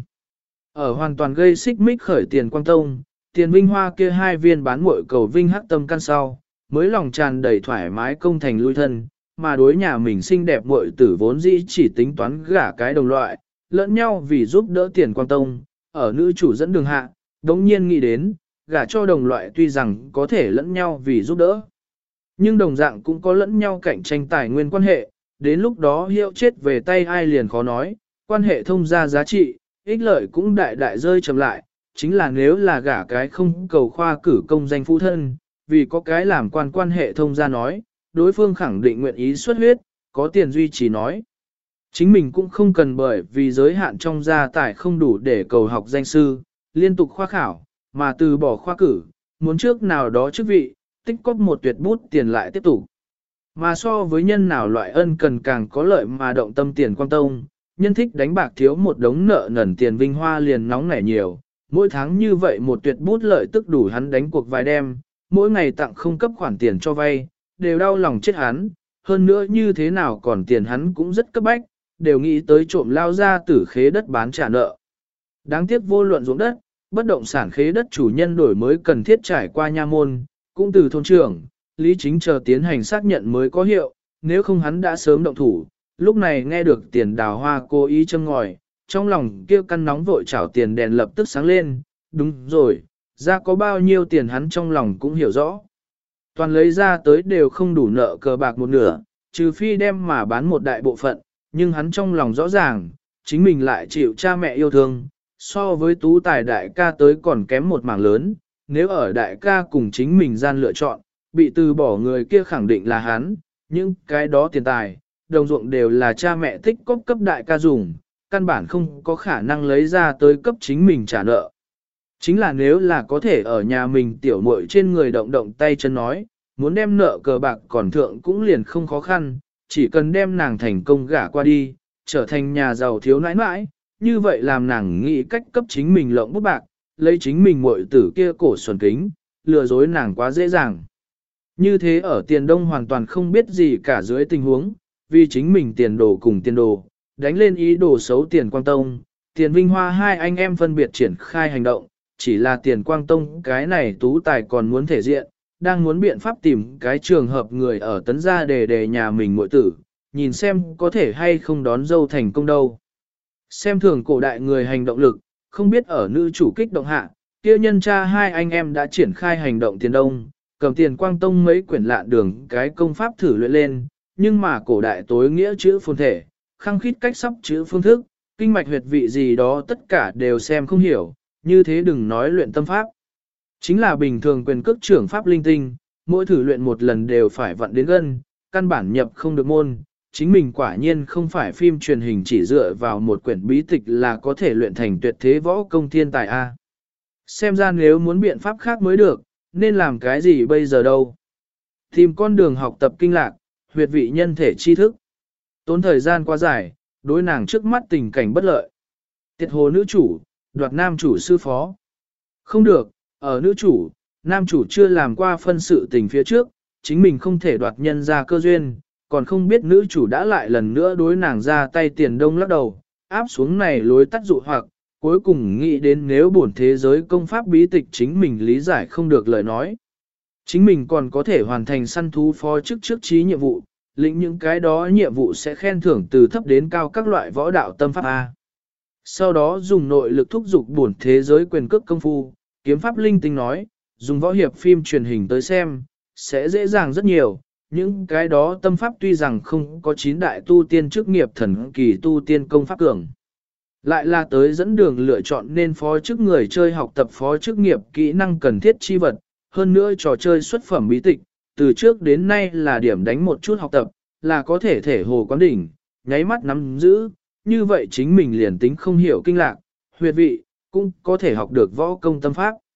Ở hoàn toàn gây xích mích khởi Tiền Quang Tông, Tiền Vinh Hoa kia hai viên bán muội cầu vinh hắc tâm căn sau, mới lòng tràn đầy thoải mái công thành lui thân, mà đối nhà mình xinh đẹp muội tử vốn dĩ chỉ tính toán gả cái đồng loại, lẫn nhau vì giúp đỡ Tiền Quang Tông, ở nữ chủ dẫn đường hạ, đống nhiên nghĩ đến, gả cho đồng loại tuy rằng có thể lẫn nhau vì giúp đỡ, nhưng đồng dạng cũng có lẫn nhau cạnh tranh tài nguyên quan hệ, đến lúc đó hiệu chết về tay ai liền khó nói, quan hệ thông ra giá trị, ích lợi cũng đại đại rơi chậm lại, chính là nếu là gả cái không cầu khoa cử công danh phụ thân, vì có cái làm quan hệ thông ra nói, đối phương khẳng định nguyện ý xuất huyết, có tiền duy trì nói. Chính mình cũng không cần bởi vì giới hạn trong gia tài không đủ để cầu học danh sư, liên tục khoa khảo, mà từ bỏ khoa cử, muốn trước nào đó chức vị, tích cóp một tuyệt bút tiền lại tiếp tục. Mà so với nhân nào loại ân cần càng có lợi mà động tâm Tiền Quang Tông, nhân thích đánh bạc thiếu một đống nợ nần Tiền Vinh Hoa liền nóng nảy nhiều, mỗi tháng như vậy một tuyệt bút lợi tức đủ hắn đánh cuộc vài đêm, mỗi ngày tặng không cấp khoản tiền cho vay, đều đau lòng chết hắn, hơn nữa như thế nào còn tiền hắn cũng rất cấp bách, đều nghĩ tới trộm lao ra tử khế đất bán trả nợ. Đáng tiếc vô luận ruộng đất, bất động sản khế đất chủ nhân đổi mới cần thiết trải qua nha môn, cũng từ thôn trưởng, lý chính chờ tiến hành xác nhận mới có hiệu, nếu không hắn đã sớm động thủ, lúc này nghe được Tiền Đào Hoa cố ý châm ngòi, trong lòng kêu căn nóng vội chảo tiền đèn lập tức sáng lên, đúng rồi, ra có bao nhiêu tiền hắn trong lòng cũng hiểu rõ. Toàn lấy ra tới đều không đủ nợ cờ bạc một nửa, trừ phi đem mà bán một đại bộ phận, nhưng hắn trong lòng rõ ràng, chính mình lại chịu cha mẹ yêu thương, so với tú tài đại ca tới còn kém một mảng lớn, nếu ở đại ca cùng chính mình gian lựa chọn, bị từ bỏ người kia khẳng định là hắn, nhưng cái đó tiền tài, đồng ruộng đều là cha mẹ tích cóp cấp đại ca dùng, căn bản không có khả năng lấy ra tới cấp chính mình trả nợ. Chính là nếu là có thể ở nhà mình tiểu muội trên người động động tay chân nói, muốn đem nợ cờ bạc còn thượng cũng liền không khó khăn, chỉ cần đem nàng thành công gả qua đi, trở thành nhà giàu thiếu nãi nãi, như vậy làm nàng nghĩ cách cấp chính mình lộng bút bạc, lấy chính mình muội tử kia cổ xuẩn kính, lừa dối nàng quá dễ dàng. Như thế ở Tiền Đông hoàn toàn không biết gì cả dưới tình huống, vì chính mình tiền đồ cùng tiền đồ, đánh lên ý đồ xấu Tiền Quang Tông, Tiền Vinh Hoa hai anh em phân biệt triển khai hành động, chỉ là Tiền Quang Tông cái này tú tài còn muốn thể diện, đang muốn biện pháp tìm cái trường hợp người ở Tấn gia để nhà mình muội tử, nhìn xem có thể hay không đón dâu thành công đâu. Xem thường cổ đại người hành động lực, không biết ở nữ chủ kích động hạ, kia nhân cha hai anh em đã triển khai hành động Tiền Đông, cầm Tiền Quang Tông mấy quyển lạn đường cái công pháp thử luyện lên, nhưng mà cổ đại tối nghĩa chữ phồn thể, khăng khít cách sắp chữ phương thức, kinh mạch huyệt vị gì đó tất cả đều xem không hiểu, như thế đừng nói luyện tâm pháp. Chính là bình thường quyền cước trưởng pháp linh tinh, mỗi thử luyện một lần đều phải vặn đến gân, căn bản nhập không được môn. Chính mình quả nhiên không phải phim truyền hình chỉ dựa vào một quyển bí tịch là có thể luyện thành tuyệt thế võ công thiên tài A. Xem ra nếu muốn biện pháp khác mới được, nên làm cái gì bây giờ đâu. Tìm con đường học tập kinh lạc, huyệt vị nhân thể tri thức. Tốn thời gian quá dài, đối nàng trước mắt tình cảnh bất lợi. Tiệt hồ nữ chủ, đoạt nam chủ sư phó. Không được, ở nữ chủ, nam chủ chưa làm qua phân sự tình phía trước, chính mình không thể đoạt nhân ra cơ duyên, còn không biết nữ chủ đã lại lần nữa đối nàng ra tay Tiền Đông lắc đầu, áp xuống này lối tắt dụ hoặc, cuối cùng nghĩ đến nếu bổn thế giới công pháp bí tịch chính mình lý giải không được lời nói. Chính mình còn có thể hoàn thành săn thú phó chức trước trí nhiệm vụ, lĩnh những cái đó nhiệm vụ sẽ khen thưởng từ thấp đến cao các loại võ đạo tâm pháp A. Sau đó dùng nội lực thúc giục bổn thế giới quyền cước công phu, kiếm pháp linh tinh nói, dùng võ hiệp phim truyền hình tới xem, sẽ dễ dàng rất nhiều. Những cái đó tâm pháp tuy rằng không có 9 đại tu tiên chức nghiệp thần kỳ tu tiên công pháp cường. Lại là tới dẫn đường lựa chọn nên phó chức người chơi học tập phó chức nghiệp kỹ năng cần thiết chi vật, hơn nữa trò chơi xuất phẩm bí tịch, từ trước đến nay là điểm đánh một chút học tập, là có thể thể hồ quán đỉnh, nháy mắt nắm giữ, như vậy chính mình liền tính không hiểu kinh lạc, huyệt vị, cũng có thể học được võ công tâm pháp.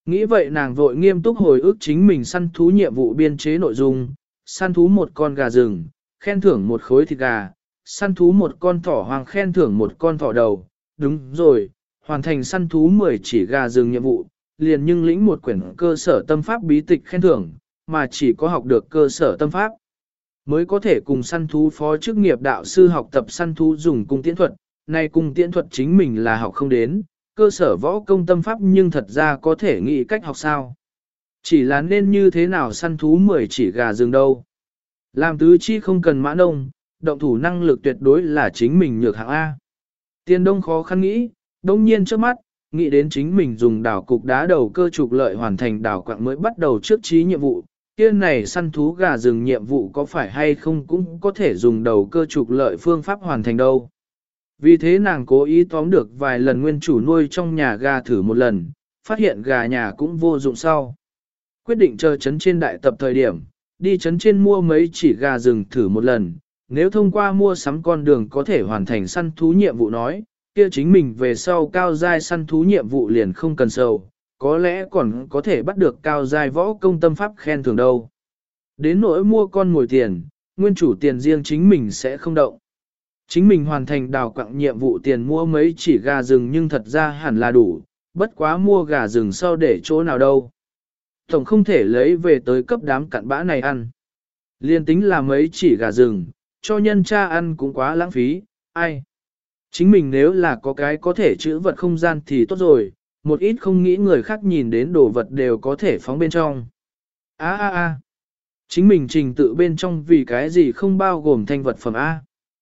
Nghĩ vậy nàng vội nghiêm túc hồi ức chính mình săn thú nhiệm vụ biên chế nội dung, săn thú một con gà rừng, khen thưởng một khối thịt gà, săn thú một con thỏ hoang khen thưởng một con thỏ đầu. Đúng rồi, hoàn thành săn thú 10 chỉ gà rừng nhiệm vụ, liền nhưng lĩnh một quyển cơ sở tâm pháp bí tịch khen thưởng, mà chỉ có học được cơ sở tâm pháp mới có thể cùng săn thú phó chức nghiệp đạo sư học tập săn thú dùng cung tiễn thuật. Này cung tiễn thuật chính mình là học không đến, cơ sở võ công tâm pháp nhưng thật ra có thể nghĩ cách học sao. Chỉ là nên như thế nào săn thú 10 chỉ gà rừng đâu. Làm tứ chi không cần mã nông, động thủ năng lực tuyệt đối là chính mình nhược hạng A. Tiền Đông khó khăn nghĩ, đông nhiên trước mắt, nghĩ đến chính mình dùng đảo cục đá đầu cơ trục lợi hoàn thành đảo quạng mới bắt đầu trước trí nhiệm vụ. Kia này săn thú gà rừng nhiệm vụ có phải hay không cũng có thể dùng đầu cơ trục lợi phương pháp hoàn thành đâu. Vì thế nàng cố ý tóm được vài lần nguyên chủ nuôi trong nhà gà thử một lần, phát hiện gà nhà cũng vô dụng sau. Quyết định chờ chấn trên đại tập thời điểm, đi chấn trên mua mấy chỉ gà rừng thử một lần, nếu thông qua mua sắm con đường có thể hoàn thành săn thú nhiệm vụ nói, kia chính mình về sau cao giai săn thú nhiệm vụ liền không cần sầu, có lẽ còn có thể bắt được cao giai võ công tâm pháp khen thưởng đâu. Đến nỗi mua con ngồi tiền, nguyên chủ tiền riêng chính mình sẽ không động. Chính mình hoàn thành đào quặng nhiệm vụ tiền mua mấy chỉ gà rừng nhưng thật ra hẳn là đủ, bất quá mua gà rừng sau để chỗ nào đâu. Tổng không thể lấy về tới cấp đám cặn bã này ăn. Liên tính là mấy chỉ gà rừng, cho nhân cha ăn cũng quá lãng phí, ai. Chính mình nếu là có cái có thể chữ vật không gian thì tốt rồi, một ít không nghĩ người khác nhìn đến đồ vật đều có thể phóng bên trong. Chính mình trình tự bên trong vì cái gì không bao gồm thanh vật phẩm A.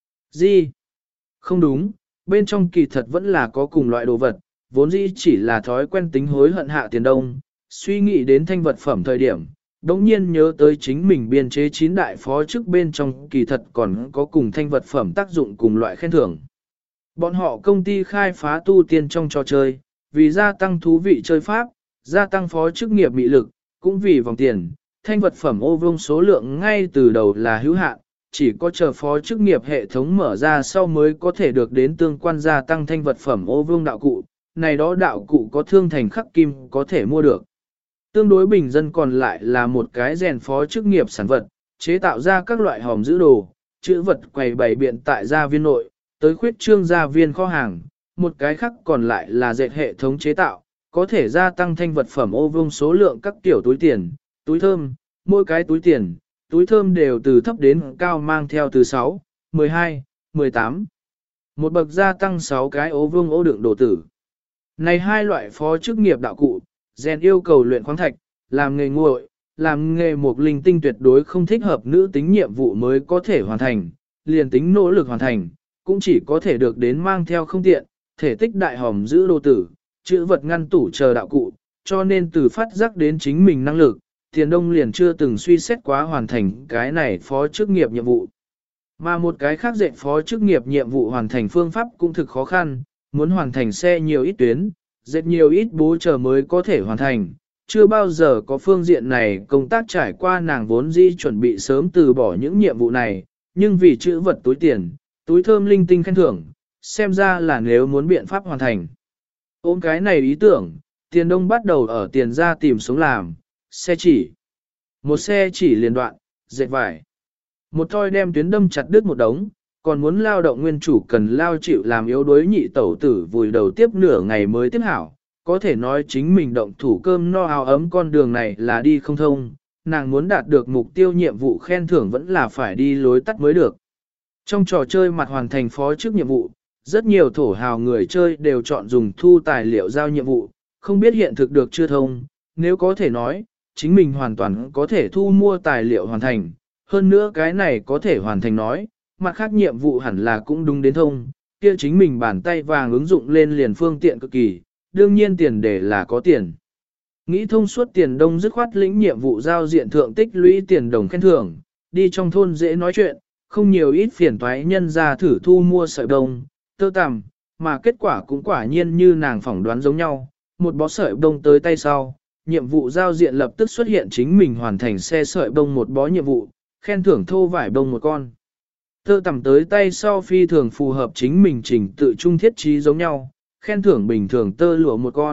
Gì? Không đúng, bên trong kỳ thật vẫn là có cùng loại đồ vật, vốn dĩ chỉ là thói quen tính hối hận hạ tiền đông, suy nghĩ đến thanh vật phẩm thời điểm, đống nhiên nhớ tới chính mình biên chế 9 đại phó chức bên trong kỳ thật còn có cùng thanh vật phẩm tác dụng cùng loại khen thưởng. Bọn họ công ty khai phá tu tiên trong trò chơi, vì gia tăng thú vị chơi pháp, gia tăng phó chức nghiệp mị lực, cũng vì vòng tiền, thanh vật phẩm ô vương số lượng ngay từ đầu là hữu hạn, chỉ có chờ phó chức nghiệp hệ thống mở ra sau mới có thể được đến tương quan gia tăng thanh vật phẩm ô vương đạo cụ, này đó đạo cụ có thương thành khắc kim có thể mua được. Tương đối bình dân còn lại là một cái rèn phó chức nghiệp sản vật, chế tạo ra các loại hòm giữ đồ, chữ vật quầy bày biện tại gia viên nội, tới khuyết trương gia viên kho hàng, một cái khác còn lại là dệt hệ thống chế tạo, có thể gia tăng thanh vật phẩm ô vương số lượng các kiểu túi tiền, túi thơm, mỗi cái túi tiền, túi thơm đều từ thấp đến cao mang theo từ 6, 12, 18. Một bậc gia tăng 6 cái ô vương ô đựng đồ tử. Này hai loại phó chức nghiệp đạo cụ, rèn yêu cầu luyện khoáng thạch, làm nghề nguội, làm nghề mục linh tinh tuyệt đối không thích hợp nữ tính nhiệm vụ mới có thể hoàn thành, liền tính nỗ lực hoàn thành, cũng chỉ có thể được đến mang theo không tiện, thể tích đại hòm giữ đồ tử, chữ vật ngăn tủ chờ đạo cụ, cho nên từ phát giác đến chính mình năng lực, Tiền Đông liền chưa từng suy xét quá hoàn thành cái này phó chức nghiệp nhiệm vụ. Mà một cái khác dệt phó chức nghiệp nhiệm vụ hoàn thành phương pháp cũng thực khó khăn, muốn hoàn thành xe nhiều ít tuyến, dệt nhiều ít bố chờ mới có thể hoàn thành. Chưa bao giờ có phương diện này công tác trải qua nàng vốn dĩ chuẩn bị sớm từ bỏ những nhiệm vụ này, nhưng vì chữ vật túi tiền, túi thơm linh tinh khen thưởng, xem ra là nếu muốn biện pháp hoàn thành. Ôm cái này ý tưởng, Tiền Đông bắt đầu ở tiền ra tìm sống làm, xe chỉ. Một xe chỉ liền đoạn, dệt vải. Một thoi đem tuyến đâm chặt đứt một đống, còn muốn lao động nguyên chủ cần lao chịu làm yếu đuối nhị tẩu tử vùi đầu tiếp nửa ngày mới tiếp hảo. Có thể nói chính mình động thủ cơm no áo ấm con đường này là đi không thông, nàng muốn đạt được mục tiêu nhiệm vụ khen thưởng vẫn là phải đi lối tắt mới được. Trong trò chơi mặt hoàn thành phó chức nhiệm vụ, rất nhiều thổ hào người chơi đều chọn dùng thu tài liệu giao nhiệm vụ, không biết hiện thực được chưa thông, nếu có thể nói, chính mình hoàn toàn có thể thu mua tài liệu hoàn thành, hơn nữa cái này có thể hoàn thành nói, mặt khác nhiệm vụ hẳn là cũng đúng đến thông, kia chính mình bàn tay vàng ứng dụng lên liền phương tiện cực kỳ, đương nhiên tiền để là có tiền. Nghĩ thông suốt Tiền Đông dứt khoát lĩnh nhiệm vụ giao diện thượng tích lũy tiền đồng khen thưởng, đi trong thôn dễ nói chuyện, không nhiều ít phiền toái nhân ra thử thu mua sợi đông, tơ tằm, mà kết quả cũng quả nhiên như nàng phỏng đoán giống nhau, một bó sợi đông tới tay sau, nhiệm vụ giao diện lập tức xuất hiện chính mình hoàn thành xe sợi bông một bó nhiệm vụ, khen thưởng thô vải bông một con. Tơ tằm tới tay sau phi thường phù hợp chính mình trình tự trung thiết trí giống nhau, khen thưởng bình thường tơ lụa một con,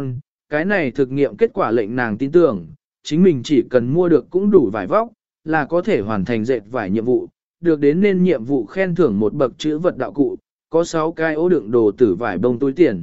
cái này thực nghiệm kết quả lệnh nàng tin tưởng, chính mình chỉ cần mua được cũng đủ vải vóc, là có thể hoàn thành dệt vải nhiệm vụ, được đến nên nhiệm vụ khen thưởng một bậc chữ vật đạo cụ, có 6 cái ố đựng đồ tử vải bông túi tiền.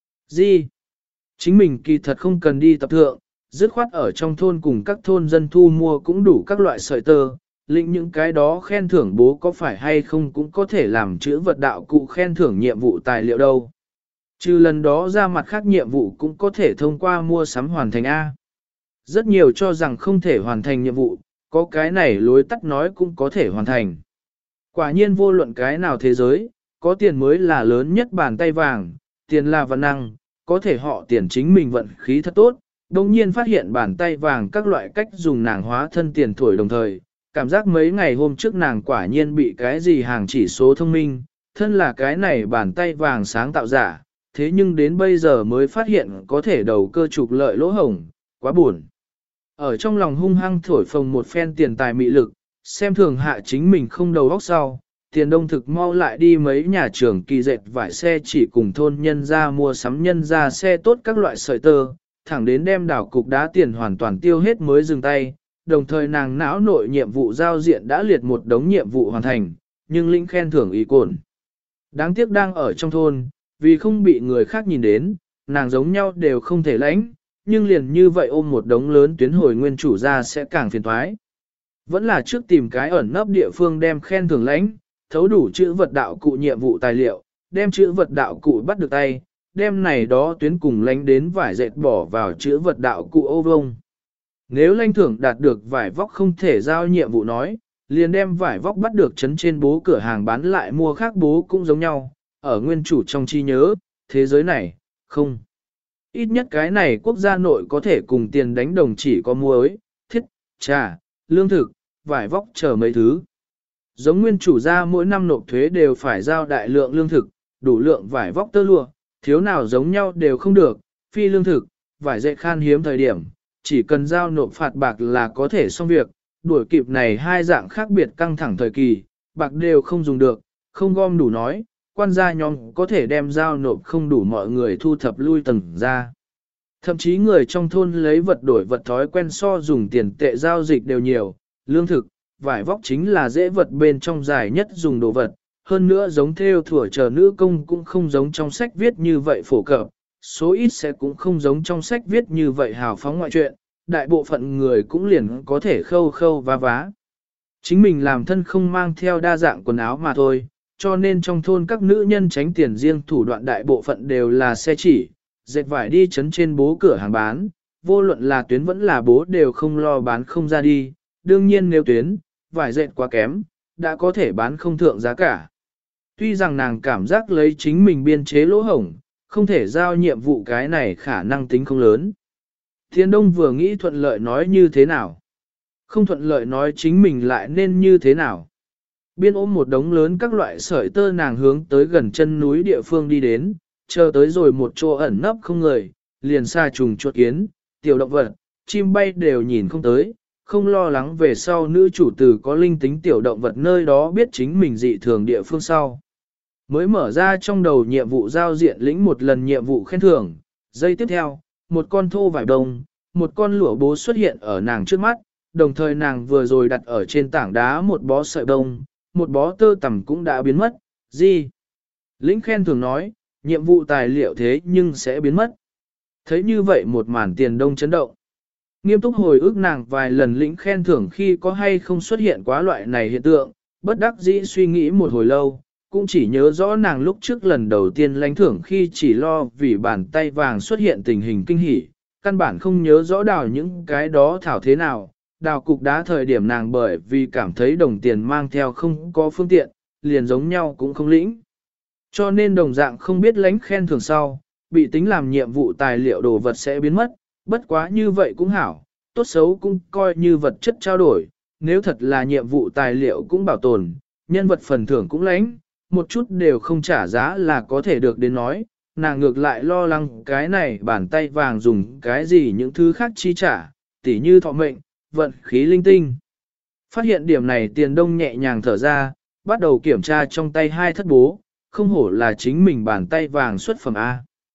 Gì? Chính mình kỳ thật không cần đi tập thượng, dứt khoát ở trong thôn cùng các thôn dân thu mua cũng đủ các loại sợi tơ, lĩnh những cái đó khen thưởng bố có phải hay không cũng có thể làm chữ vật đạo cụ khen thưởng nhiệm vụ tài liệu đâu. Trừ lần đó ra mặt khác nhiệm vụ cũng có thể thông qua mua sắm hoàn thành A. Rất nhiều cho rằng không thể hoàn thành nhiệm vụ, có cái này lối tắt nói cũng có thể hoàn thành. Quả nhiên vô luận cái nào thế giới, có tiền mới là lớn nhất bàn tay vàng, tiền là vận năng, có thể họ tiền chính mình vận khí thật tốt, đồng nhiên phát hiện bàn tay vàng các loại cách dùng nàng hóa thân tiền thổi đồng thời, cảm giác mấy ngày hôm trước nàng quả nhiên bị cái gì hàng chỉ số thông minh, thân là cái này bàn tay vàng sáng tạo giả, thế nhưng đến bây giờ mới phát hiện có thể đầu cơ trục lợi lỗ hổng, quá buồn. Ở trong lòng hung hăng thổi phồng một phen tiền tài mị lực, xem thường hạ chính mình không đầu óc sau, tiền đông thực mau lại đi mấy nhà trường kỳ dệt vải xe chỉ cùng thôn nhân ra mua sắm nhân ra xe tốt các loại sợi tơ, thẳng đến đem đảo cục đá tiền hoàn toàn tiêu hết mới dừng tay, đồng thời nàng não nội nhiệm vụ giao diện đã liệt một đống nhiệm vụ hoàn thành, nhưng lĩnh khen thưởng ý cồn. Đáng tiếc đang ở trong thôn, vì không bị người khác nhìn đến, nàng giống nhau đều không thể lãnh, nhưng liền như vậy ôm một đống lớn tuyến hồi nguyên chủ ra sẽ càng phiền toái. Vẫn là trước tìm cái ẩn nấp địa phương đem khen thưởng lãnh, thấu đủ chữ vật đạo cụ nhiệm vụ tài liệu, đem chữ vật đạo cụ bắt được tay, đem này đó tuyến cùng lãnh đến vải dệt bỏ vào chữ vật đạo cụ ô vông. Nếu lãnh thưởng đạt được vải vóc không thể giao nhiệm vụ nói, liền đem vải vóc bắt được chấn trên bố cửa hàng bán lại mua khác bố cũng giống nhau, ở nguyên chủ trong chi nhớ, thế giới này, không. Ít nhất cái này quốc gia nội có thể cùng tiền đánh đồng chỉ có muối, thiết, trà, lương thực, vải vóc chờ mấy thứ. Giống nguyên chủ gia mỗi năm nộp thuế đều phải giao đại lượng lương thực, đủ lượng vải vóc tơ lụa, thiếu nào giống nhau đều không được, phi lương thực, vải dệt khan hiếm thời điểm, chỉ cần giao nộp phạt bạc là có thể xong việc, đuổi kịp này hai dạng khác biệt căng thẳng thời kỳ, bạc đều không dùng được, không gom đủ nói, quan gia nhóm có thể đem giao nộp không đủ mọi người thu thập lui tầng ra. Thậm chí người trong thôn lấy vật đổi vật thói quen so dùng tiền tệ giao dịch đều nhiều, lương thực, vải vóc chính là dễ vật bên trong dài nhất dùng đồ vật, hơn nữa giống theo thủa chờ nữ công cũng không giống trong sách viết như vậy phổ cập, số ít sẽ cũng không giống trong sách viết như vậy hào phóng ngoại truyện, đại bộ phận người cũng liền có thể khâu khâu vá vá. Chính mình làm thân không mang theo đa dạng quần áo mà thôi, cho nên trong thôn các nữ nhân tránh tiền riêng thủ đoạn đại bộ phận đều là xe chỉ, dệt vải đi chấn trên bố cửa hàng bán, vô luận là tuyến vẫn là bố đều không lo bán không ra đi, đương nhiên nếu tuyến, vải dệt quá kém, đã có thể bán không thượng giá cả. Tuy rằng nàng cảm giác lấy chính mình biên chế lỗ hổng, không thể giao nhiệm vụ cái này khả năng tính không lớn. Thiên Đông vừa nghĩ thuận lợi nói như thế nào. Không thuận lợi nói chính mình lại nên như thế nào. Biên ôm một đống lớn các loại sợi tơ nàng hướng tới gần chân núi địa phương đi đến, chờ tới rồi một chỗ ẩn nấp không người, liền xa trùng chuột kiến, tiểu động vật, chim bay đều nhìn không tới, không lo lắng về sau nữ chủ tử có linh tính tiểu động vật nơi đó biết chính mình dị thường địa phương sau. Mới mở ra trong đầu nhiệm vụ giao diện lĩnh một lần nhiệm vụ khen thưởng, giây tiếp theo, một con thô vải đồng, một con lụa bố xuất hiện ở nàng trước mắt, đồng thời nàng vừa rồi đặt ở trên tảng đá một bó sợi đông, một bó tơ tằm cũng đã biến mất, gì? Lĩnh khen thưởng nói, nhiệm vụ tài liệu thế nhưng sẽ biến mất. Thấy như vậy một màn tiền đông chấn động. Nghiêm túc hồi ức nàng vài lần lĩnh khen thưởng khi có hay không xuất hiện quá loại này hiện tượng, bất đắc dĩ suy nghĩ một hồi lâu, cũng chỉ nhớ rõ nàng lúc trước lần đầu tiên lãnh thưởng khi chỉ lo vì bàn tay vàng xuất hiện tình hình kinh hỉ, căn bản không nhớ rõ đào những cái đó thảo thế nào, đào cục đá thời điểm nàng bởi vì cảm thấy đồng tiền mang theo không có phương tiện, liền giống nhau cũng không lĩnh. Cho nên đồng dạng không biết lãnh khen thưởng sau, bị tính làm nhiệm vụ tài liệu đồ vật sẽ biến mất, bất quá như vậy cũng hảo, tốt xấu cũng coi như vật chất trao đổi, nếu thật là nhiệm vụ tài liệu cũng bảo tồn, nhân vật phần thưởng cũng lãnh, một chút đều không trả giá là có thể được đến nói, nàng ngược lại lo lắng cái này bàn tay vàng dùng cái gì những thứ khác chi trả, tỉ như thọ mệnh, vận khí linh tinh. Phát hiện điểm này tiền đông nhẹ nhàng thở ra, bắt đầu kiểm tra trong tay hai thất bố, không hổ là chính mình bàn tay vàng xuất phẩm A.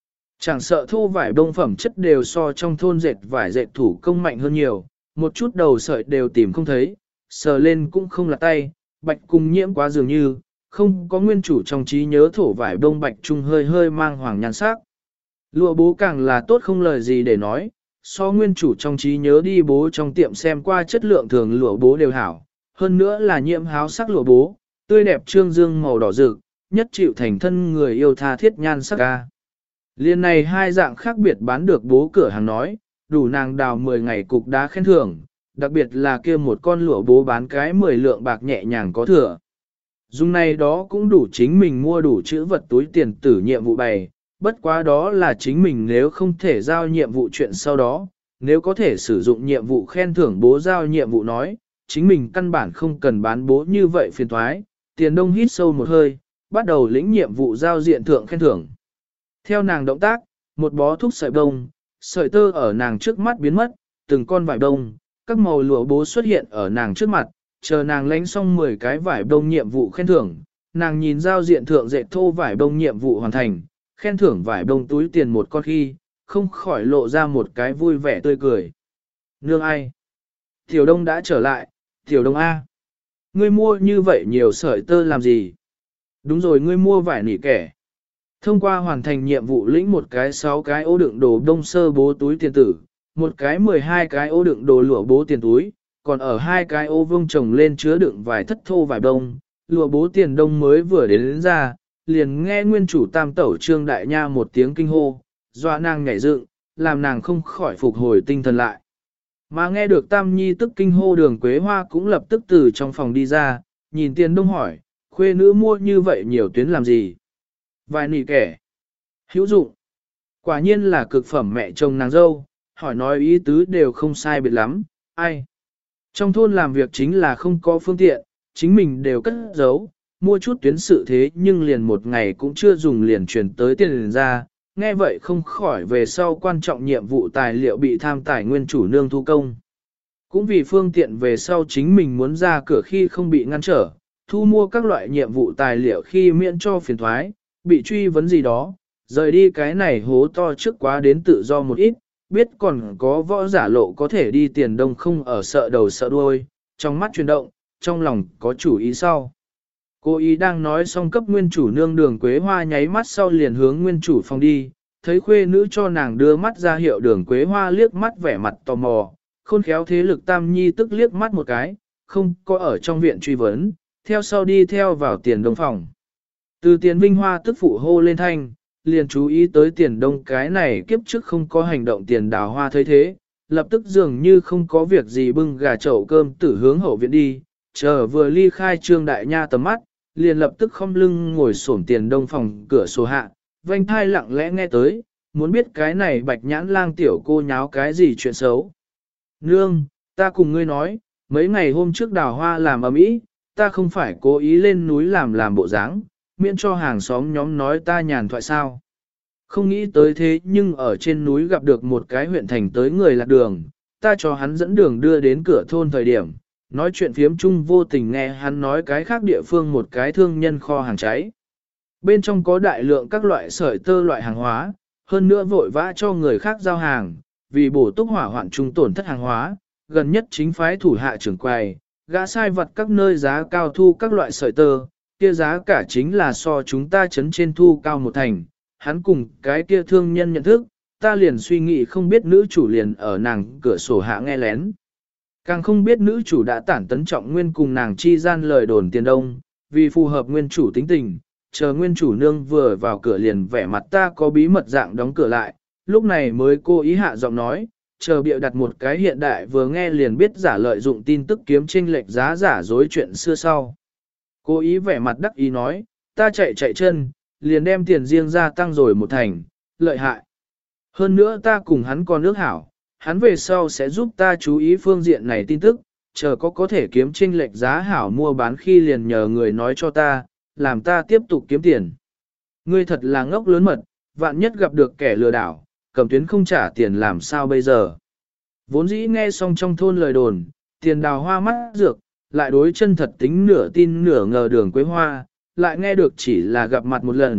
Chẳng sợ thô vải bông phẩm chất đều so trong thôn dệt vải dệt thủ công mạnh hơn nhiều, một chút đầu sợi đều tìm không thấy, sờ lên cũng không là tay, bạch cùng nhiễm quá dường như, không có nguyên chủ trong trí nhớ thổ vải bông bạch trung hơi hơi mang hoàng nhan sắc. Lụa bố càng là tốt không lời gì để nói, so nguyên chủ trong trí nhớ đi bố trong tiệm xem qua chất lượng thường lụa bố đều hảo, hơn nữa là nhiễm háo sắc lụa bố, tươi đẹp trương dương màu đỏ rực, nhất chịu thành thân người yêu tha thiết nhan sắc ca. Liên này hai dạng khác biệt bán được bố cửa hàng nói, đủ nàng đào 10 ngày cục đá khen thưởng, đặc biệt là kia một con lụa bố bán cái 10 lượng bạc nhẹ nhàng có thừa. Dùng này đó cũng đủ chính mình mua đủ chữ vật túi tiền tử nhiệm vụ bày, bất quá đó là chính mình nếu không thể giao nhiệm vụ chuyện sau đó, nếu có thể sử dụng nhiệm vụ khen thưởng bố giao nhiệm vụ nói, chính mình căn bản không cần bán bố như vậy phiền thoái, tiền đông hít sâu một hơi, bắt đầu lĩnh nhiệm vụ giao diện thượng khen thưởng. Theo nàng động tác, một bó thuốc sợi bông, sợi tơ ở nàng trước mắt biến mất, từng con vải bông, các màu lụa bố xuất hiện ở nàng trước mặt, chờ nàng lánh xong 10 cái vải bông nhiệm vụ khen thưởng, nàng nhìn giao diện thượng dệt thô vải bông nhiệm vụ hoàn thành, khen thưởng vải bông túi tiền một con khi, không khỏi lộ ra một cái vui vẻ tươi cười. Nương ai? Tiểu Đông đã trở lại, Tiểu Đông A. Ngươi mua như vậy nhiều sợi tơ làm gì? Đúng rồi, ngươi mua vải nỉ kẻ. Thông qua hoàn thành nhiệm vụ lĩnh một cái 6 cái ô đựng đồ đông sơ bố túi tiền tử, một cái 12 cái ô đựng đồ lụa bố tiền túi, còn ở 2 cái ô vương trồng lên chứa đựng vải thất thô vải đông, lụa bố tiền đông mới vừa đến ra, liền nghe nguyên chủ tam tẩu trương đại nha một tiếng kinh hô, dọa nàng nhảy dựng, làm nàng không khỏi phục hồi tinh thần lại. Mà nghe được tam nhi tức kinh hô Đường Quế Hoa cũng lập tức từ trong phòng đi ra, nhìn tiền đông hỏi, khuê nữ mua như vậy nhiều tuyến làm gì? Vài nỉ kẻ. Hữu dụng. Quả nhiên là cực phẩm mẹ chồng nàng dâu, hỏi nói ý tứ đều không sai biệt lắm, ai? Trong thôn làm việc chính là không có phương tiện, chính mình đều cất giấu, mua chút tuyến sự thế nhưng liền một ngày cũng chưa dùng liền truyền tới tiền liền ra, nghe vậy không khỏi về sau quan trọng nhiệm vụ tài liệu bị tham tài nguyên chủ nương thu công. Cũng vì phương tiện về sau chính mình muốn ra cửa khi không bị ngăn trở, thu mua các loại nhiệm vụ tài liệu khi miễn cho phiền thoái, bị truy vấn gì đó, rời đi cái này hố to trước quá đến tự do một ít, biết còn có võ giả lộ có thể đi tiền đông không ở sợ đầu sợ đuôi, trong mắt chuyển động, trong lòng có chủ ý sau. Cô ý đang nói xong cấp nguyên chủ nương Đường Quế Hoa nháy mắt sau liền hướng nguyên chủ phòng đi, thấy khuê nữ cho nàng đưa mắt ra hiệu Đường Quế Hoa liếc mắt vẻ mặt tò mò, khôn khéo thế lực tam nhi tức liếc mắt một cái, không có ở trong viện truy vấn, theo sau đi theo vào tiền đông phòng. Từ tiền vinh hoa tức phụ hô lên thanh, liền chú ý tới tiền đông cái này kiếp trước không có hành động tiền đào hoa thấy thế, lập tức dường như không có việc gì bưng gà chậu cơm tử hướng hậu viện đi, chờ vừa ly khai trương đại nha tầm mắt, liền lập tức không lưng ngồi xổm tiền đông phòng cửa sổ hạ, vanh thai lặng lẽ nghe tới, muốn biết cái này bạch nhãn lang tiểu cô nháo cái gì chuyện xấu. Nương, ta cùng ngươi nói, mấy ngày hôm trước đào hoa làm ầm ĩ, ta không phải cố ý lên núi làm bộ dáng, miễn cho hàng xóm nhóm nói ta nhàn thoại sao. Không nghĩ tới thế nhưng ở trên núi gặp được một cái huyện thành tới người lạc đường, ta cho hắn dẫn đường đưa đến cửa thôn thời điểm, nói chuyện phiếm chung vô tình nghe hắn nói cái khác địa phương một cái thương nhân kho hàng cháy. Bên trong có đại lượng các loại sợi tơ loại hàng hóa, hơn nữa vội vã cho người khác giao hàng, vì bổ túc hỏa hoạn trung tổn thất hàng hóa, gần nhất chính phái thủ hạ trưởng quầy, gã sai vật các nơi giá cao thu các loại sợi tơ, kia giá cả chính là so chúng ta chấn trên thu cao một thành, hắn cùng cái kia thương nhân nhận thức, ta liền suy nghĩ không biết nữ chủ liền ở nàng cửa sổ hạ nghe lén. Càng không biết nữ chủ đã tản tấn trọng nguyên cùng nàng chi gian lời đồn tiền đông, vì phù hợp nguyên chủ tính tình, chờ nguyên chủ nương vừa vào cửa liền vẻ mặt ta có bí mật dạng đóng cửa lại, lúc này mới cô ý hạ giọng nói, chờ bịa đặt một cái hiện đại vừa nghe liền biết giả lợi dụng tin tức kiếm chênh lệch giá giả dối chuyện xưa sau. Cô ý vẻ mặt đắc ý nói, ta chạy chân, liền đem tiền riêng ra tăng rồi một thành, lợi hại. Hơn nữa ta cùng hắn còn ước hảo, hắn về sau sẽ giúp ta chú ý phương diện này tin tức, chờ có thể kiếm chênh lệch giá hảo mua bán khi liền nhờ người nói cho ta, làm ta tiếp tục kiếm tiền. Ngươi thật là ngốc lớn mật, vạn nhất gặp được kẻ lừa đảo, cầm tuyến không trả tiền làm sao bây giờ. Vốn dĩ nghe xong trong thôn lời đồn, tiền đào hoa mắt dược, lại đối chân thật tính nửa tin nửa ngờ Đường Quế Hoa, lại nghe được chỉ là gặp mặt một lần,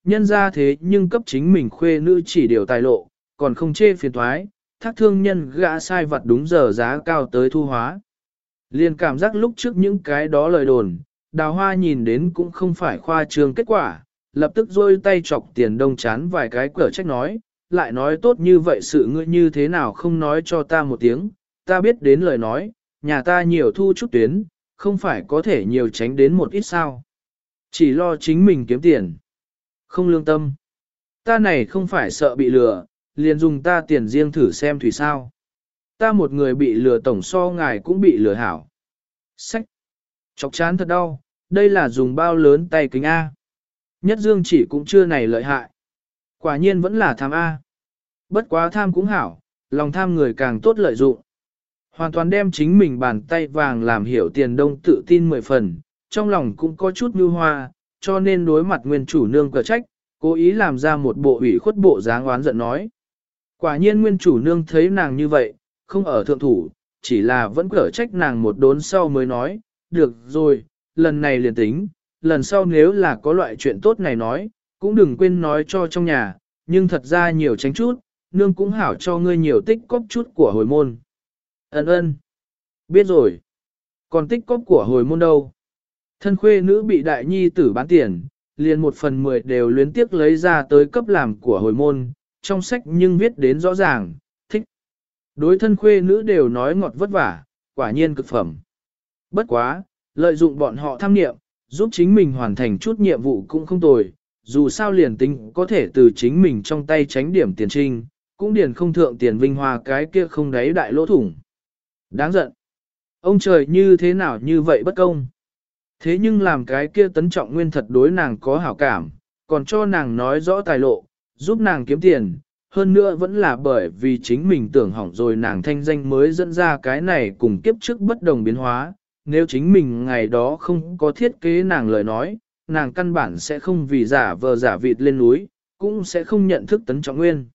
nhân ra thế nhưng cấp chính mình khuê nữ chỉ điều tài lộ, còn không chê phiền thoái, thác thương nhân gã sai vật đúng giờ giá cao tới thu hóa. Liền cảm giác lúc trước những cái đó lời đồn, Đào Hoa nhìn đến cũng không phải khoa trương kết quả, lập tức rôi tay chọc Tiền Đông chán vài cái cửa trách nói, lại nói tốt như vậy sự ngươi như thế nào không nói cho ta một tiếng, ta biết đến lời nói, nhà ta nhiều thu chút tuyến, không phải có thể nhiều tránh đến một ít sao. Chỉ lo chính mình kiếm tiền. Không lương tâm. Ta này không phải sợ bị lừa, liền dùng ta tiền riêng thử xem thủy sao. Ta một người bị lừa tổng so ngài cũng bị lừa hảo. Sách. Chọc chán thật đau, đây là dùng bao lớn tay kính A. Nhất dương chỉ cũng chưa này lợi hại. Quả nhiên vẫn là tham A. Bất quá tham cũng hảo, lòng tham người càng tốt lợi dụng. Hoàn toàn đem chính mình bàn tay vàng làm hiểu Tiền Đông tự tin 10 phần, trong lòng cũng có chút nhu hoa, cho nên đối mặt nguyên chủ nương cờ trách, cố ý làm ra một bộ ủy khuất bộ dáng oán giận nói. Quả nhiên nguyên chủ nương thấy nàng như vậy, không ở thượng thủ, chỉ là vẫn cờ trách nàng một đốn sau mới nói, được rồi, lần này liền tính, lần sau nếu là có loại chuyện tốt này nói, cũng đừng quên nói cho trong nhà, nhưng thật ra nhiều tránh chút, nương cũng hảo cho ngươi nhiều tích cóp chút của hồi môn. Ấn ơn. Biết rồi. Còn tích cóp của hồi môn đâu? Thân khuê nữ bị đại nhi tử bán tiền, liền 1/10 đều luyến tiếc lấy ra tới cấp làm của hồi môn, trong sách nhưng viết đến rõ ràng, thích. Đối thân khuê nữ đều nói ngọt vất vả, quả nhiên cực phẩm. Bất quá, lợi dụng bọn họ tham nghiệm, giúp chính mình hoàn thành chút nhiệm vụ cũng không tồi, dù sao liền tính có thể từ chính mình trong tay tránh điểm tiền trinh, cũng điền không thượng Tiền Vinh Hoa cái kia không đáy đại lỗ thủng. Đáng giận. Ông trời như thế nào như vậy bất công. Thế nhưng làm cái kia Tấn Trọng Nguyên thật đối nàng có hảo cảm, còn cho nàng nói rõ tài lộ, giúp nàng kiếm tiền, hơn nữa vẫn là bởi vì chính mình tưởng hỏng rồi nàng thanh danh mới dẫn ra cái này cùng kiếp trước bất đồng biến hóa. Nếu chính mình ngày đó không có thiết kế nàng lời nói, nàng căn bản sẽ không vì giả vờ giả vịt lên núi, cũng sẽ không nhận thức Tấn Trọng Nguyên.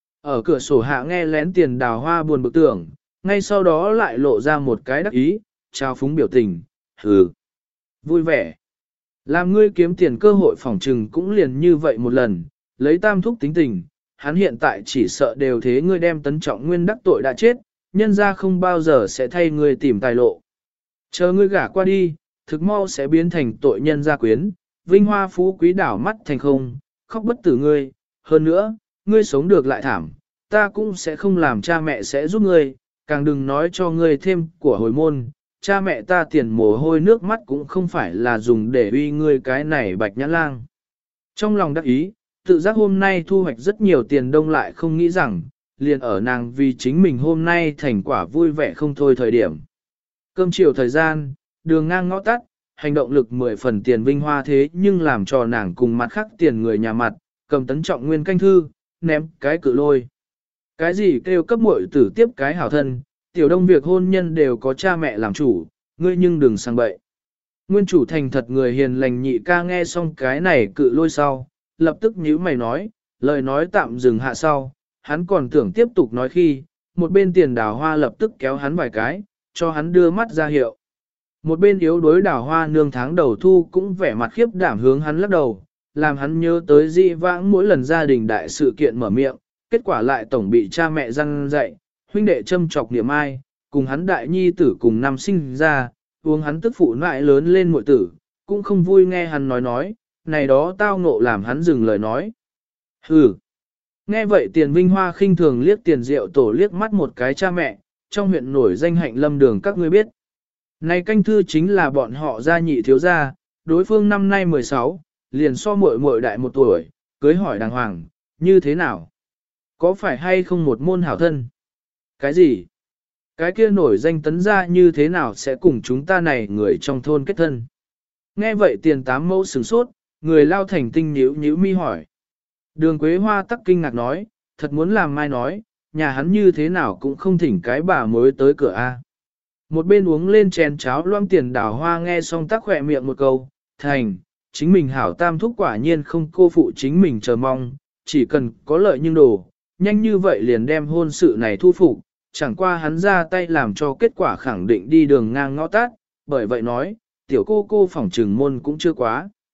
Ở cửa sổ hạ nghe lén Tiền Đào Hoa buồn bực tưởng, ngay sau đó lại lộ ra một cái đắc ý, trao phúng biểu tình, hừ, vui vẻ. Làm ngươi kiếm tiền cơ hội phỏng trừng cũng liền như vậy một lần, lấy tam thúc tính tình, hắn hiện tại chỉ sợ đều thế ngươi đem Tấn Trọng Nguyên đắc tội đã chết, nhân ra không bao giờ sẽ thay ngươi tìm tài lộ. Chờ ngươi gả qua đi, thực mau sẽ biến thành tội nhân gia quyến, vinh hoa phú quý đảo mắt thành không, khóc bất tử ngươi, hơn nữa, ngươi sống được lại thảm, ta cũng sẽ không làm cha mẹ sẽ giúp ngươi, càng đừng nói cho ngươi thêm của hồi môn, cha mẹ ta tiền mồ hôi nước mắt cũng không phải là dùng để uy ngươi cái này bạch nhã lang. Trong lòng đắc ý, tự giác hôm nay thu hoạch rất nhiều tiền đông lại không nghĩ rằng, liền ở nàng vì chính mình hôm nay thành quả vui vẻ không thôi thời điểm. Cơm chiều thời gian, đường ngang ngõ tắt, hành động lực 10 phần Tiền Vinh Hoa thế nhưng làm cho nàng cùng mặt khác tiền người nhà mặt, cầm Tấn Trọng Nguyên canh thư, ném cái cự lôi. Cái gì kêu cấp muội tử tiếp cái hảo thân, tiểu đông việc hôn nhân đều có cha mẹ làm chủ, ngươi nhưng đừng sang bậy. Nguyên chủ thành thật người hiền lành nhị ca nghe xong cái này cự lôi sau, lập tức nhíu mày nói, lời nói tạm dừng hạ sau, hắn còn tưởng tiếp tục nói khi, một bên Tiền Đào Hoa lập tức kéo hắn vài cái, cho hắn đưa mắt ra hiệu. Một bên yếu đối Đào Hoa nương tháng đầu thu cũng vẻ mặt khiếp đảm hướng hắn lắc đầu, làm hắn nhớ tới dị vãng mỗi lần gia đình đại sự kiện mở miệng, kết quả lại tổng bị cha mẹ răn dạy, huynh đệ châm chọc niệm ai, cùng hắn đại nhi tử cùng năm sinh ra, uống hắn tức phụ nại lớn lên muội tử, cũng không vui nghe hắn nói, này đó tao ngộ làm hắn dừng lời nói. Hừ. Nghe vậy Tiền Vinh Hoa khinh thường liếc Tiền Diệu Tổ liếc mắt một cái cha mẹ, trong huyện nổi danh Hạnh Lâm Đường các ngươi biết. Này canh thư chính là bọn họ gia nhị thiếu gia, đối phương năm nay 16, liền so muội muội đại 1 tuổi, cưới hỏi đàng hoàng, như thế nào? Có phải hay không một môn hảo thân? Cái gì? Cái kia nổi danh Tấn gia như thế nào sẽ cùng chúng ta này người trong thôn kết thân? Nghe vậy Tiền Tám Mẫu sửng sốt, người lao thành tinh nhíu mi hỏi. Đường Quế Hoa tắc kinh ngạc nói, thật muốn làm mai nói, nhà hắn như thế nào cũng không thỉnh cái bà mới tới cửa a. Một bên uống lên chén cháo loang Tiền Đào Hoa nghe xong tắc khỏe miệng một câu, thành, chính mình hảo tam thúc quả nhiên không cô phụ chính mình chờ mong, chỉ cần có lợi nhưng đồ, nhanh như vậy liền đem hôn sự này thu phục, chẳng qua hắn ra tay làm cho kết quả khẳng định đi đường ngang ngõ tát, bởi vậy nói, tiểu cô phỏng trừng môn cũng chưa quá.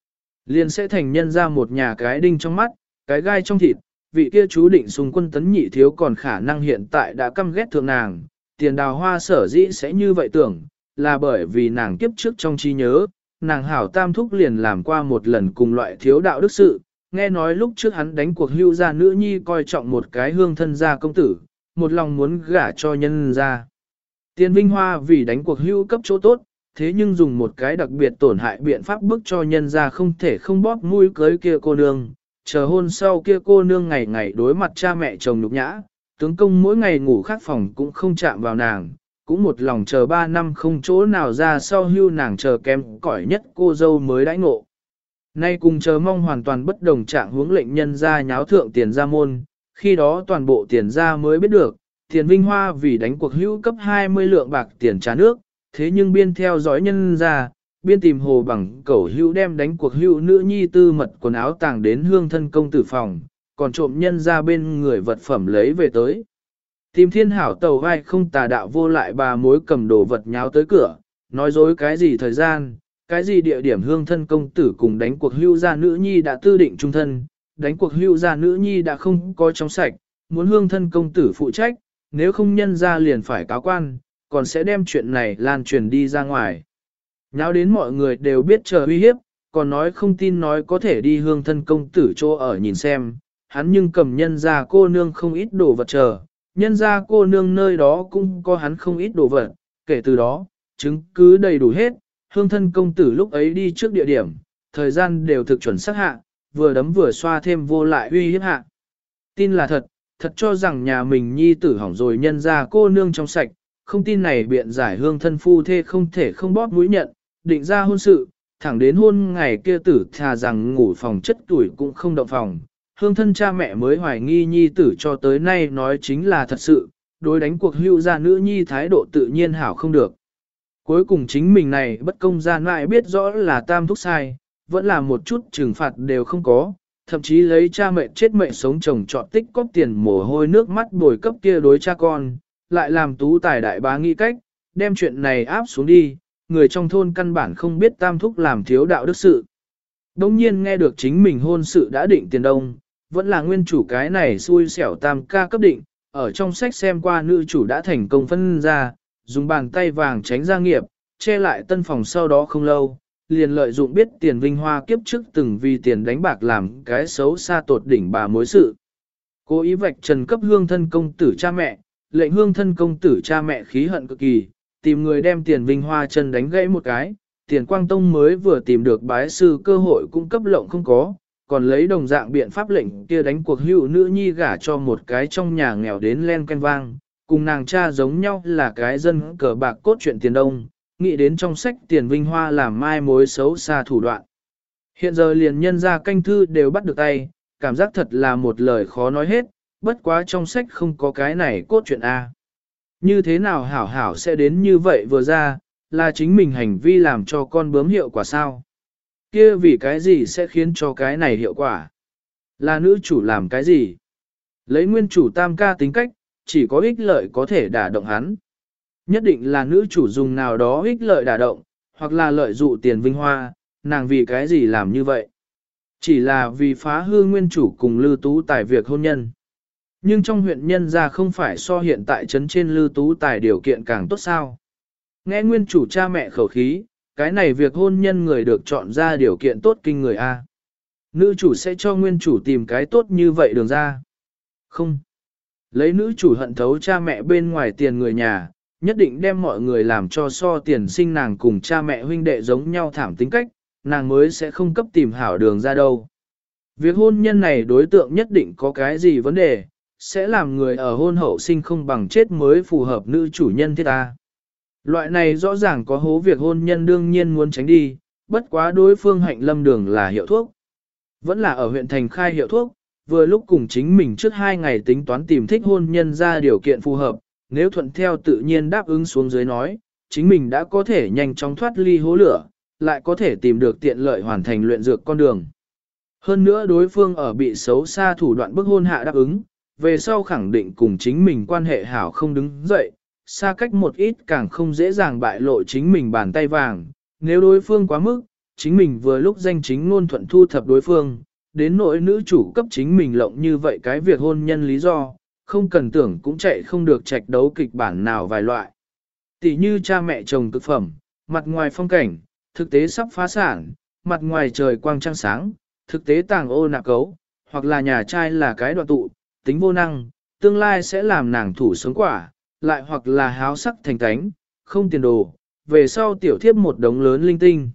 liền sẽ thành nhân ra một nhà cái đinh trong mắt, cái gai trong thịt, vị kia chú định xung quân tấn nhị thiếu còn khả năng hiện tại đã căm ghét thượng nàng, tiền đào hoa sở dĩ sẽ như vậy tưởng, là bởi vì nàng kiếp trước trong trí nhớ, nàng hảo tam thúc liền làm qua một lần cùng loại thiếu đạo đức sự, nghe nói lúc trước hắn đánh cuộc hưu gia nữ nhi coi trọng một cái hương thân gia công tử, một lòng muốn gả cho nhân gia. Tiền Vinh Hoa vì đánh cuộc hưu cấp chỗ tốt, thế nhưng dùng một cái đặc biệt tổn hại biện pháp bức cho nhân gia không thể không bóp mũi cưới kia cô nương, chờ hôn sau kia cô nương ngày ngày đối mặt cha mẹ chồng nhục nhã, tướng công mỗi ngày ngủ khác phòng cũng không chạm vào nàng, cũng một lòng chờ 3 năm không chỗ nào ra sau hưu nàng chờ kém cỏi nhất cô dâu mới đãi ngộ. Nay cùng chờ mong hoàn toàn bất đồng trạng hướng lệnh nhân ra nháo thượng tiền ra môn, khi đó toàn bộ tiền ra mới biết được, tiền Vinh Hoa vì đánh cuộc hữu cấp 20 lượng bạc tiền trả nước, thế nhưng biên theo dõi nhân ra, biên tìm hồ bằng cẩu hữu đem đánh cuộc hữu nữ nhi tư mật quần áo tàng đến hương thân công tử phòng, còn trộm nhân ra bên người vật phẩm lấy về tới. Tìm thiên hảo tàu vai không tà đạo vô lại bà mối cầm đồ vật nháo tới cửa, nói dối cái gì thời gian, cái gì địa điểm hương thân công tử cùng đánh cuộc hưu gia nữ nhi đã tư định trung thân, đánh cuộc hưu gia nữ nhi đã không có trong sạch, muốn hương thân công tử phụ trách, nếu không nhân ra liền phải cáo quan, còn sẽ đem chuyện này lan truyền đi ra ngoài. Nháo đến mọi người đều biết chờ uy hiếp, còn nói không tin nói có thể đi hương thân công tử chỗ ở nhìn xem, hắn nhưng cầm nhân ra cô nương không ít đồ vật chờ, nhân ra cô nương nơi đó cũng có hắn không ít đồ vật, kể từ đó, chứng cứ đầy đủ hết, hương thân công tử lúc ấy đi trước địa điểm, thời gian đều thực chuẩn xác hạ, vừa đấm vừa xoa thêm vô lại uy hiếp hạ. Tin là thật, thật cho rằng nhà mình nhi tử hỏng rồi nhân ra cô nương trong sạch, không tin này biện giải hương thân phu thê không thể không bóp mũi nhận, định ra hôn sự, thẳng đến hôn ngày kia tử thà rằng ngủ phòng chất tuổi cũng không động phòng. Hương thân cha mẹ mới hoài nghi nhi tử cho tới nay nói chính là thật sự, đối đánh cuộc hưu gia nữ nhi thái độ tự nhiên hảo không được. Cuối cùng chính mình này bất công gian lại biết rõ là tam thúc sai, vẫn là một chút trừng phạt đều không có, thậm chí lấy cha mẹ chết mẹ sống chồng chọn tích cóp tiền mồ hôi nước mắt bồi cấp kia đối cha con, lại làm tú tài đại bá nghĩ cách, đem chuyện này áp xuống đi, người trong thôn căn bản không biết tam thúc làm thiếu đạo đức sự. Đông nhiên nghe được chính mình hôn sự đã định tiền đông, vẫn là nguyên chủ cái này xui xẻo tam ca cấp định, ở trong sách xem qua nữ chủ đã thành công phân ra, dùng bàn tay vàng tránh gia nghiệp, che lại tân phòng sau đó không lâu, liền lợi dụng biết tiền Vinh Hoa kiếp trước từng vì tiền đánh bạc làm cái xấu xa tột đỉnh bà mối sự. Cố ý vạch trần cấp hương thân công tử cha mẹ, lệnh hương thân công tử cha mẹ khí hận cực kỳ, tìm người đem tiền Vinh Hoa chân đánh gãy một cái, tiền Quang Tông mới vừa tìm được bái sư cơ hội cung cấp lộng không có, còn lấy đồng dạng biện pháp lệnh kia đánh cuộc hữu nữ nhi gả cho một cái trong nhà nghèo đến len canh vang, cùng nàng cha giống nhau là cái dân cờ bạc cốt chuyện tiền đông, nghĩ đến trong sách tiền Vinh Hoa làm mai mối xấu xa thủ đoạn. Hiện giờ liền nhân ra canh thư đều bắt được tay, cảm giác thật là một lời khó nói hết, bất quá trong sách không có cái này cốt chuyện A. Như thế nào hảo hảo sẽ đến như vậy vừa ra, là chính mình hành vi làm cho con bướm hiệu quả sao? Kia vì cái gì sẽ khiến cho cái này hiệu quả? Là nữ chủ làm cái gì? Lấy nguyên chủ tam ca tính cách, chỉ có ích lợi có thể đả động hắn. Nhất định là nữ chủ dùng nào đó ích lợi đả động, hoặc là lợi dụ tiền Vinh Hoa, nàng vì cái gì làm như vậy? Chỉ là vì phá hư nguyên chủ cùng Lư Tú Tài việc hôn nhân. Nhưng trong huyện nhân ra không phải so hiện tại trấn trên Lư Tú Tài điều kiện càng tốt sao? Nghe nguyên chủ cha mẹ khẩu khí, cái này việc hôn nhân người được chọn ra điều kiện tốt kinh người A. Nữ chủ sẽ cho nguyên chủ tìm cái tốt như vậy đường ra. Không. Lấy nữ chủ hận thấu cha mẹ bên ngoài tiền người nhà, nhất định đem mọi người làm cho so tiền sinh nàng cùng cha mẹ huynh đệ giống nhau thảm tính cách, nàng mới sẽ không cấp tìm hảo đường ra đâu. Việc hôn nhân này đối tượng nhất định có cái gì vấn đề, sẽ làm người ở hôn hậu sinh không bằng chết mới phù hợp nữ chủ nhân thiết ta. Loại này rõ ràng có hố việc hôn nhân đương nhiên muốn tránh đi, bất quá đối phương hạnh lâm đường là hiệu thuốc. Vẫn là ở huyện thành khai hiệu thuốc, vừa lúc cùng chính mình trước 2 ngày tính toán tìm thích hôn nhân ra điều kiện phù hợp, nếu thuận theo tự nhiên đáp ứng xuống dưới nói, chính mình đã có thể nhanh chóng thoát ly hố lửa, lại có thể tìm được tiện lợi hoàn thành luyện dược con đường. Hơn nữa đối phương ở bị xấu xa thủ đoạn bức hôn hạ đáp ứng, về sau khẳng định cùng chính mình quan hệ hảo không đứng dậy, xa cách một ít càng không dễ dàng bại lộ chính mình bàn tay vàng, nếu đối phương quá mức, chính mình vừa lúc danh chính ngôn thuận thu thập đối phương, đến nỗi nữ chủ cấp chính mình lộng như vậy cái việc hôn nhân lý do, không cần tưởng cũng chạy không được trạch đấu kịch bản nào vài loại. Tỷ như cha mẹ chồng cực phẩm, mặt ngoài phong cảnh, thực tế sắp phá sản, mặt ngoài trời quang trăng sáng, thực tế tàng ô nạc cấu, hoặc là nhà trai là cái đoạn tụ, tính vô năng, tương lai sẽ làm nàng thủ sống quả, lại hoặc là háo sắc thành cánh, không tiền đồ, về sau tiểu thiếp một đống lớn linh tinh.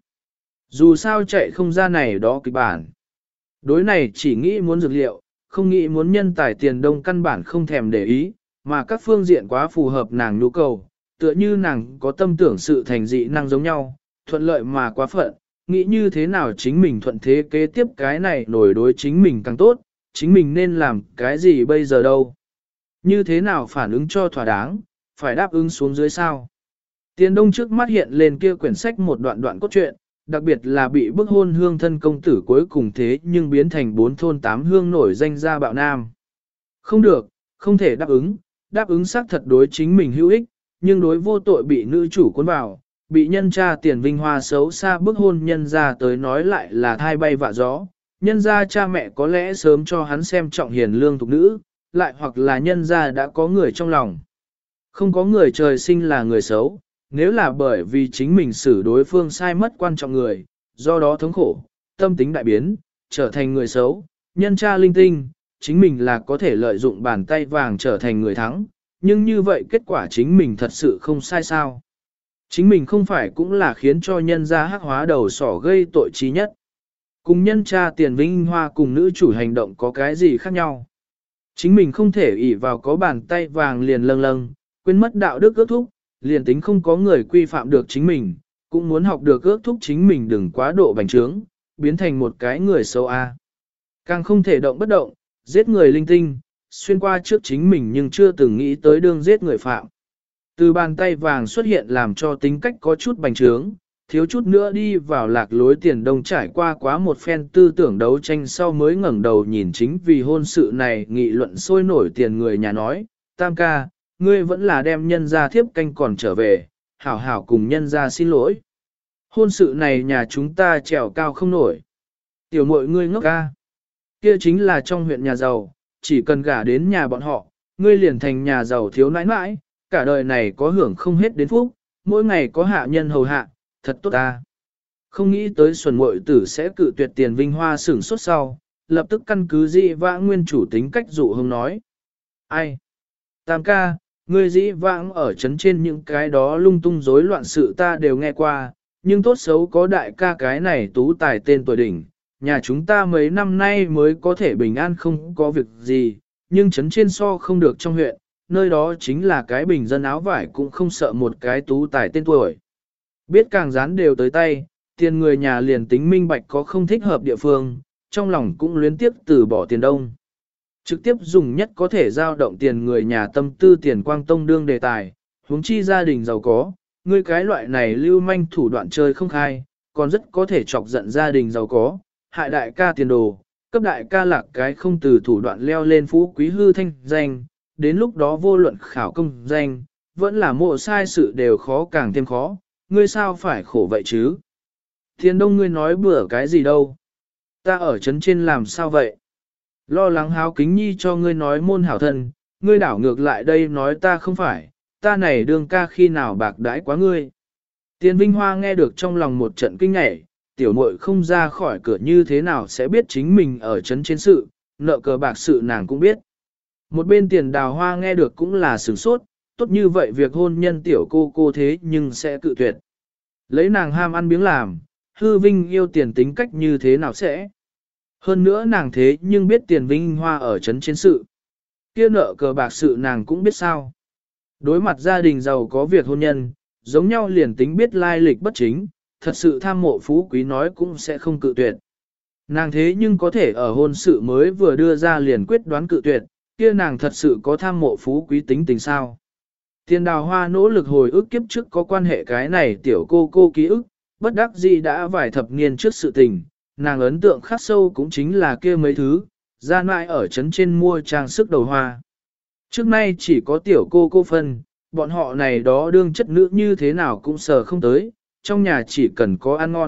Dù sao chạy không ra này đó kịch bản. Đối này chỉ nghĩ muốn dược liệu, không nghĩ muốn nhân tài tiền đông căn bản không thèm để ý, mà các phương diện quá phù hợp nàng nhu cầu, tựa như nàng có tâm tưởng sự thành dị năng giống nhau, thuận lợi mà quá phận, nghĩ như thế nào chính mình thuận thế kế tiếp cái này nổi đối chính mình càng tốt, chính mình nên làm cái gì bây giờ đâu. Như thế nào phản ứng cho thỏa đáng, phải đáp ứng xuống dưới sao. Tiền đông trước mắt hiện lên kia quyển sách một đoạn đoạn cốt truyện, đặc biệt là bị bức hôn hương thân công tử cuối cùng thế nhưng biến thành 4 thôn 8 hương nổi danh gia bạo nam. Không được, không thể đáp ứng xác thật đối chính mình hữu ích, nhưng đối vô tội bị nữ chủ cuốn vào, bị nhân cha tiền vinh hoa xấu xa bức hôn nhân ra tới nói lại là thai bay vạ gió. Nhân ra cha mẹ có lẽ sớm cho hắn xem trọng hiền lương thục nữ, lại hoặc là nhân ra đã có người trong lòng. Không có người trời sinh là người xấu, nếu là bởi vì chính mình xử đối phương sai mất quan trọng người, do đó thống khổ, tâm tính đại biến, trở thành người xấu, nhân cha linh tinh, chính mình là có thể lợi dụng bàn tay vàng trở thành người thắng, nhưng như vậy kết quả chính mình thật sự không sai sao. Chính mình không phải cũng là khiến cho nhân gia hắc hóa đầu sỏ gây tội trí nhất. Cùng nhân cha tiền vinh hoa cùng nữ chủ hành động có cái gì khác nhau. Chính mình không thể ỷ vào có bàn tay vàng liền lâng lâng, quên mất đạo đức ước thúc, liền tính không có người quy phạm được chính mình, cũng muốn học được ước thúc chính mình đừng quá độ bành trướng, biến thành một cái người xấu a. Càng không thể động bất động, giết người linh tinh, xuyên qua trước chính mình nhưng chưa từng nghĩ tới đương giết người phạm. Từ bàn tay vàng xuất hiện làm cho tính cách có chút bành trướng, thiếu chút nữa đi vào lạc lối tiền đông trải qua quá một phen tư tưởng đấu tranh sau mới ngẩng đầu nhìn chính vì hôn sự này nghị luận sôi nổi tiền người nhà nói, tam ca, ngươi vẫn là đem nhân ra thiếp canh còn trở về, hảo hảo cùng nhân ra xin lỗi. Hôn sự này nhà chúng ta trèo cao không nổi. Tiểu muội ngươi ngốc ca. Kia chính là trong huyện nhà giàu, chỉ cần gả đến nhà bọn họ, ngươi liền thành nhà giàu thiếu nãi nãi, cả đời này có hưởng không hết đến phúc, mỗi ngày có hạ nhân hầu hạ, thật tốt ta. Không nghĩ tới xuẩn muội tử sẽ cự tuyệt tiền vinh hoa sửng sốt sau, lập tức căn cứ dị vãng nguyên chủ tính cách dụ hông nói. Ai? Tam ca, ngươi dĩ vãng ở chấn trên những cái đó lung tung rối loạn sự ta đều nghe qua, nhưng tốt xấu có đại ca cái này tú tài tên tuổi đỉnh, nhà chúng ta mấy năm nay mới có thể bình an không có việc gì, nhưng chấn trên so không được trong huyện, nơi đó chính là cái bình dân áo vải cũng không sợ một cái tú tài tên tuổi. Biết càng dán đều tới tay, tiền người nhà liền tính minh bạch có không thích hợp địa phương, trong lòng cũng luyến tiếp từ bỏ tiền đông. Trực tiếp dùng nhất có thể giao động tiền người nhà tâm tư tiền quang tông đương đề tài, huống chi gia đình giàu có, ngươi cái loại này lưu manh thủ đoạn chơi không khai, còn rất có thể chọc giận gia đình giàu có, hại đại ca tiền đồ, cấp đại ca lạc cái không từ thủ đoạn leo lên phú quý hư thanh danh, đến lúc đó vô luận khảo công danh, vẫn là mộ sai sự đều khó càng thêm khó, ngươi sao phải khổ vậy chứ? Tiền đông ngươi nói bừa cái gì đâu? Ta ở trấn trên làm sao vậy? Lo lắng háo kính nhi cho ngươi nói môn hảo thân, ngươi đảo ngược lại đây nói ta không phải, ta này đương ca khi nào bạc đãi quá ngươi. Tiền Vinh Hoa nghe được trong lòng một trận kinh ngảy, tiểu muội không ra khỏi cửa như thế nào sẽ biết chính mình ở trấn trên sự, nợ cờ bạc sự nàng cũng biết. Một bên tiền đào hoa nghe được cũng là sửng sốt, tốt như vậy việc hôn nhân tiểu cô thế nhưng sẽ cự tuyệt. Lấy nàng ham ăn biếng làm, hư vinh yêu tiền tính cách như thế nào sẽ. Hơn nữa nàng thế nhưng biết tiền Vinh Hoa ở trấn trên sự. Kia nợ cờ bạc sự nàng cũng biết sao. Đối mặt gia đình giàu có việc hôn nhân, giống nhau liền tính biết lai lịch bất chính, thật sự tham mộ phú quý nói cũng sẽ không cự tuyệt. Nàng thế nhưng có thể ở hôn sự mới vừa đưa ra liền quyết đoán cự tuyệt, kia nàng thật sự có tham mộ phú quý tính tình sao. Tiền đào hoa nỗ lực hồi ức kiếp trước có quan hệ cái này tiểu cô ký ức, bất đắc dĩ đã vài thập niên trước sự tình, nàng ấn tượng khắc sâu cũng chính là kia mấy thứ, ra nại ở trấn trên mua trang sức đầu hoa. Trước nay chỉ có tiểu cô phân, bọn họ này đó đương chất nữ như thế nào cũng sờ không tới, trong nhà chỉ cần có ăn ngon,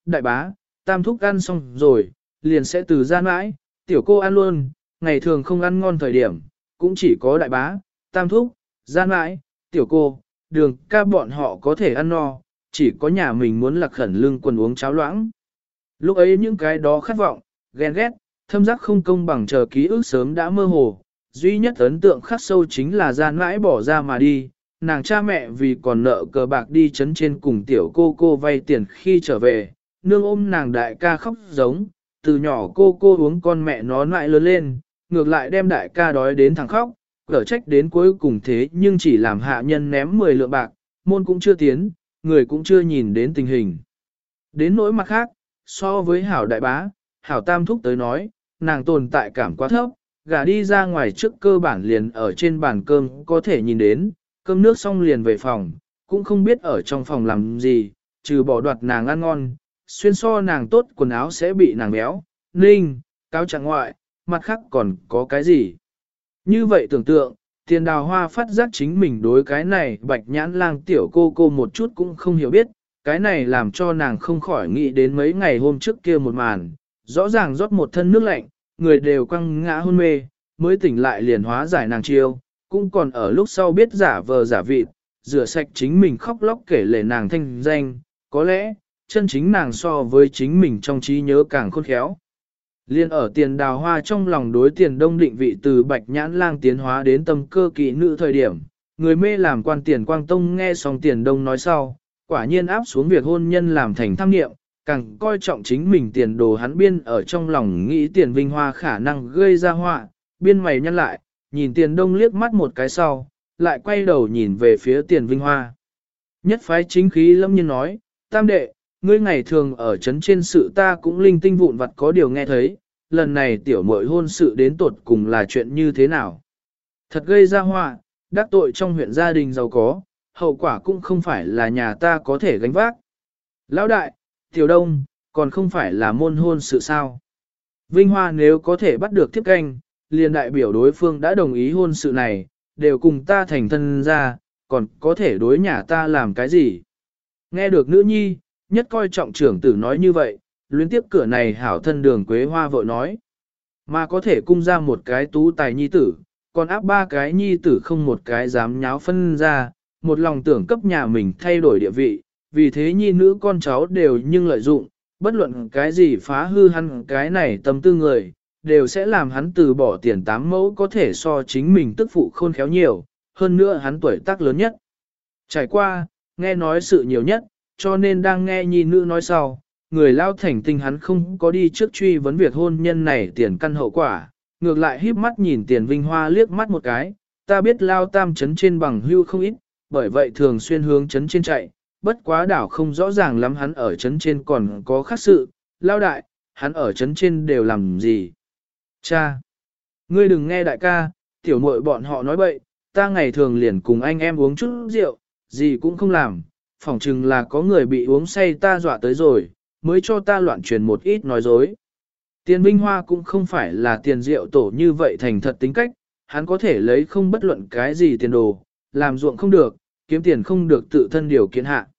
đại bá, tam thúc ăn xong rồi, liền sẽ từ ra mãi, tiểu cô ăn luôn, ngày thường không ăn ngon thời điểm, cũng chỉ có đại bá, tam thúc, ra mãi, tiểu cô, đường ca bọn họ có thể ăn no, chỉ có nhà mình muốn lạc khẩn lưng quần uống cháo loãng. Lúc ấy những cái đó khát vọng, ghen ghét, thâm giác không công bằng chờ ký ức sớm đã mơ hồ, duy nhất ấn tượng khắc sâu chính là gian mãi bỏ ra mà đi, nàng cha mẹ vì còn nợ cờ bạc đi chấn trên cùng tiểu cô vay tiền khi trở về, nương ôm nàng đại ca khóc giống, từ nhỏ cô uống con mẹ nó lại lớn lên, ngược lại đem đại ca đói đến thằng khóc, cở trách đến cuối cùng thế nhưng chỉ làm hạ nhân ném 10 lượng bạc, môn cũng chưa tiến, người cũng chưa nhìn đến tình hình. Đến nỗi mặt khác, so với hảo đại bá, hảo tam thúc tới nói, nàng tồn tại cảm quá thấp, gả đi ra ngoài trước cơ bản liền ở trên bàn cơm có thể nhìn đến, cơm nước xong liền về phòng, cũng không biết ở trong phòng làm gì, trừ bỏ đoạt nàng ăn ngon, xuyên so nàng tốt quần áo sẽ bị nàng béo, ninh, cáo trạng ngoại, mặt khác còn có cái gì. Như vậy tưởng tượng, Tiền Đào Hoa phát giác chính mình đối cái này bạch nhãn lang tiểu cô một chút cũng không hiểu biết, cái này làm cho nàng không khỏi nghĩ đến mấy ngày hôm trước kia một màn, rõ ràng rót một thân nước lạnh, người đều quăng ngã hôn mê, mới tỉnh lại liền hóa giải nàng chiêu, cũng còn ở lúc sau biết giả vờ giả vịt, rửa sạch chính mình khóc lóc kể lể nàng thanh danh, có lẽ, chân chính nàng so với chính mình trong trí nhớ càng khôn khéo. Liên ở Tiền Đào Hoa trong lòng đối Tiền Đông định vị từ bạch nhãn lang tiến hóa đến tâm cơ kỵ nữ thời điểm, người mê làm quan Tiền Quang Tông nghe xong Tiền Đông nói sau, quả nhiên áp xuống việc hôn nhân làm thành tham niệm, càng coi trọng chính mình tiền đồ hắn biên ở trong lòng nghĩ Tiền Vinh Hoa khả năng gây ra họa, biên mày nhăn lại, nhìn Tiền Đông liếc mắt một cái sau, lại quay đầu nhìn về phía Tiền Vinh Hoa. Nhất phái chính khí lâm nhiên nói, tam đệ, ngươi ngày thường ở trấn trên sự ta cũng linh tinh vụn vặt có điều nghe thấy, lần này tiểu muội hôn sự đến tột cùng là chuyện như thế nào. Thật gây ra họa, đắc tội trong huyện gia đình giàu có, hậu quả cũng không phải là nhà ta có thể gánh vác. Lão đại, tiểu đông, còn không phải là môn hôn sự sao. Vinh Hoa nếu có thể bắt được thiếp canh, liền đại biểu đối phương đã đồng ý hôn sự này, đều cùng ta thành thân ra, còn có thể đối nhà ta làm cái gì. Nghe được nữ nhi, nhất coi trọng trưởng tử nói như vậy, luyến tiếp cửa này hảo thân Đường Quế Hoa vội nói. Mà có thể cung ra một cái tú tài nhi tử, còn áp 3 cái nhi tử không một cái dám nháo phân ra, một lòng tưởng cấp nhà mình thay đổi địa vị, vì thế nhi nữ con cháu đều nhưng lợi dụng, bất luận cái gì phá hư hắn cái này tâm tư người, đều sẽ làm hắn từ bỏ tiền 8 mẫu có thể so chính mình tức phụ khôn khéo nhiều, hơn nữa hắn tuổi tác lớn nhất. Trải qua, nghe nói sự nhiều nhất, cho nên đang nghe nhi nữ nói sau, người lao thành tinh hắn không có đi trước truy vấn việc hôn nhân này tiền căn hậu quả, ngược lại híp mắt nhìn Tiền Vinh Hoa liếc mắt một cái, ta biết lao tam chấn trên bằng hưu không ít, bởi vậy thường xuyên hướng chấn trên chạy, bất quá đảo không rõ ràng lắm hắn ở chấn trên còn có khác sự, lao đại, hắn ở chấn trên đều làm gì. Cha, ngươi đừng nghe đại ca, tiểu muội bọn họ nói bậy, ta ngày thường liền cùng anh em uống chút rượu, gì cũng không làm, phỏng chừng là có người bị uống say ta dọa tới rồi, mới cho ta loạn truyền một ít nói dối. Tiền Vinh Hoa cũng không phải là Tiền Diệu Tổ như vậy thành thật tính cách, hắn có thể lấy không bất luận cái gì tiền đồ, làm ruộng không được, kiếm tiền không được tự thân điều kiện hạ.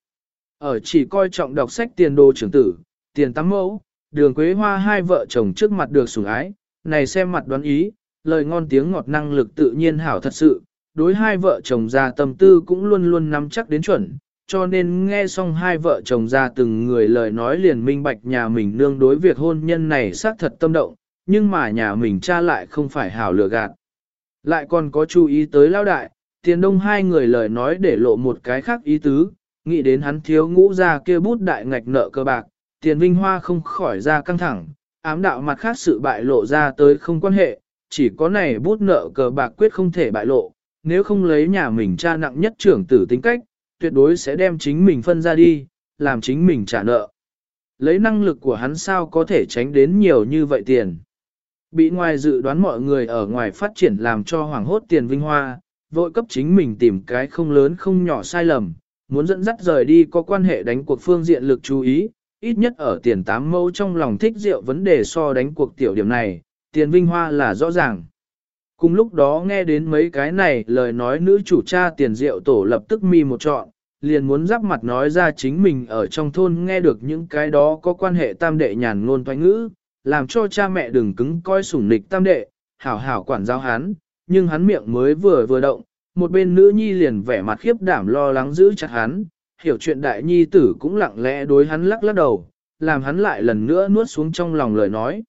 Ở chỉ coi trọng đọc sách tiền đồ trưởng tử, Tiền Tám Mẫu, Đường Quế Hoa hai vợ chồng trước mặt được sủng ái, này xem mặt đoán ý, lời ngon tiếng ngọt năng lực tự nhiên hảo thật sự, đối hai vợ chồng già tâm tư cũng luôn luôn nắm chắc đến chuẩn, cho nên nghe xong hai vợ chồng ra từng người lời nói liền minh bạch nhà mình nương đối việc hôn nhân này xác thật tâm động, nhưng mà nhà mình cha lại không phải hảo lừa gạt. Lại còn có chú ý tới lao đại, Tiền Đông hai người lời nói để lộ một cái khác ý tứ, nghĩ đến hắn thiếu ngũ ra kia bút đại ngạch nợ cơ bạc, Tiền Vinh Hoa không khỏi ra căng thẳng, ám đạo mặt khác sự bại lộ ra tới không quan hệ, chỉ có này bút nợ cờ bạc quyết không thể bại lộ, nếu không lấy nhà mình cha nặng nhất trưởng tử tính cách, tuyệt đối sẽ đem chính mình phân ra đi, làm chính mình trả nợ. Lấy năng lực của hắn sao có thể tránh đến nhiều như vậy tiền. Bị ngoài dự đoán mọi người ở ngoài phát triển làm cho hoảng hốt Tiền Vinh Hoa, vội cấp chính mình tìm cái không lớn không nhỏ sai lầm, muốn dẫn dắt rời đi có quan hệ đánh cuộc phương diện lực chú ý, ít nhất ở Tiền Tám Mẫu trong lòng thích rượu vấn đề so đánh cuộc tiểu điểm này, Tiền Vinh Hoa là rõ ràng. Cùng lúc đó nghe đến mấy cái này lời nói nữ chủ cha Tiền Diệu Tổ lập tức mi một trọn, liền muốn giáp mặt nói ra chính mình ở trong thôn nghe được những cái đó có quan hệ tam đệ nhàn ngôn toanh ngữ, làm cho cha mẹ đừng cứng coi sủng nịch tam đệ, hảo hảo quản giáo hắn, nhưng hắn miệng mới vừa động, một bên nữ nhi liền vẻ mặt khiếp đảm lo lắng giữ chặt hắn, hiểu chuyện đại nhi tử cũng lặng lẽ đối hắn lắc lắc đầu, làm hắn lại lần nữa nuốt xuống trong lòng lời nói.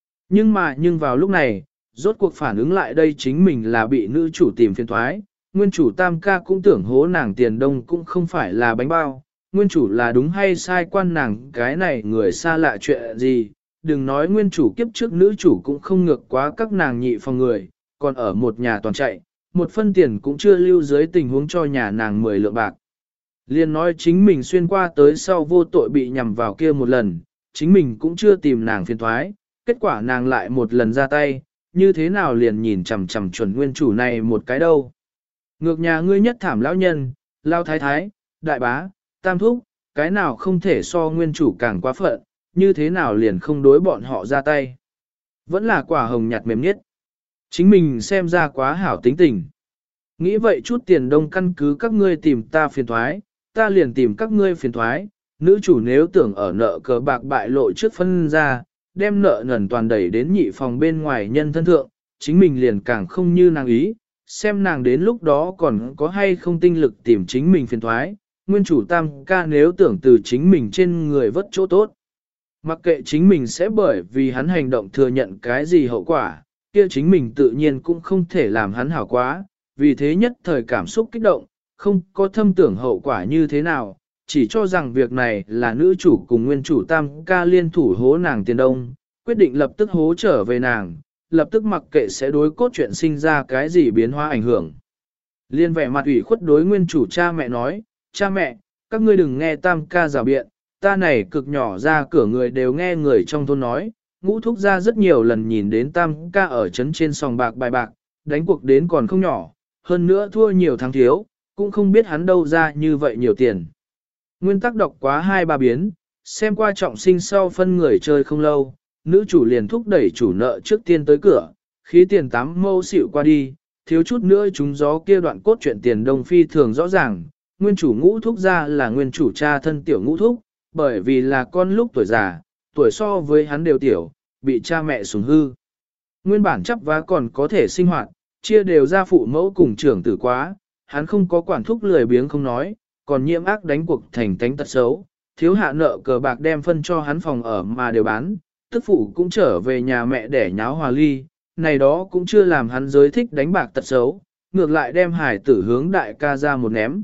Nhưng vào lúc này, rốt cuộc phản ứng lại đây chính mình là bị nữ chủ tìm phiền thoái, nguyên chủ tam ca cũng tưởng hố nàng tiền đông cũng không phải là bánh bao, nguyên chủ là đúng hay sai quan nàng cái này người xa lạ chuyện gì, đừng nói nguyên chủ kiếp trước nữ chủ cũng không ngược quá các nàng nhị phòng người, còn ở một nhà toàn chạy, một phân tiền cũng chưa lưu dưới tình huống cho nhà nàng 10 lượng bạc. Liên nói chính mình xuyên qua tới sau vô tội bị nhằm vào kia một lần, chính mình cũng chưa tìm nàng phiền thoái, kết quả nàng lại một lần ra tay, như thế nào liền nhìn chằm chằm chuẩn nguyên chủ này một cái đâu. Ngược nhà ngươi nhất thảm lão nhân, lao thái thái, đại bá, tam thúc, cái nào không thể so nguyên chủ càng quá phận, như thế nào liền không đối bọn họ ra tay. Vẫn là quả hồng nhạt mềm nhất. Chính mình xem ra quá hảo tính tình. Nghĩ vậy chút tiền đông căn cứ các ngươi tìm ta phiền thoái, ta liền tìm các ngươi phiền thoái, nữ chủ nếu tưởng ở nợ cờ bạc bại lộ trước phân ra, đem nợ nần toàn đẩy đến nhị phòng bên ngoài nhân thân thượng, chính mình liền càng không như nàng ý, xem nàng đến lúc đó còn có hay không tinh lực tìm chính mình phiền thoái, nguyên chủ tam ca nếu tưởng từ chính mình trên người vất chỗ tốt. Mặc kệ chính mình sẽ bởi vì hắn hành động thừa nhận cái gì hậu quả, kia chính mình tự nhiên cũng không thể làm hắn hảo quá, vì thế nhất thời cảm xúc kích động, không có thâm tưởng hậu quả như thế nào, chỉ cho rằng việc này là nữ chủ cùng nguyên chủ tam ca liên thủ hố nàng tiền đông, quyết định lập tức hố trở về nàng, lập tức mặc kệ sẽ đối cốt chuyện sinh ra cái gì biến hóa ảnh hưởng. Liên vẻ mặt ủy khuất đối nguyên chủ cha mẹ nói, cha mẹ, các ngươi đừng nghe tam ca rào biện, ta này cực nhỏ ra cửa người đều nghe người trong thôn nói, ngũ thúc ra rất nhiều lần nhìn đến tam ca ở trấn trên sòng bạc bài bạc, đánh cuộc đến còn không nhỏ, hơn nữa thua nhiều thắng thiếu, cũng không biết hắn đâu ra như vậy nhiều tiền. Nguyên tắc đọc quá 2-3 biến, xem qua trọng sinh sau phân người chơi không lâu, nữ chủ liền thúc đẩy chủ nợ trước tiên tới cửa, khí tiền 8 mâu xịu qua đi, thiếu chút nữa chúng gió kia đoạn cốt chuyện tiền đông phi thường rõ ràng, nguyên chủ ngũ thúc ra là nguyên chủ cha thân tiểu ngũ thúc, bởi vì là con lúc tuổi già, tuổi so với hắn đều tiểu, bị cha mẹ sủng hư. Nguyên bản chấp vá còn có thể sinh hoạt, chia đều ra phụ mẫu cùng trưởng tử quá, hắn không có quản thúc lười biếng không nói, còn nhiễm ác đánh cuộc thành tánh tật xấu, thiếu hạ nợ cờ bạc đem phân cho hắn phòng ở mà đều bán, tức phụ cũng trở về nhà mẹ để nháo hòa ly, này đó cũng chưa làm hắn giới thích đánh bạc tật xấu, ngược lại đem hải tử hướng đại ca ra một ném.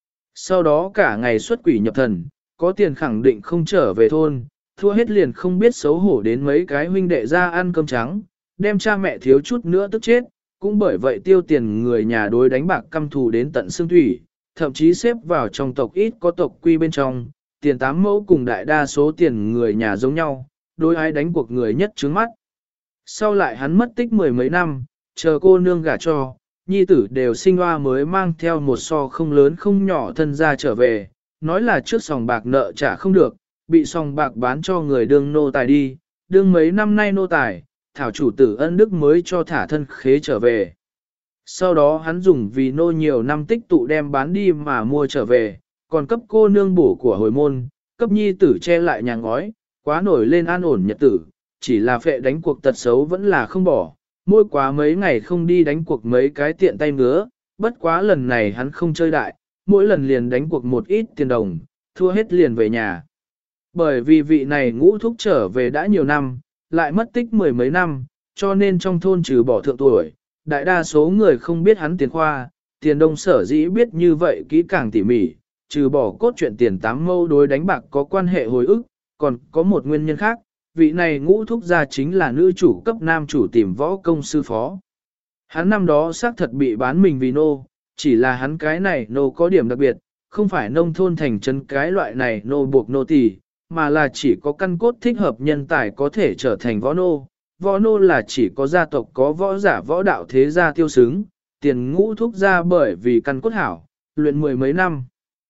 Sau đó cả ngày xuất quỷ nhập thần, có tiền khẳng định không trở về thôn, thua hết liền không biết xấu hổ đến mấy cái huynh đệ ra ăn cơm trắng, đem cha mẹ thiếu chút nữa tức chết, cũng bởi vậy tiêu tiền người nhà đối đánh bạc căm thù đến tận xương thủy, thậm chí xếp vào trong tộc ít có tộc quy bên trong, tiền 8 mẫu cùng đại đa số tiền người nhà giống nhau, đối ai đánh cuộc người nhất trướng mắt. Sau lại hắn mất tích 10 mấy năm, chờ cô nương gả cho, nhi tử đều sinh hoa mới mang theo một so không lớn không nhỏ thân ra trở về, nói là trước sòng bạc nợ trả không được, bị sòng bạc bán cho người đương nô tài đi, đương mấy năm nay nô tài, thảo chủ tử ân đức mới cho thả thân khế trở về. Sau đó hắn dùng vì nô nhiều năm tích tụ đem bán đi mà mua trở về, còn cấp cô nương bổ của hồi môn, cấp nhi tử che lại nhà ngói, quá nổi lên an ổn nhật tử, chỉ là phệ đánh cuộc tật xấu vẫn là không bỏ, mỗi quá mấy ngày không đi đánh cuộc mấy cái tiện tay ngứa, bất quá lần này hắn không chơi đại, mỗi lần liền đánh cuộc một ít tiền đồng, thua hết liền về nhà. Bởi vì vị này ngũ thúc trở về đã nhiều năm, lại mất tích 10 mấy năm, cho nên trong thôn trừ bỏ thượng tuổi, đại đa số người không biết hắn tiền khoa, tiền đông sở dĩ biết như vậy kỹ càng tỉ mỉ, trừ bỏ cốt chuyện tiền 8 mâu đối đánh bạc có quan hệ hồi ức, còn có một nguyên nhân khác, vị này ngũ thúc gia chính là nữ chủ cấp nam chủ tìm võ công sư phó. Hắn năm đó xác thật bị bán mình vì nô, chỉ là hắn cái này nô có điểm đặc biệt, không phải nông thôn thành trấn cái loại này nô buộc nô tỳ, mà là chỉ có căn cốt thích hợp nhân tài có thể trở thành võ nô. Võ nô là chỉ có gia tộc có võ giả võ đạo thế gia tiêu xứng, tiền ngũ thúc gia bởi vì căn cốt hảo, luyện 10 mấy năm.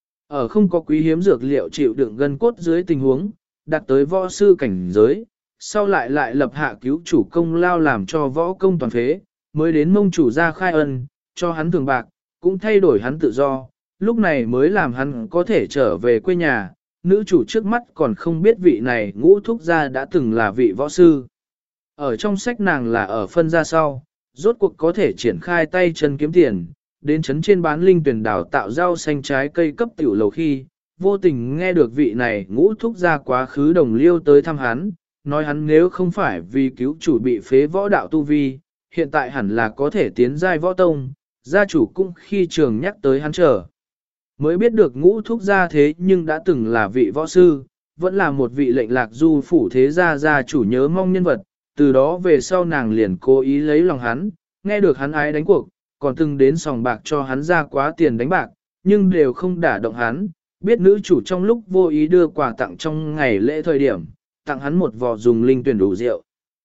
Ở không có quý hiếm dược liệu chịu đựng gân cốt dưới tình huống, đạt tới võ sư cảnh giới, sau lại lập hạ cứu chủ công lao làm cho võ công toàn phế, mới đến mông chủ gia khai ân, cho hắn thường bạc, cũng thay đổi hắn tự do, lúc này mới làm hắn có thể trở về quê nhà, nữ chủ trước mắt còn không biết vị này ngũ thúc gia đã từng là vị võ sư. Ở trong sách nàng là ở phân ra sau, rốt cuộc có thể triển khai tay chân kiếm tiền, đến chấn trên bán linh tuyển đảo tạo rau xanh trái cây cấp tiểu lầu khi, vô tình nghe được vị này ngũ thúc gia quá khứ đồng liêu tới thăm hắn, nói hắn nếu không phải vì cứu chủ bị phế võ đạo tu vi, hiện tại hẳn là có thể tiến giai võ tông, gia chủ cũng khi trường nhắc tới hắn trở. Mới biết được ngũ thúc gia thế nhưng đã từng là vị võ sư, vẫn là một vị lệnh lạc du phủ thế gia gia chủ nhớ mong nhân vật, từ đó về sau nàng liền cố ý lấy lòng hắn, nghe được hắn ái đánh cuộc, còn từng đến sòng bạc cho hắn ra quá tiền đánh bạc, nhưng đều không đả động hắn, biết nữ chủ trong lúc vô ý đưa quà tặng trong ngày lễ thời điểm, tặng hắn một vò dùng linh tuyển đủ rượu.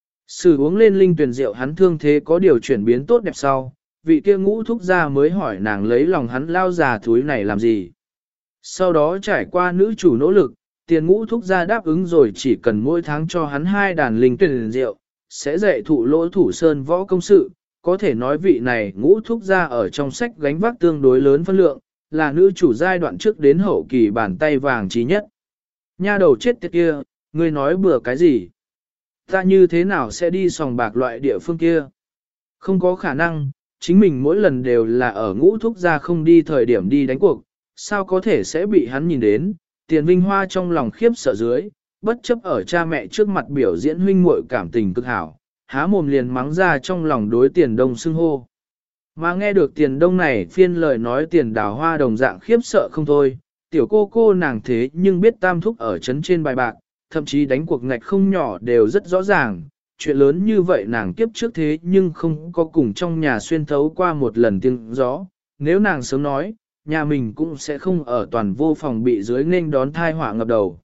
Sử uống lên linh tuyển rượu hắn thương thế có điều chuyển biến tốt đẹp sau, vị kia ngũ thúc gia mới hỏi nàng lấy lòng hắn lao già thúi này làm gì. Sau đó trải qua nữ chủ nỗ lực, tiền ngũ thúc gia đáp ứng rồi chỉ cần mỗi tháng cho hắn 2 đàn linh tuyển rượu, sẽ dạy thụ lỗ thủ sơn võ công sự, có thể nói vị này ngũ thúc gia ở trong sách gánh vác tương đối lớn phân lượng, là nữ chủ giai đoạn trước đến hậu kỳ bàn tay vàng trí nhất. Nha đầu chết tiệt kia, ngươi nói bừa cái gì? Ta như thế nào sẽ đi sòng bạc loại địa phương kia? Không có khả năng, chính mình mỗi lần đều là ở ngũ thúc gia không đi thời điểm đi đánh cuộc, sao có thể sẽ bị hắn nhìn đến? Tiền Vinh Hoa trong lòng khiếp sợ dưới, bất chấp ở cha mẹ trước mặt biểu diễn huynh muội cảm tình cực hảo, há mồm liền mắng ra trong lòng đối Tiền Đông xưng hô. Mà nghe được Tiền Đông này phiên lời nói Tiền Đào Hoa đồng dạng khiếp sợ không thôi, tiểu cô nàng thế nhưng biết tam thúc ở chấn trên bài bạc, thậm chí đánh cuộc ngạch không nhỏ đều rất rõ ràng, chuyện lớn như vậy nàng kiếp trước thế nhưng không có cùng trong nhà xuyên thấu qua một lần tiếng gió, nếu nàng sớm nói, nhà mình cũng sẽ không ở toàn vô phòng bị dưới nghênh đón thai họa ngập đầu.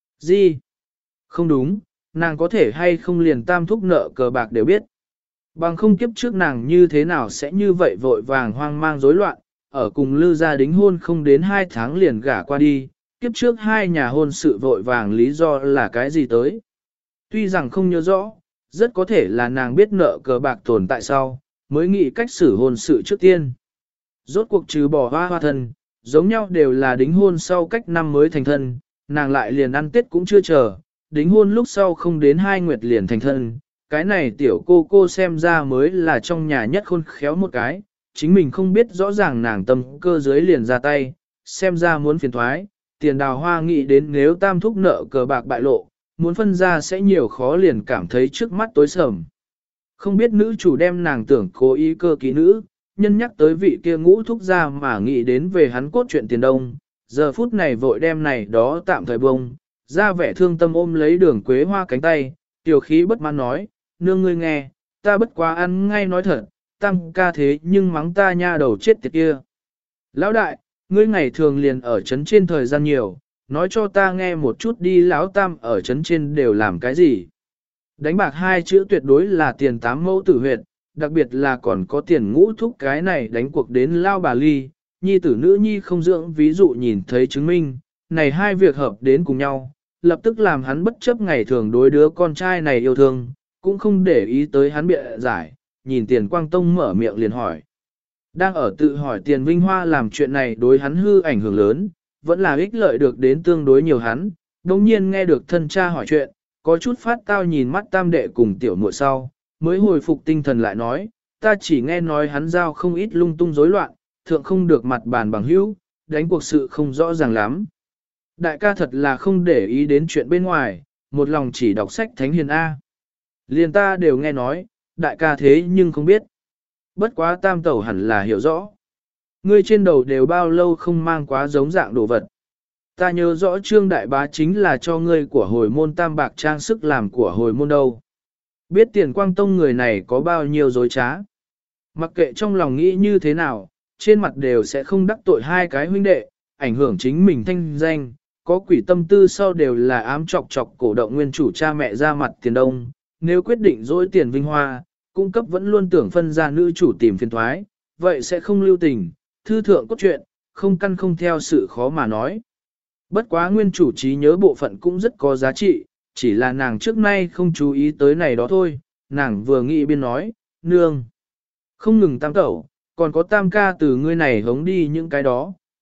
Gì? Không đúng, nàng có thể hay không liền tam thúc nợ cờ bạc đều biết. Bằng không kiếp trước nàng như thế nào sẽ như vậy vội vàng hoang mang rối loạn, ở cùng Lư gia đính hôn không đến 2 tháng liền gả qua đi, kiếp trước hai nhà hôn sự vội vàng lý do là cái gì tới. Tuy rằng không nhớ rõ, rất có thể là nàng biết nợ cờ bạc tồn tại sau, mới nghĩ cách xử hôn sự trước tiên. Rốt cuộc trừ bỏ hoa thân, giống nhau đều là đính hôn sau cách năm mới thành thân, nàng lại liền ăn Tết cũng chưa chờ, đính hôn lúc sau không đến 2 nguyệt liền thành thân. Cái này tiểu cô xem ra mới là trong nhà nhất khôn khéo một cái, chính mình không biết rõ ràng nàng tâm cơ dưới liền ra tay, xem ra muốn phiền thoái, Tiền Đào Hoa nghĩ đến nếu tam thúc nợ cờ bạc bại lộ, muốn phân ra sẽ nhiều khó liền cảm thấy trước mắt tối sầm. Không biết nữ chủ đem nàng tưởng cố ý cơ ký nữ, nhân nhắc tới vị kia ngũ thúc ra mà nghĩ đến về hắn cốt chuyện Tiền Đông, giờ phút này vội đem này đó tạm thời bông, ra vẻ thương tâm ôm lấy Đường Quế Hoa cánh tay, tiểu khí bất mãn nói, nương ngươi nghe, ta bất quá ăn ngay nói thật, tam ca thế nhưng mắng ta nha đầu chết tiệt kia. Lão đại, ngươi ngày thường liền ở trấn trên thời gian nhiều, nói cho ta nghe một chút đi lão tam ở trấn trên đều làm cái gì. Đánh bạc 2 chữ tuyệt đối là tiền 8 mẫu tử huyệt, đặc biệt là còn có tiền ngũ thúc cái này đánh cuộc đến lao bà ly, nhi tử nữ nhi không dưỡng ví dụ nhìn thấy chứng minh, này 2 việc hợp đến cùng nhau, lập tức làm hắn bất chấp ngày thường đối đứa con trai này yêu thương, cũng không để ý tới hắn bịa giải, nhìn Tiền Quang Tông mở miệng liền hỏi. Đang ở tự hỏi Tiền Vinh Hoa làm chuyện này đối hắn hư ảnh hưởng lớn, vẫn là ích lợi được đến tương đối nhiều hắn, đồng nhiên nghe được thân cha hỏi chuyện, có chút phát tao nhìn mắt tam đệ cùng tiểu muội sau, mới hồi phục tinh thần lại nói, ta chỉ nghe nói hắn giao không ít lung tung rối loạn, thượng không được mặt bàn bằng hữu, đánh cuộc sự không rõ ràng lắm. Đại ca thật là không để ý đến chuyện bên ngoài, một lòng chỉ đọc sách Thánh Hiền A. Liền ta đều nghe nói, đại ca thế nhưng không biết. Bất quá tam tẩu hẳn là hiểu rõ. Ngươi trên đầu đều bao lâu không mang quá giống dạng đồ vật. Ta nhớ rõ Trương Đại Bá chính là cho ngươi của hồi môn tam bạc trang sức làm của hồi môn đâu. Biết Tiền Quang Tông người này có bao nhiêu dối trá. Mặc kệ trong lòng nghĩ như thế nào, trên mặt đều sẽ không đắc tội 2 cái huynh đệ, ảnh hưởng chính mình thanh danh, có quỷ tâm tư sau đều là ám chọc chọc cổ động nguyên chủ cha mẹ ra mặt Tiền Đông. Nếu quyết định dối Tiền Vinh Hoa, cung cấp vẫn luôn tưởng phân ra nữ chủ tìm phiền thoái, vậy sẽ không lưu tình, thư thượng cốt truyện, không căn không theo sự khó mà nói. Bất quá nguyên chủ trí nhớ bộ phận cũng rất có giá trị, chỉ là nàng trước nay không chú ý tới này đó thôi, nàng vừa nghĩ biên nói, nương. Không ngừng tam tẩu, còn có tam ca từ ngươi này hống đi những cái đó,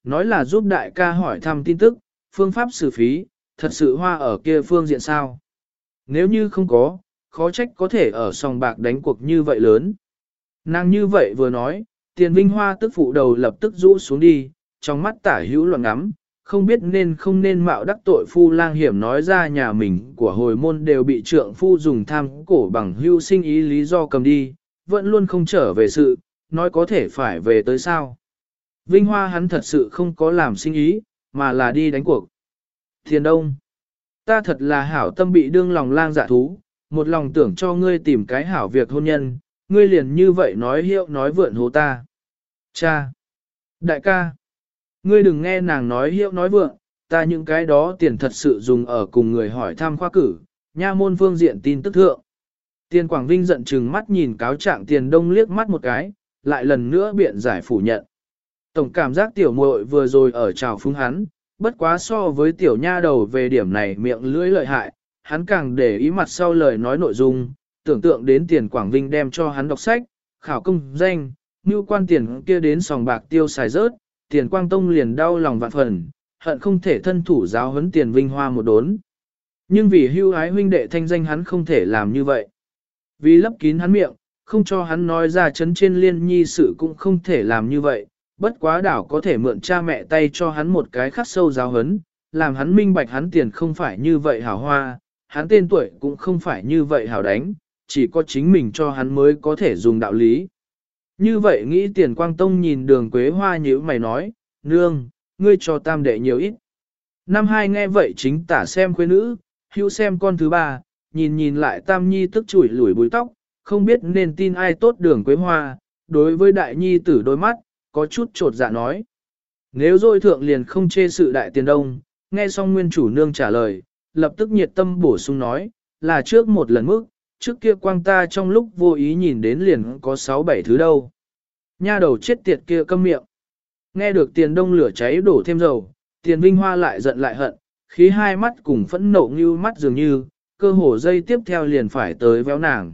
nói là giúp đại ca hỏi thăm tin tức, phương pháp xử phí, thật sự hoa ở kia phương diện sao. Nếu như không có, khó trách có thể ở sòng bạc đánh cuộc như vậy lớn. Nàng như vậy vừa nói, Tiền Vinh Hoa tức phụ đầu lập tức rũ xuống đi, trong mắt tả hữu loạn ngắm, không biết nên không nên mạo đắc tội phu lang hiểm nói ra nhà mình của hồi môn đều bị trượng phu dùng tham cổ bằng hưu sinh ý lý do cầm đi, vẫn luôn không trở về sự, nói có thể phải về tới sao. Vinh Hoa hắn thật sự không có làm sinh ý, mà là đi đánh cuộc. Thiền Đông, ta thật là hảo tâm bị đương lòng lang dạ thú, một lòng tưởng cho ngươi tìm cái hảo việc hôn nhân, ngươi liền như vậy nói hiệu nói vượn hố ta. Cha! Đại ca! Ngươi đừng nghe nàng nói hiệu nói vượn, ta những cái đó tiền thật sự dùng ở cùng người hỏi thăm khoa cử, nha môn phương diện tin tức thượng. Tiền Quảng Vinh giận chừng mắt nhìn cáo trạng Tiền Đông liếc mắt một cái, lại lần nữa biện giải phủ nhận. Tổng cảm giác tiểu muội vừa rồi ở trào phúng hắn, bất quá so với tiểu nha đầu về điểm này miệng lưỡi lợi hại, hắn càng để ý mặt sau lời nói nội dung, tưởng tượng đến Tiền Quảng Vinh đem cho hắn đọc sách, khảo công danh, như quan tiền kia đến sòng bạc tiêu xài rớt, Tiền Quang Tông liền đau lòng vạn phần, hận không thể thân thủ giáo huấn Tiền Vinh Hoa một đốn. Nhưng vì hưu ái huynh đệ thanh danh hắn không thể làm như vậy. Vì lấp kín hắn miệng, không cho hắn nói ra chấn trên liên nhi sự cũng không thể làm như vậy, bất quá đảo có thể mượn cha mẹ tay cho hắn một cái khắc sâu giáo huấn, làm hắn minh bạch hắn tiền không phải như vậy hảo hoa, hắn tên tuổi cũng không phải như vậy hảo đánh, chỉ có chính mình cho hắn mới có thể dùng đạo lý. Như vậy nghĩ Tiền Quang Tông nhìn Đường Quế Hoa nhíu mày nói, nương, ngươi cho tam đệ nhiều ít. Năm hai nghe vậy chính tả xem khuê nữ, hữu xem con thứ ba, nhìn nhìn lại tam nhi tức chủi lủi búi tóc, không biết nên tin ai tốt Đường Quế Hoa, đối với đại nhi tử đôi mắt, có chút trột dạ nói. Nếu dôi thượng liền không chê sự đại tiền đông, nghe xong nguyên chủ nương trả lời, lập tức nhiệt tâm bổ sung nói, là trước một lần mức, trước kia quang ta trong lúc vô ý nhìn đến liền có 6-7 thứ đâu. Nha đầu chết tiệt kia câm miệng. Nghe được Tiền Đông lửa cháy đổ thêm dầu, Tiền Vinh Hoa lại giận lại hận, khí hai mắt cùng phẫn nộ như mắt dường như, cơ hồ dây tiếp theo liền phải tới véo nàng.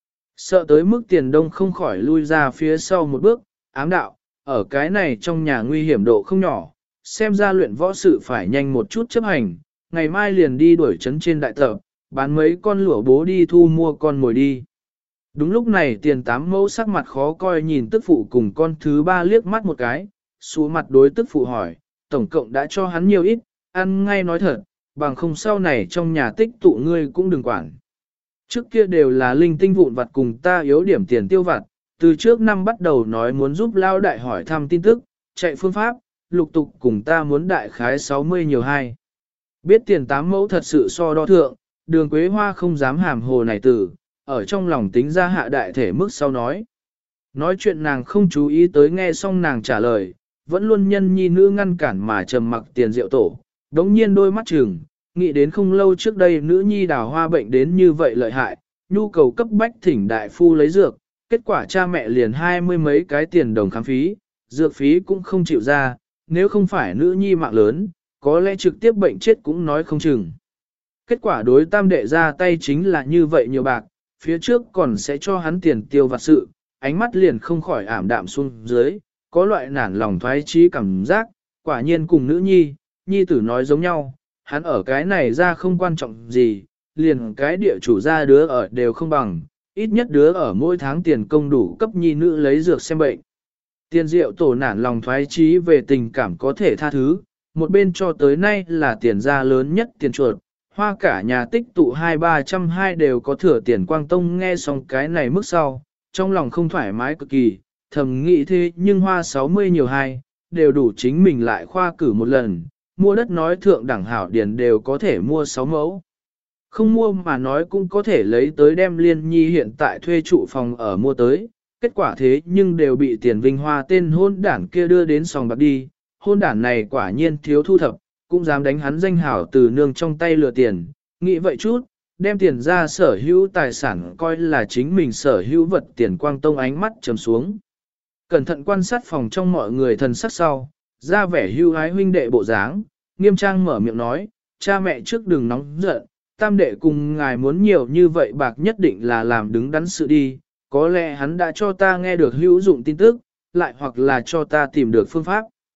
Sợ tới mức Tiền Đông không khỏi lui ra phía sau một bước, ám đạo, ở cái này trong nhà nguy hiểm độ không nhỏ, xem ra luyện võ sự phải nhanh một chút chấp hành, ngày mai liền đi đuổi trấn trên đại tập, bán mấy con lũa bố đi thu mua con mồi đi. Đúng lúc này Tiền Tám Mẫu sắc mặt khó coi nhìn tức phụ cùng con thứ ba liếc mắt một cái, xuống mặt đối tức phụ hỏi, tổng cộng đã cho hắn nhiều ít, ăn ngay nói thật, bằng không sau này trong nhà tích tụ ngươi cũng đừng quản. Trước kia đều là linh tinh vụn vặt cùng ta yếu điểm tiền tiêu vặt, từ trước năm bắt đầu nói muốn giúp lao đại hỏi thăm tin tức, chạy phương pháp, lục tục cùng ta muốn đại khái 60 nhiều hai. Biết Tiền Tám Mẫu thật sự so đo thượng, Đường Quế Hoa không dám hàm hồ này tử, ở trong lòng tính ra hạ đại thể mức sau nói. Nói chuyện nàng không chú ý tới nghe xong nàng trả lời, vẫn luôn nhân nhi nữ ngăn cản mà trầm mặc Tiền Diệu Tổ, đống nhiên đôi mắt trừng, nghĩ đến không lâu trước đây nữ nhi Đào Hoa bệnh đến như vậy lợi hại, nhu cầu cấp bách thỉnh đại phu lấy dược, kết quả cha mẹ liền 20 mấy cái tiền đồng khám phí, dược phí cũng không chịu ra, nếu không phải nữ nhi mạng lớn, có lẽ trực tiếp bệnh chết cũng nói không chừng. Kết quả đối tam đệ ra tay chính là như vậy nhiều bạc, phía trước còn sẽ cho hắn tiền tiêu vặt sự, ánh mắt liền không khỏi ảm đạm xuống dưới, có loại nản lòng thoái chí cảm giác, quả nhiên cùng nữ nhi tử nói giống nhau, hắn ở cái này ra không quan trọng gì, liền cái địa chủ ra đứa ở đều không bằng, ít nhất đứa ở mỗi tháng tiền công đủ cấp nhi nữ lấy dược xem bệnh. Tiền Diệu Tổ nản lòng thoái chí về tình cảm có thể tha thứ, một bên cho tới nay là tiền gia lớn nhất tiền chuột, hoa cả nhà tích tụ 200-300 đều có thừa Tiền Quang Tông nghe xong cái này mức sau, trong lòng không thoải mái cực kỳ, thầm nghĩ thế nhưng hoa 60 nhiều hai, đều đủ chính mình lại khoa cử một lần, mua đất nói thượng đẳng hảo điền đều có thể mua 6 mẫu. Không mua mà nói cũng có thể lấy tới đem Liên Nhi hiện tại thuê trụ phòng ở mua tới, kết quả thế nhưng đều bị Tiền Vinh Hoa tên hôn đản kia đưa đến sòng bạc đi, hôn đản này quả nhiên thiếu thu thập, cũng dám đánh hắn danh hảo từ nương trong tay lừa tiền, nghĩ vậy chút, đem tiền ra sở hữu tài sản coi là chính mình sở hữu vật Tiền Quang Tông ánh mắt trầm xuống. Cẩn thận quan sát phòng trong mọi người thần sắc sau, ra vẻ hưu hái huynh đệ bộ dáng, nghiêm trang mở miệng nói, cha mẹ trước đừng nóng giận, tam đệ cùng ngài muốn nhiều như vậy bạc nhất định là làm đứng đắn sự đi, có lẽ hắn đã cho ta nghe được hữu dụng tin tức, lại hoặc là cho ta tìm được phương pháp.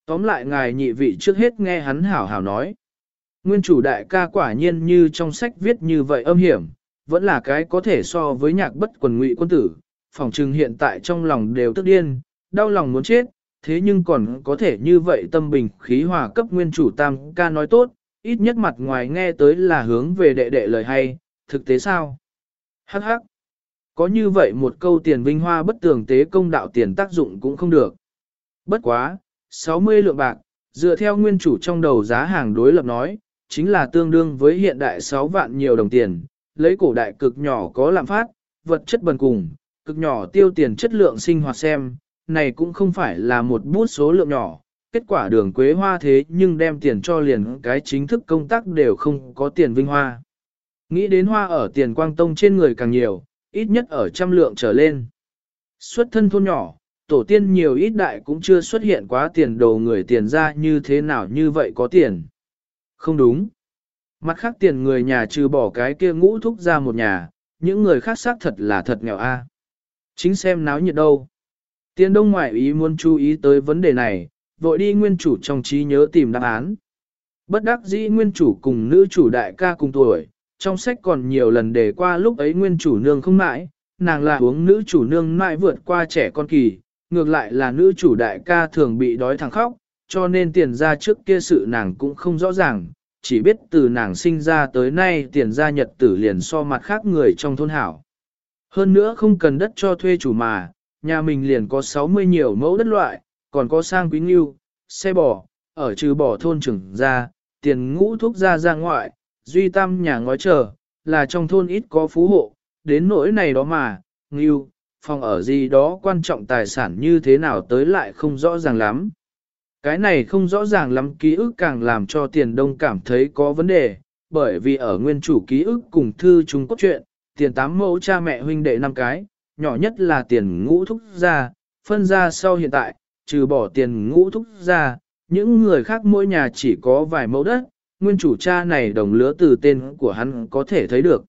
Tóm lại ngài nhị vị trước hết nghe hắn hảo hảo nói. Nguyên chủ đại ca quả nhiên như trong sách viết như vậy âm hiểm, vẫn là cái có thể so với nhạc bất quần ngụy quân tử, phòng trừng hiện tại trong lòng đều tức điên, đau lòng muốn chết, thế nhưng còn có thể như vậy tâm bình khí hòa cấp nguyên chủ tam ca nói tốt, ít nhất mặt ngoài nghe tới là hướng về đệ đệ lời hay, thực tế sao? Hắc hắc. Có như vậy một câu tiền vinh hoa bất tường tế công đạo tiền tác dụng cũng không được. Bất quá, 60 lượng bạc, dựa theo nguyên chủ trong đầu giá hàng đối lập nói, chính là tương đương với hiện đại 6 vạn nhiều đồng tiền, lấy cổ đại cực nhỏ có lạm phát, vật chất bần cùng, cực nhỏ tiêu tiền chất lượng sinh hoạt xem, này cũng không phải là một bút số lượng nhỏ, kết quả đường quế hoa thế nhưng đem tiền cho liền cái chính thức công tác đều không có tiền vinh hoa. Nghĩ đến hoa ở tiền quang tông trên người càng nhiều, ít nhất ở trăm lượng trở lên. Xuất thân thôn nhỏ, tổ tiên nhiều ít đại cũng chưa xuất hiện quá tiền đồ người tiền ra như thế nào như vậy có tiền. Không đúng. Mặt khác tiền người nhà trừ bỏ cái kia ngũ thúc ra một nhà, những người khác xác thật là thật nghèo a. Chính xem náo nhiệt đâu. Tiền đông ngoại ý muốn chú ý tới vấn đề này, vội đi nguyên chủ trong trí nhớ tìm đáp án. Bất đắc dĩ nguyên chủ cùng nữ chủ đại ca cùng tuổi, trong sách còn nhiều lần đề qua lúc ấy nguyên chủ nương không mãi, nàng là uống nữ chủ nương mãi vượt qua trẻ con kỳ, ngược lại là nữ chủ đại ca thường bị đói thẳng khóc, cho nên tiền ra trước kia sự nàng cũng không rõ ràng, chỉ biết từ nàng sinh ra tới nay tiền ra nhật tử liền so mặt khác người trong thôn hảo. Hơn nữa không cần đất cho thuê chủ mà, nhà mình liền có 60 nhiều mẫu đất loại, còn có sang quý nghiêu, xe bò, ở trừ bỏ thôn trưởng ra, tiền ngũ thuốc ra ngoại, duy tam nhà ngói chờ, là trong thôn ít có phú hộ, đến nỗi này đó mà, nghiêu, phòng ở gì đó quan trọng tài sản như thế nào tới lại không rõ ràng lắm. Cái này không rõ ràng lắm ký ức càng làm cho tiền đông cảm thấy có vấn đề, bởi vì ở nguyên chủ ký ức cùng thư Trung Quốc truyện, tiền 8 mẫu cha mẹ huynh đệ 5 cái, nhỏ nhất là tiền ngũ thúc ra, phân ra sau hiện tại, trừ bỏ tiền ngũ thúc ra, những người khác mỗi nhà chỉ có vài mẫu đất, nguyên chủ cha này đồng lứa từ tên của hắn có thể thấy được.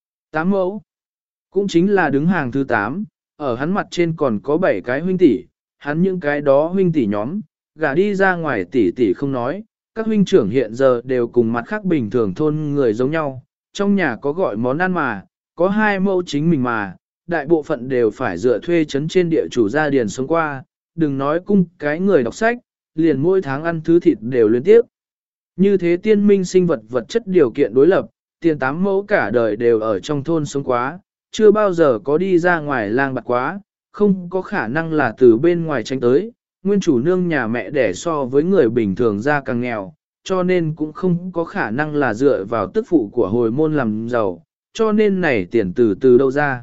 8 mẫu, cũng chính là đứng hàng thứ 8, ở hắn mặt trên còn có 7 cái huynh tỷ, hắn những cái đó huynh tỷ nhóm, gả đi ra ngoài tỷ tỷ không nói, các huynh trưởng hiện giờ đều cùng mặt khác bình thường thôn người giống nhau, trong nhà có gọi món ăn mà, có 2 mẫu chính mình mà, đại bộ phận đều phải dựa thuê chấn trên địa chủ gia điền sống qua, đừng nói cung cái người đọc sách, liền mỗi tháng ăn thứ thịt đều liên tiếp. Như thế tiên minh sinh vật vật chất điều kiện đối lập, tiền 8 mẫu cả đời đều ở trong thôn sống quá, chưa bao giờ có đi ra ngoài lang bạt quá, không có khả năng là từ bên ngoài tránh tới, nguyên chủ nương nhà mẹ đẻ so với người bình thường ra càng nghèo, cho nên cũng không có khả năng là dựa vào tức phụ của hồi môn làm giàu, cho nên này tiền từ đâu ra.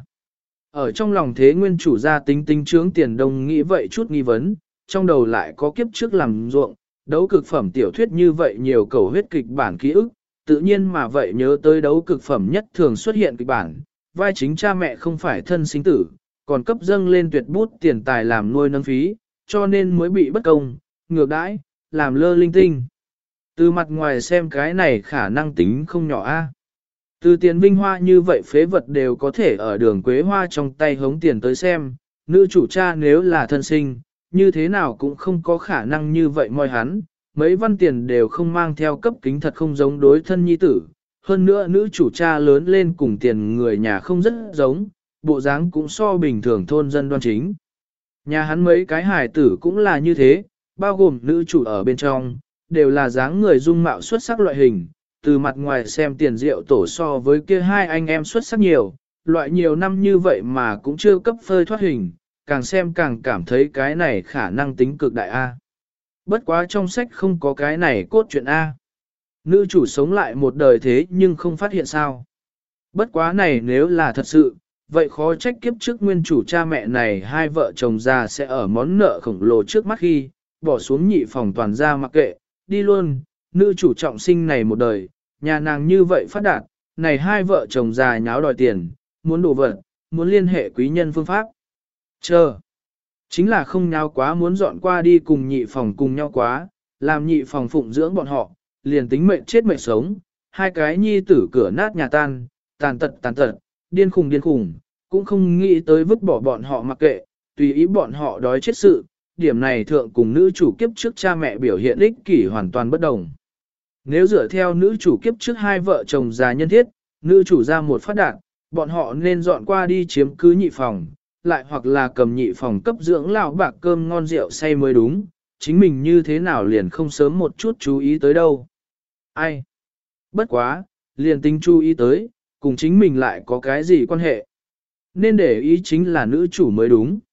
Ở trong lòng thế nguyên chủ gia tính tính trướng tiền đông nghĩ vậy chút nghi vấn, trong đầu lại có kiếp trước làm ruộng, đấu cực phẩm tiểu thuyết như vậy nhiều cầu huyết kịch bản ký ức, tự nhiên mà vậy nhớ tới đấu cực phẩm nhất thường xuất hiện kịch bản, vai chính cha mẹ không phải thân sinh tử, còn cấp dâng lên tuyệt bút tiền tài làm nuôi nâng phí, cho nên mới bị bất công, ngược đãi, làm lơ linh tinh. Từ mặt ngoài xem cái này khả năng tính không nhỏ a. Từ tiền vinh hoa như vậy phế vật đều có thể ở đường quế hoa trong tay hống tiền tới xem, nữ chủ cha nếu là thân sinh, như thế nào cũng không có khả năng như vậy moi hắn, mấy văn tiền đều không mang theo cấp kính thật không giống đối thân nhi tử. Hơn nữa nữ chủ cha lớn lên cùng tiền người nhà không rất giống, bộ dáng cũng so bình thường thôn dân đoan chính. Nhà hắn mấy cái hài tử cũng là như thế, bao gồm nữ chủ ở bên trong, đều là dáng người dung mạo xuất sắc loại hình. Từ mặt ngoài xem tiền rượu tổ so với kia hai anh em xuất sắc nhiều, loại nhiều năm như vậy mà cũng chưa cấp phơi thoát hình, càng xem càng cảm thấy cái này khả năng tính cực đại A. Bất quá trong sách không có cái này cốt truyện A. Nữ chủ sống lại một đời thế nhưng không phát hiện sao. Bất quá này nếu là thật sự, vậy khó trách kiếp trước nguyên chủ cha mẹ này hai vợ chồng già sẽ ở món nợ khổng lồ trước mắt khi, bỏ xuống nhị phòng toàn ra mặc kệ, đi luôn, nữ chủ trọng sinh này một đời, nhà nàng như vậy phát đạt, này hai vợ chồng già nháo đòi tiền, muốn đổ vật, muốn liên hệ quý nhân phương pháp. Chờ, chính là không nháo quá muốn dọn qua đi cùng nhị phòng cùng nhau quá, làm nhị phòng phụng dưỡng bọn họ, liền tính mệnh chết mệnh sống, hai cái nhi tử cửa nát nhà tan, tàn tật, điên khùng, cũng không nghĩ tới vứt bỏ bọn họ mặc kệ, tùy ý bọn họ đói chết sự, điểm này thượng cùng nữ chủ kiếp trước cha mẹ biểu hiện ích kỷ hoàn toàn bất đồng. Nếu dựa theo nữ chủ kiếp trước hai vợ chồng già nhân thiết, nữ chủ ra một phát đạt, bọn họ nên dọn qua đi chiếm cứ nhị phòng, lại hoặc là cầm nhị phòng cấp dưỡng lão bạc cơm ngon rượu say mới đúng, chính mình như thế nào liền không sớm một chút chú ý tới đâu. Ai? Bất quá, liền tính chú ý tới, cùng chính mình lại có cái gì quan hệ. Nên để ý chính là nữ chủ mới đúng.